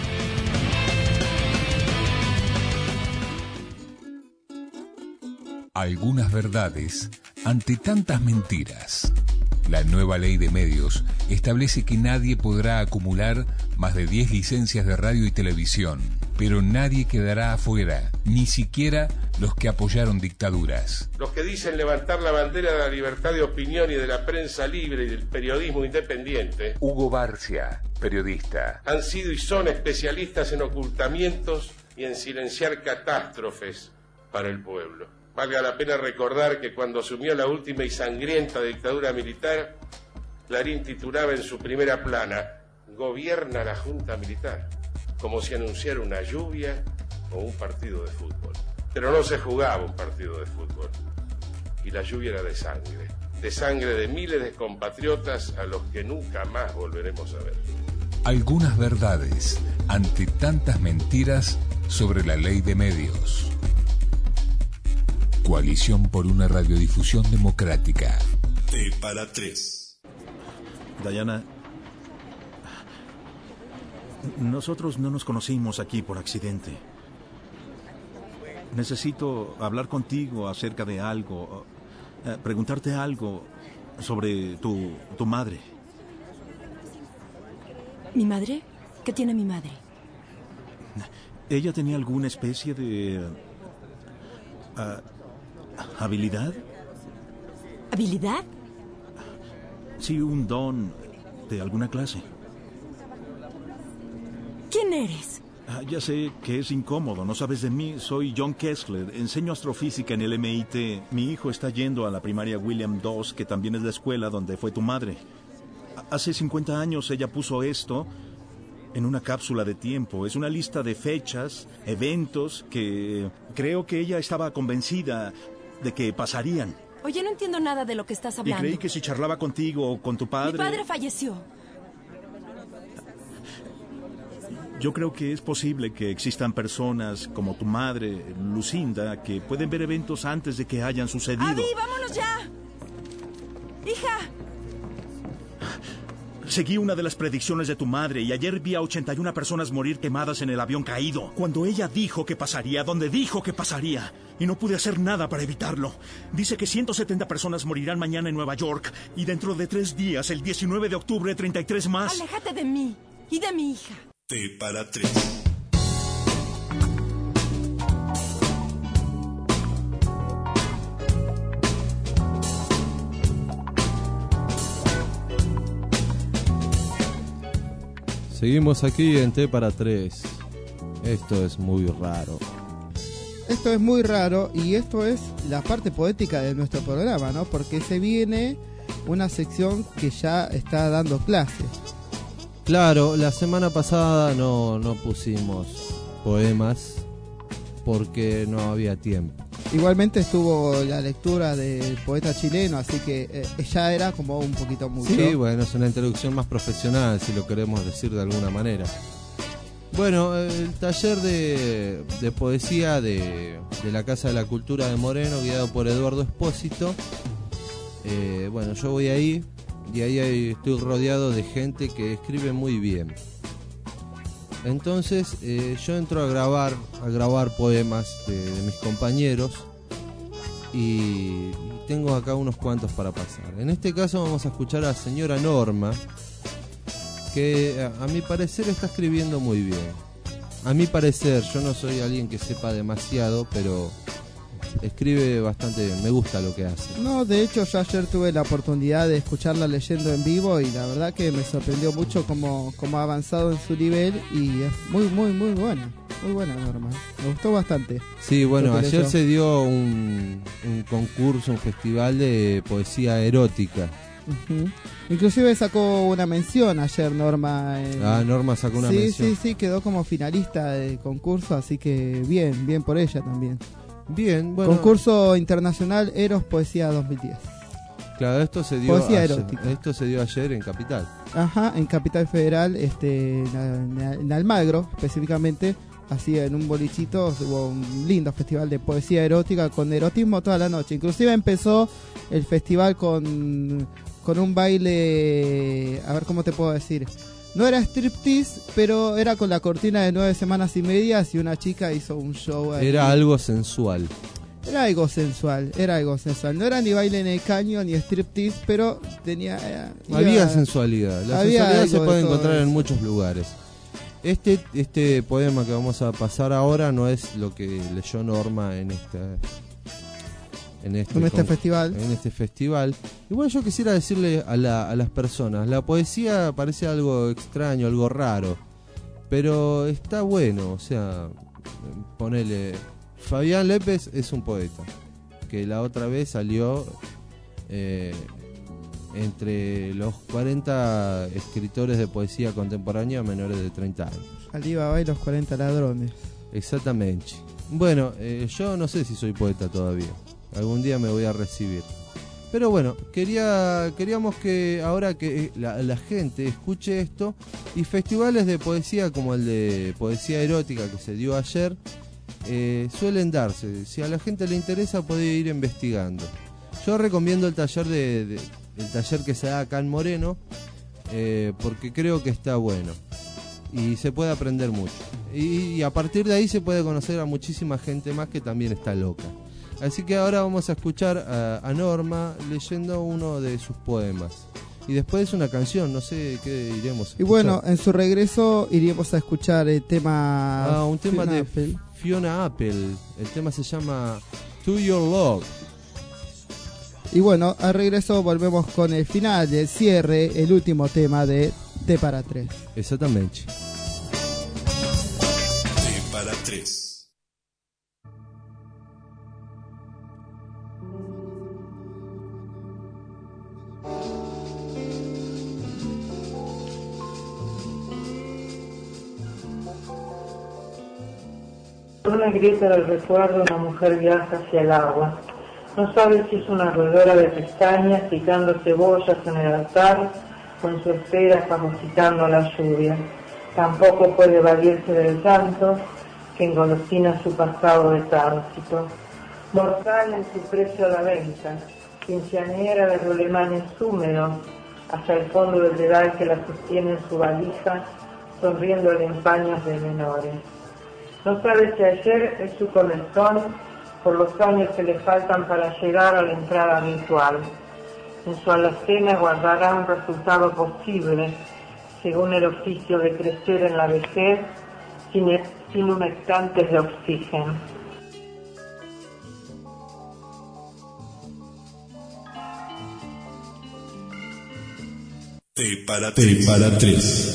Speaker 20: Algunas verdades ante tantas mentiras. La nueva ley de medios establece que nadie podrá acumular más de diez licencias de radio y televisión. pero nadie quedará afuera, ni siquiera los que apoyaron dictaduras.
Speaker 4: Los que dicen levantar la bandera de la libertad de opinión y de la prensa libre y del periodismo independiente.
Speaker 20: Hugo Barcia, periodista.
Speaker 4: Han sido y son especialistas en ocultamientos y en silenciar catástrofes para el pueblo. Valga la pena recordar que cuando asumió la última y sangrienta dictadura militar, Clarín titulaba en su primera plana: "Gobierna la Junta Militar", como si anunciara una lluvia o un partido de fútbol. Pero no se jugaba un partido de fútbol. Y la lluvia era de sangre. De sangre de miles de compatriotas a los que nunca más volveremos a ver.
Speaker 20: Algunas verdades ante tantas mentiras sobre la ley de medios. Coalición por una radiodifusión democrática.
Speaker 6: T para tres.
Speaker 16: Diana, nosotros no nos conocimos aquí por accidente. Necesito hablar contigo acerca de algo, eh, preguntarte algo sobre tu, tu madre.
Speaker 25: ¿Mi madre? ¿Qué tiene mi madre?
Speaker 16: ¿Ella tenía alguna especie de uh, habilidad?
Speaker 25: ¿Habilidad?
Speaker 16: Sí, un don de alguna clase.
Speaker 25: ¿Quién eres?
Speaker 16: Ah, ya sé que es incómodo, no sabes de mí. Soy John Kessler, enseño astrofísica en el M I T. Mi hijo está yendo a la primaria William dos, que también es la escuela donde fue tu madre. Hace cincuenta años ella puso esto en una cápsula de tiempo. Es una lista de fechas, eventos que creo que ella estaba convencida de que pasarían.
Speaker 25: Oye, no entiendo nada de lo que estás hablando.
Speaker 16: Y creí que si charlaba contigo o con tu padre...
Speaker 25: Mi padre falleció.
Speaker 16: Yo creo que es posible que existan personas como tu madre, Lucinda, que pueden ver eventos antes de que hayan sucedido.
Speaker 25: ¡Abby, vámonos ya! ¡Hija!
Speaker 16: Seguí una de las predicciones de tu madre y ayer vi a ochenta y una personas morir quemadas en el avión caído. Cuando ella dijo que pasaría, donde dijo que pasaría. Y no pude hacer nada para evitarlo. Dice que ciento setenta personas morirán mañana en Nueva York. Y dentro de tres días, el diecinueve de octubre, treinta y tres más.
Speaker 25: Aléjate de mí y de mi hija.
Speaker 6: T para tres.
Speaker 2: Seguimos aquí en T para tres. Esto es muy raro.
Speaker 3: Esto es muy raro y esto es la parte poética de nuestro programa, ¿no? Porque se viene una sección que ya está dando clases.
Speaker 2: Claro, la semana pasada no, no pusimos poemas porque no había tiempo.
Speaker 3: Igualmente estuvo la lectura del poeta chileno, así que eh, ya era como un poquito mucho.
Speaker 2: Sí, bueno, es una introducción más profesional, si lo queremos decir de alguna manera. Bueno, el taller de, de poesía de, de la Casa de la Cultura de Moreno, guiado por Eduardo Espósito. Eh, bueno, yo voy ahí y ahí estoy rodeado de gente que escribe muy bien. Entonces eh, yo entro a grabar, a grabar poemas de, de mis compañeros y, y tengo acá unos cuantos para pasar. En este caso vamos a escuchar a señora Norma, que a, a mi parecer está escribiendo muy bien. A mi parecer, yo no soy alguien que sepa demasiado, pero escribe bastante bien, me gusta lo que hace.
Speaker 3: No, de hecho yo ayer tuve la oportunidad de escucharla leyendo en vivo y la verdad que me sorprendió mucho cómo, cómo ha avanzado en su nivel y es muy, muy, muy buena. Muy buena Norma, me gustó bastante.
Speaker 2: Sí, bueno, ayer se dio un, un concurso, un festival de poesía erótica.
Speaker 3: Uh-huh. Inclusive sacó una mención ayer Norma. En...
Speaker 2: Ah, Norma sacó una
Speaker 3: sí,
Speaker 2: mención.
Speaker 3: Sí, sí, sí, quedó como finalista del concurso, así que bien, bien por ella también.
Speaker 2: Bien, bueno.
Speaker 3: Concurso Internacional Eros Poesía dos mil diez.
Speaker 2: Claro, esto se dio
Speaker 3: Poesía
Speaker 2: ayer,
Speaker 3: erótica.
Speaker 2: esto se dio ayer en Capital.
Speaker 3: Ajá, en Capital Federal, este, en, en Almagro específicamente, así en un bolichito hubo un lindo festival de poesía erótica con erotismo toda la noche. Inclusive empezó el festival con, con un baile, a ver cómo te puedo decir. No era striptease, pero era con la cortina de nueve semanas y medias y una chica hizo un show ahí.
Speaker 2: Era algo sensual.
Speaker 3: Era algo sensual, era algo sensual. No era ni baile en el caño ni striptease, pero tenía... Eh,
Speaker 2: había
Speaker 3: iba,
Speaker 2: sensualidad. La
Speaker 3: había
Speaker 2: sensualidad se puede
Speaker 3: encontrar
Speaker 2: en muchos lugares. Este, este poema que vamos a pasar ahora no es lo que leyó Norma en esta en este,
Speaker 3: en este con, festival.
Speaker 2: En este festival. Y bueno, yo quisiera decirle a, la, a las personas, la poesía parece algo extraño, algo raro, pero está bueno. O sea, ponele, Fabián Lépez es un poeta que la otra vez salió eh, entre los cuarenta escritores de poesía contemporánea menores de treinta años.
Speaker 3: Alibaba y los cuarenta ladrones.
Speaker 2: Exactamente. Bueno, eh, yo no sé si soy poeta todavía. Algún día me voy a recibir. Pero bueno, quería queríamos que ahora que la, la gente escuche esto, y festivales de poesía como el de poesía erótica que se dio ayer, eh, suelen darse. Si a la gente le interesa puede ir investigando. Yo recomiendo el taller de, de el taller que se da acá en Moreno, eh, porque creo que está bueno y se puede aprender mucho. Y, y a partir de ahí se puede conocer a muchísima gente más que también está loca. Así que ahora vamos a escuchar a, a Norma leyendo uno de sus poemas. Y después una canción, no sé qué iremos a escuchar.
Speaker 3: Y bueno, en su regreso iríamos a escuchar el tema...
Speaker 2: Ah, un tema
Speaker 3: Fiona
Speaker 2: de
Speaker 3: Apple.
Speaker 2: Fiona Apple. El tema se llama To Your Love.
Speaker 3: Y bueno, al regreso volvemos con el final, el cierre, el último tema de T para tres.
Speaker 2: Exactamente.
Speaker 6: T para tres.
Speaker 19: Una grieta del recuerdo, una mujer viaja hacia el agua. No sabe si es una roedora de pestañas picando cebollas en el altar o en su espera fagocitando la lluvia. Tampoco puede valerse del llanto que engolosina su pasado de tránsito. Mortal en su precio a la venta, quinceañera de rolemanes húmedos, hacia el fondo del dedal que la sostiene en su valija, sonriendo en empaños de menores. No sabe si ayer es su comezón por los años que le faltan para llegar a la entrada habitual. En su alacena guardará un resultado posible, según el oficio de crecer en la vejez, sin, sin humectantes de oxígeno.
Speaker 6: T para tres. T para tres.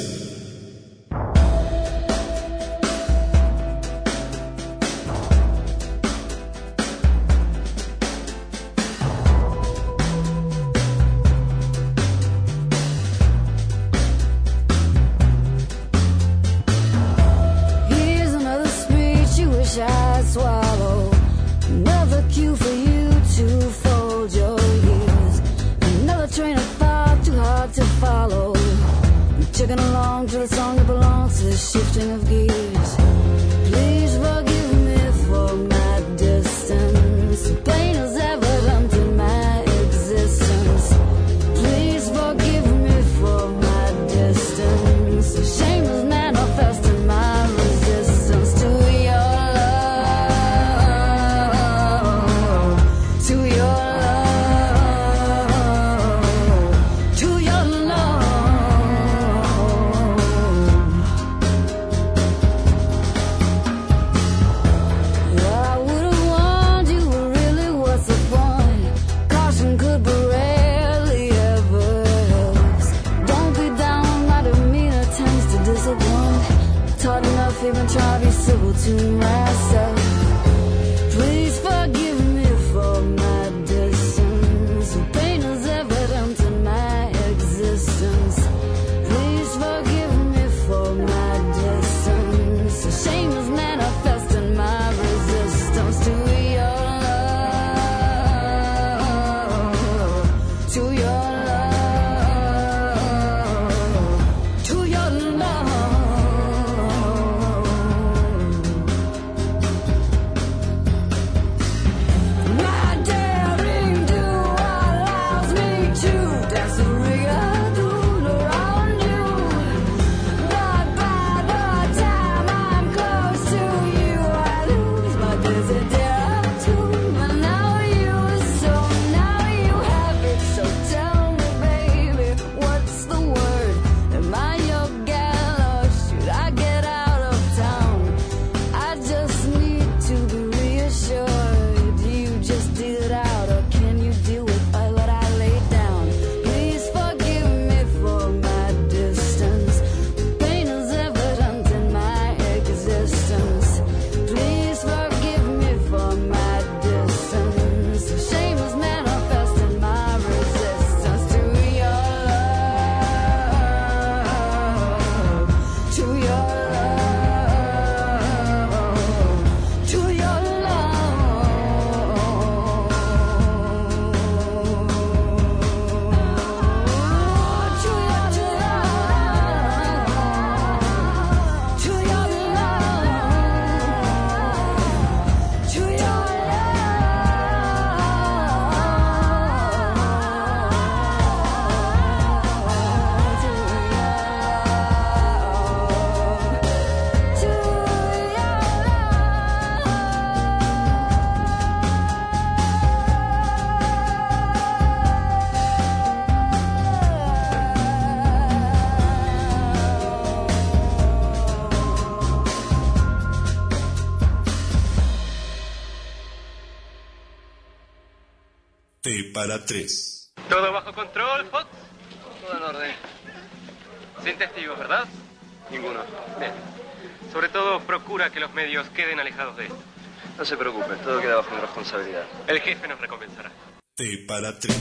Speaker 6: T para tres.
Speaker 5: ¿Todo bajo control, Fox? Todo en orden. Sin testigos, ¿verdad? Ninguno. Bien. Sobre todo, procura que los medios queden alejados de esto. No se preocupe, todo queda bajo mi responsabilidad. El jefe nos recompensará.
Speaker 6: T para tres.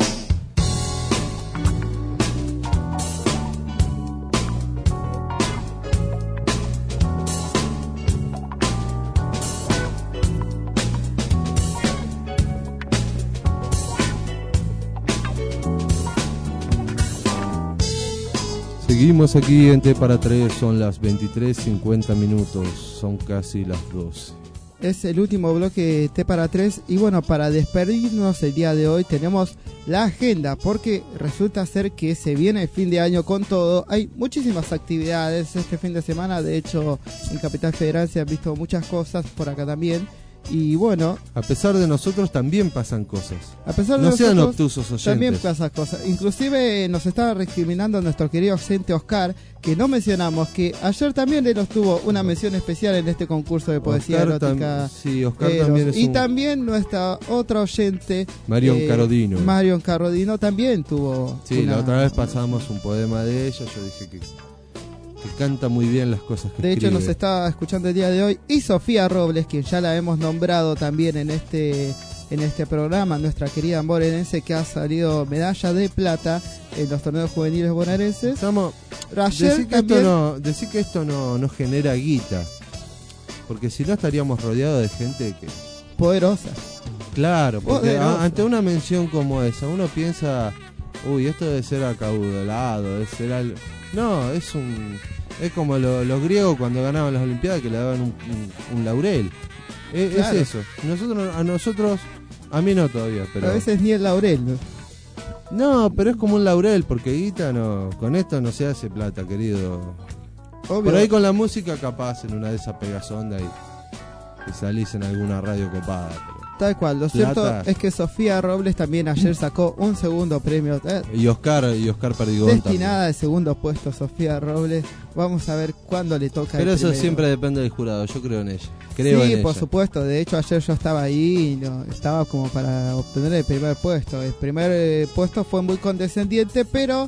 Speaker 2: Seguimos aquí en T para tres, son las veintitrés cincuenta minutos, son casi las doce.
Speaker 3: Es el último bloque T para tres y bueno, para despedirnos el día de hoy tenemos la agenda porque resulta ser que se viene el fin de año con todo. Hay muchísimas actividades este fin de semana, de hecho en Capital Federal se han visto muchas cosas, por acá también. Y bueno,
Speaker 2: a pesar de nosotros también pasan cosas.
Speaker 3: A pesar de
Speaker 2: no
Speaker 3: nosotros,
Speaker 2: sean obtusos oyentes.
Speaker 3: También pasan cosas. Inclusive nos estaba recriminando nuestro querido oyente Oscar, que no mencionamos que ayer también él obtuvo una mención especial en este concurso de poesía
Speaker 2: Oscar
Speaker 3: erótica.
Speaker 2: Tam- sí, Oscar
Speaker 3: Eros.
Speaker 2: también es
Speaker 3: Y
Speaker 2: un...
Speaker 3: también nuestra otra oyente,
Speaker 2: Marion
Speaker 3: eh,
Speaker 2: Carodino.
Speaker 3: Marion Carodino también tuvo.
Speaker 2: Sí,
Speaker 3: una...
Speaker 2: la otra vez pasamos un poema de ella, yo dije que, que canta muy bien las cosas que
Speaker 3: De hecho
Speaker 2: escribe.
Speaker 3: nos está escuchando el día de hoy. Y Sofía Robles, quien ya la hemos nombrado también en este en este programa, nuestra querida morenense que ha salido medalla de plata en los torneos juveniles bonaerenses.
Speaker 2: Estamos,
Speaker 3: Ayer
Speaker 2: decir que,
Speaker 3: también...
Speaker 2: esto no, decir que esto no, no genera guita, porque si no estaríamos rodeados de gente que...
Speaker 3: poderosa.
Speaker 2: Claro, porque
Speaker 3: Poderosa.
Speaker 2: a, ante una mención como esa uno piensa, uy, esto debe ser acaudalado, debe ser algo... No, es un... Es como lo- los griegos cuando ganaban las Olimpiadas que le daban un, un- un laurel. Es,
Speaker 3: Claro.
Speaker 2: es eso. Nosotros, a nosotros, a mí no todavía, pero...
Speaker 3: A veces ni el laurel, ¿no?
Speaker 2: No, pero es como un laurel, porque guita no, con esto no se hace plata, querido.
Speaker 3: Obvio.
Speaker 2: Por ahí con la música capaz en una de esas pegas onda y, y salís en alguna radio copada. pero-
Speaker 3: Tal cual, lo cierto
Speaker 2: Plata.
Speaker 3: es que Sofía Robles también ayer sacó un segundo premio. eh,
Speaker 2: Y Oscar, y Oscar Perdigón también.
Speaker 3: destinada al segundo puesto, Sofía Robles. Vamos a ver cuándo le toca
Speaker 2: Pero
Speaker 3: el
Speaker 2: eso
Speaker 3: primero.
Speaker 2: siempre depende del jurado, yo creo en ella. Creo
Speaker 3: Sí,
Speaker 2: en
Speaker 3: por
Speaker 2: ella.
Speaker 3: supuesto. De hecho, ayer yo estaba ahí y no, estaba como para obtener el primer puesto. El primer eh, puesto fue muy condescendiente, pero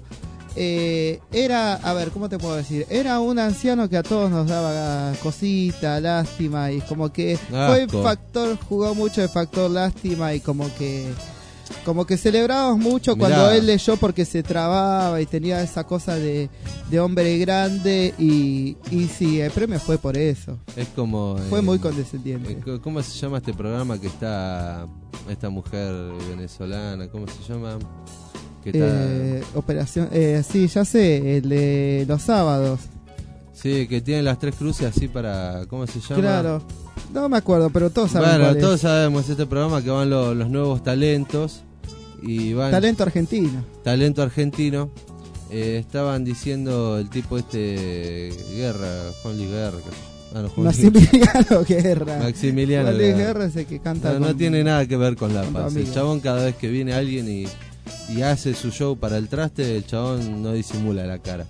Speaker 3: eh, era, a ver, ¿cómo te puedo decir? Era un anciano que a todos nos daba cosita, lástima, y como que fue el
Speaker 2: Asco.
Speaker 3: factor, jugó mucho el factor lástima y como que... Como que celebramos mucho
Speaker 2: Mirá.
Speaker 3: cuando él leyó porque se trababa y tenía esa cosa de, de hombre grande y, y sí, el premio fue por eso.
Speaker 2: Es como...
Speaker 3: Fue
Speaker 2: eh,
Speaker 3: muy condescendiente.
Speaker 2: eh, co- ¿Cómo se llama este programa que está esta mujer venezolana? ¿Cómo se llama? Que está...
Speaker 3: Eh, operación, eh, sí, ya sé, el de los sábados.
Speaker 2: Sí, que tiene las tres cruces así para... ¿Cómo se llama?
Speaker 3: Claro, no me acuerdo, pero todos saben
Speaker 2: Bueno,
Speaker 3: cuál es.
Speaker 2: todos sabemos este programa que van lo- los nuevos talentos y van...
Speaker 3: Talento argentino.
Speaker 2: Talento argentino. Eh, estaban diciendo el tipo este Guerra, Juan Luis Guerra. que- ah, no, Juan Luis-
Speaker 3: Maximiliano Guerra.
Speaker 2: Maximiliano
Speaker 3: Juan Luis
Speaker 2: Guerra.
Speaker 3: Guerra es el que canta
Speaker 2: No, no
Speaker 3: con-
Speaker 2: tiene nada que ver con La
Speaker 3: con tu
Speaker 2: Paz. El
Speaker 3: amigo.
Speaker 2: chabón cada vez que viene alguien y, y hace su show para el traste, el chabón no disimula la cara.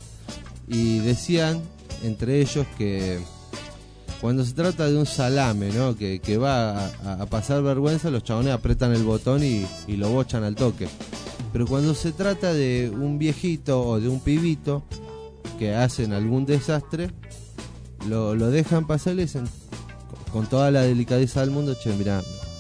Speaker 2: Y decían entre ellos que cuando se trata de un salame, ¿no? que, que va a, a pasar vergüenza, los chabones apretan el botón y, y lo bochan al toque. Pero cuando se trata de un viejito o de un pibito que hacen algún desastre, lo, lo dejan pasar y le dicen con, con toda la delicadeza del mundo, che, mirá,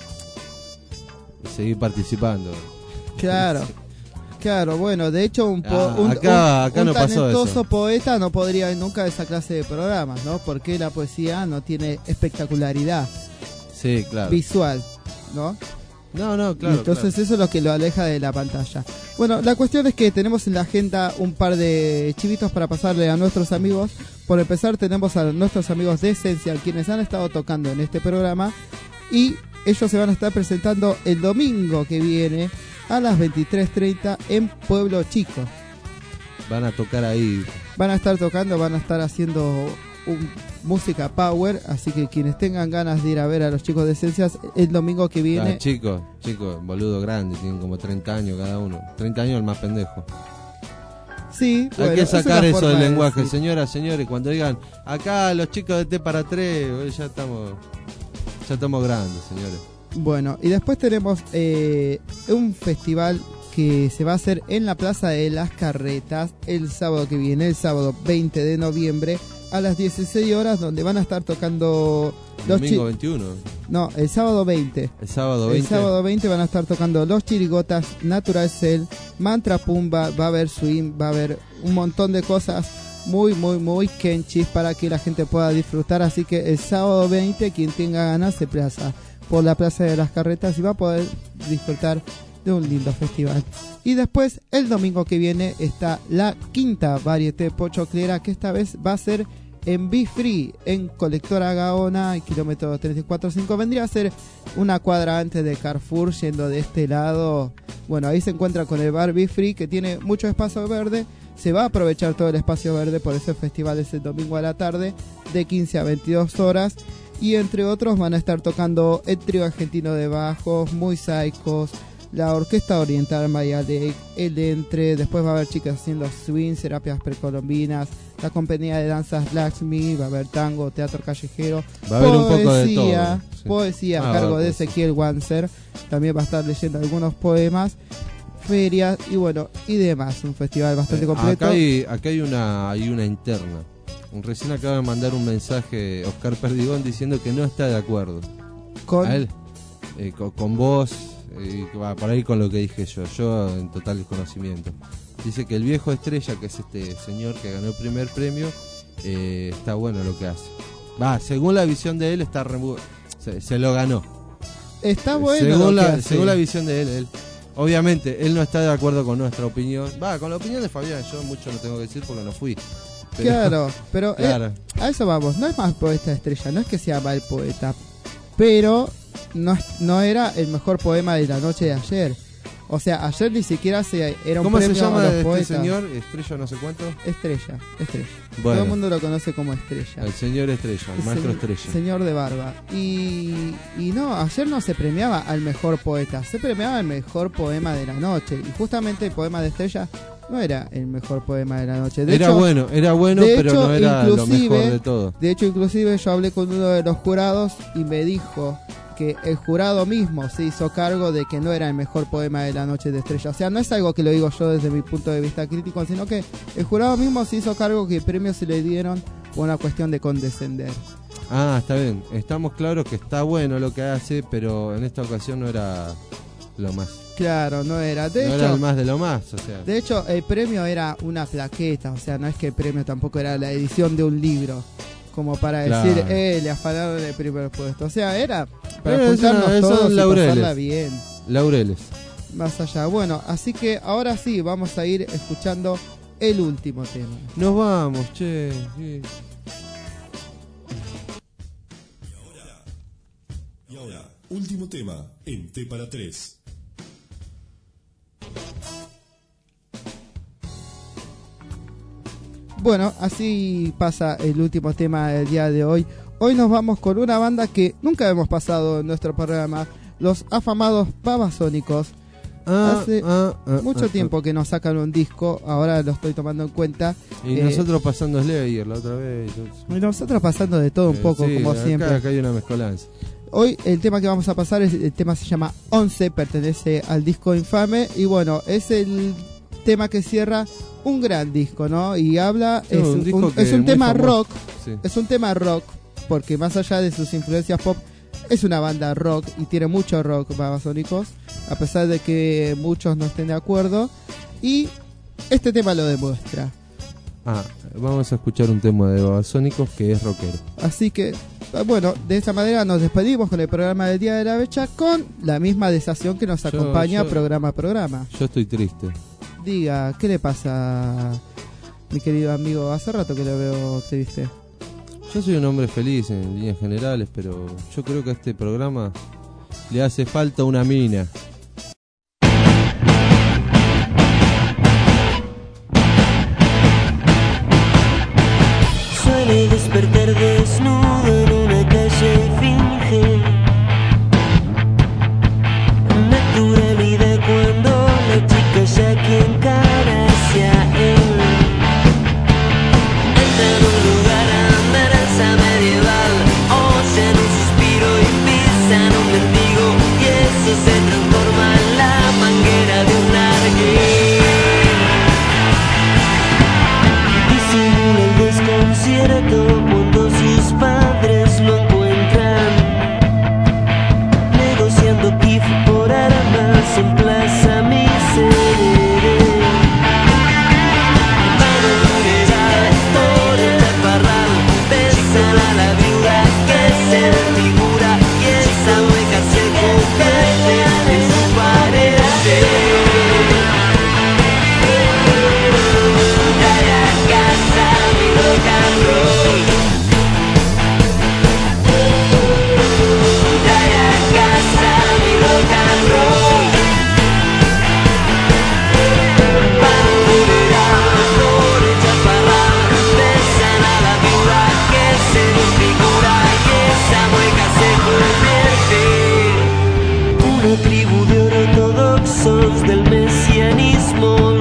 Speaker 2: seguir participando.
Speaker 3: Claro. Claro, bueno, de hecho un, po-
Speaker 2: Ah,
Speaker 3: un,
Speaker 2: acá-
Speaker 3: un-
Speaker 2: acá
Speaker 3: un
Speaker 2: no pasó
Speaker 3: talentoso
Speaker 2: eso.
Speaker 3: poeta no podría ir nunca a esa clase de programas, ¿no? Porque la poesía no tiene espectacularidad
Speaker 2: Sí, claro.
Speaker 3: visual, ¿no?
Speaker 2: No, no,
Speaker 3: Y
Speaker 2: claro.
Speaker 3: entonces
Speaker 2: claro.
Speaker 3: eso es lo que lo aleja de la pantalla. Bueno, la cuestión es que tenemos en la agenda un par de chivitos para pasarle a nuestros amigos. Por empezar tenemos a nuestros amigos de Esencial, quienes han estado tocando en este programa y ellos se van a estar presentando el domingo que viene a las veintitrés treinta en Pueblo Chico.
Speaker 2: Van a tocar ahí.
Speaker 3: Van a estar tocando, van a estar haciendo un- música power, así que quienes tengan ganas de ir a ver a los chicos de Esencias el domingo que viene.
Speaker 2: Ah, chicos, chicos, boludo grande, tienen como treinta años cada uno. treinta años el más pendejo.
Speaker 3: Sí,
Speaker 2: Hay
Speaker 3: bueno,
Speaker 2: que
Speaker 3: es una
Speaker 2: sacar eso
Speaker 3: forma
Speaker 2: del
Speaker 3: de
Speaker 2: lenguaje,
Speaker 3: decir.
Speaker 2: señoras, señores, cuando digan, acá los chicos de T para tres, ya estamos ya estamos grandes, señores.
Speaker 3: Bueno, y después tenemos eh, un festival que se va a hacer en la Plaza de las Carretas el sábado que viene, el sábado veinte de noviembre a las dieciséis horas, donde van a estar tocando los
Speaker 2: Domingo
Speaker 3: chi-
Speaker 2: veintiuno.
Speaker 3: No, el sábado veinte.
Speaker 2: El sábado veinte.
Speaker 3: El sábado veinte van a estar tocando Los Chirigotas, Natural Cell, Mantra Pumba, va a haber swing, va a haber un montón de cosas muy, muy, muy kenchis para que la gente pueda disfrutar. Así que el sábado veinte, quien tenga ganas se plaza por la Plaza de las Carretas y va a poder disfrutar de un lindo festival. Y después, el domingo que viene, está la quinta Varieté Pochoclera, que esta vez va a ser en Be Free, en Colectora Gaona, kilómetro treinta y cuatro cinco. Vendría a ser una cuadra antes de Carrefour, yendo de este lado. Bueno, ahí se encuentra con el bar Be Free, que tiene mucho espacio verde. Se va a aprovechar todo el espacio verde, por ese festival es el domingo a la tarde, de quince a veintidós horas. Y entre otros van a estar tocando el trío argentino de bajos, Muy Psicos, la Orquesta Oriental Maya Lake, El Entre, después va a haber chicas haciendo swing, terapias precolombinas, la compañía de danzas Laxmi, va a haber tango, teatro callejero,
Speaker 2: va a haber
Speaker 3: poesía,
Speaker 2: un poco de todo, sí.
Speaker 3: poesía
Speaker 2: ah,
Speaker 3: a cargo
Speaker 2: va,
Speaker 3: de
Speaker 2: pues.
Speaker 3: Ezequiel Wanzer, también va a estar leyendo algunos poemas, ferias y bueno, y demás, un festival bastante
Speaker 2: Eh,
Speaker 3: completo.
Speaker 2: Acá hay, acá hay una hay una interna. Recién acaba de mandar un mensaje Oscar Perdigón diciendo que no está de acuerdo.
Speaker 3: ¿Con?
Speaker 2: A él, eh, con, con vos, eh, va por ahí con lo que dije yo, yo en total desconocimiento. Dice que el viejo Estrella, que es este señor que ganó el primer premio, eh, está bueno lo que hace. Va, según la visión de él, está re, se, se lo ganó.
Speaker 3: Está bueno
Speaker 2: según
Speaker 3: lo
Speaker 2: la,
Speaker 3: que hace.
Speaker 2: según la visión de él, él. Obviamente, él no está de acuerdo con nuestra opinión. Va, con la opinión de Fabián, yo mucho no tengo que decir porque no fui. Pero,
Speaker 3: claro, pero
Speaker 2: claro.
Speaker 3: Eh, a eso vamos, no es más poeta Estrella, no es que sea mal poeta, pero no, es- no era el mejor poema de la noche de ayer. O sea, ayer ni siquiera se, era un
Speaker 2: ¿Cómo se
Speaker 3: premio
Speaker 2: llama
Speaker 3: a los
Speaker 2: este
Speaker 3: poetas.
Speaker 2: señor? Estrella no sé cuánto.
Speaker 3: Estrella, Estrella.
Speaker 2: Bueno.
Speaker 3: Todo el mundo lo conoce como Estrella.
Speaker 2: El señor Estrella, el
Speaker 3: El
Speaker 2: maestro
Speaker 3: se-
Speaker 2: Estrella.
Speaker 3: Señor de barba. Y, y no, ayer no se premiaba al mejor poeta, se premiaba al mejor poema de la noche. Y justamente el poema de Estrella no era el mejor poema de la noche. De
Speaker 2: Era
Speaker 3: hecho,
Speaker 2: bueno, era bueno,
Speaker 3: de
Speaker 2: pero
Speaker 3: hecho,
Speaker 2: no era lo
Speaker 3: inclusive-
Speaker 2: mejor de todo.
Speaker 3: De hecho, inclusive yo hablé con uno de los jurados y me dijo que el jurado mismo se hizo cargo de que no era el mejor poema de la noche de Estrella. O sea, no es algo que lo digo yo desde mi punto de vista crítico, sino que el jurado mismo se hizo cargo que el premio se le dieron por una cuestión de condescender.
Speaker 2: Ah, está bien. Estamos claros que está bueno lo que hace, pero en esta ocasión no era lo más.
Speaker 3: Claro, no era. De
Speaker 2: no
Speaker 3: hecho,
Speaker 2: era el más de lo más, o sea.
Speaker 3: de hecho, el premio era una plaqueta, o sea, no es que el premio tampoco era la edición de un libro, como para
Speaker 2: Claro.
Speaker 3: decir, eh, le afanaron el primer puesto. O sea, era para
Speaker 2: Pero es
Speaker 3: juntarnos
Speaker 2: una-
Speaker 3: todos
Speaker 2: son
Speaker 3: y
Speaker 2: laureles.
Speaker 3: pasarla bien.
Speaker 2: Laureles.
Speaker 3: Más allá. Bueno, así que ahora sí, vamos a ir escuchando el último tema.
Speaker 2: Nos vamos, che. Sí.
Speaker 6: Y ahora, último tema en T para tres.
Speaker 3: Bueno, así pasa el último tema del día de hoy. Hoy nos vamos con una banda que nunca hemos pasado en nuestro programa, los afamados Babasónicos.
Speaker 2: Ah,
Speaker 3: Hace
Speaker 2: ah, ah,
Speaker 3: mucho
Speaker 2: ah,
Speaker 3: tiempo que nos sacan un disco, ahora lo estoy tomando en cuenta.
Speaker 2: Y
Speaker 3: Eh,
Speaker 2: nosotros pasando Slayer la otra vez.
Speaker 3: y nosotros pasando de todo un
Speaker 2: Eh,
Speaker 3: poco,
Speaker 2: sí,
Speaker 3: como
Speaker 2: acá-
Speaker 3: siempre.
Speaker 2: Acá hay una mezcolanza.
Speaker 3: Hoy el tema que vamos a pasar es el tema se llama once, pertenece al disco Infame y bueno, es el tema que cierra un gran disco, ¿no? Y habla,
Speaker 2: Sí,
Speaker 3: es
Speaker 2: un
Speaker 3: un,
Speaker 2: disco
Speaker 3: un-
Speaker 2: que
Speaker 3: es un
Speaker 2: muy
Speaker 3: tema
Speaker 2: famoso.
Speaker 3: rock,
Speaker 2: Sí.
Speaker 3: es un tema rock, porque más allá de sus influencias pop, es una banda rock y tiene mucho rock Babasónicos, a pesar de que muchos no estén de acuerdo, y este tema lo demuestra.
Speaker 2: Ah, vamos a escuchar un tema de Babasónicos que es rockero.
Speaker 3: Así que, bueno, de esta manera nos despedimos con el programa del Día de la Fecha con la misma desación que nos
Speaker 2: Yo-
Speaker 3: acompaña
Speaker 2: yo-
Speaker 3: programa a programa.
Speaker 2: Yo estoy triste.
Speaker 3: Diga, ¿qué le pasa, mi querido amigo? Hace rato que lo veo triste.
Speaker 2: Yo soy un hombre feliz en líneas generales, pero yo creo que a este programa le hace falta una mina.
Speaker 7: Suele despertar desnudo en una calle y finge naturalidad cuando la chica ya que encara hacia él. Entra en un lugar a danza medieval, oyen un suspiro y pisan un mendigo. una tribu de ortodoxos del mesianismo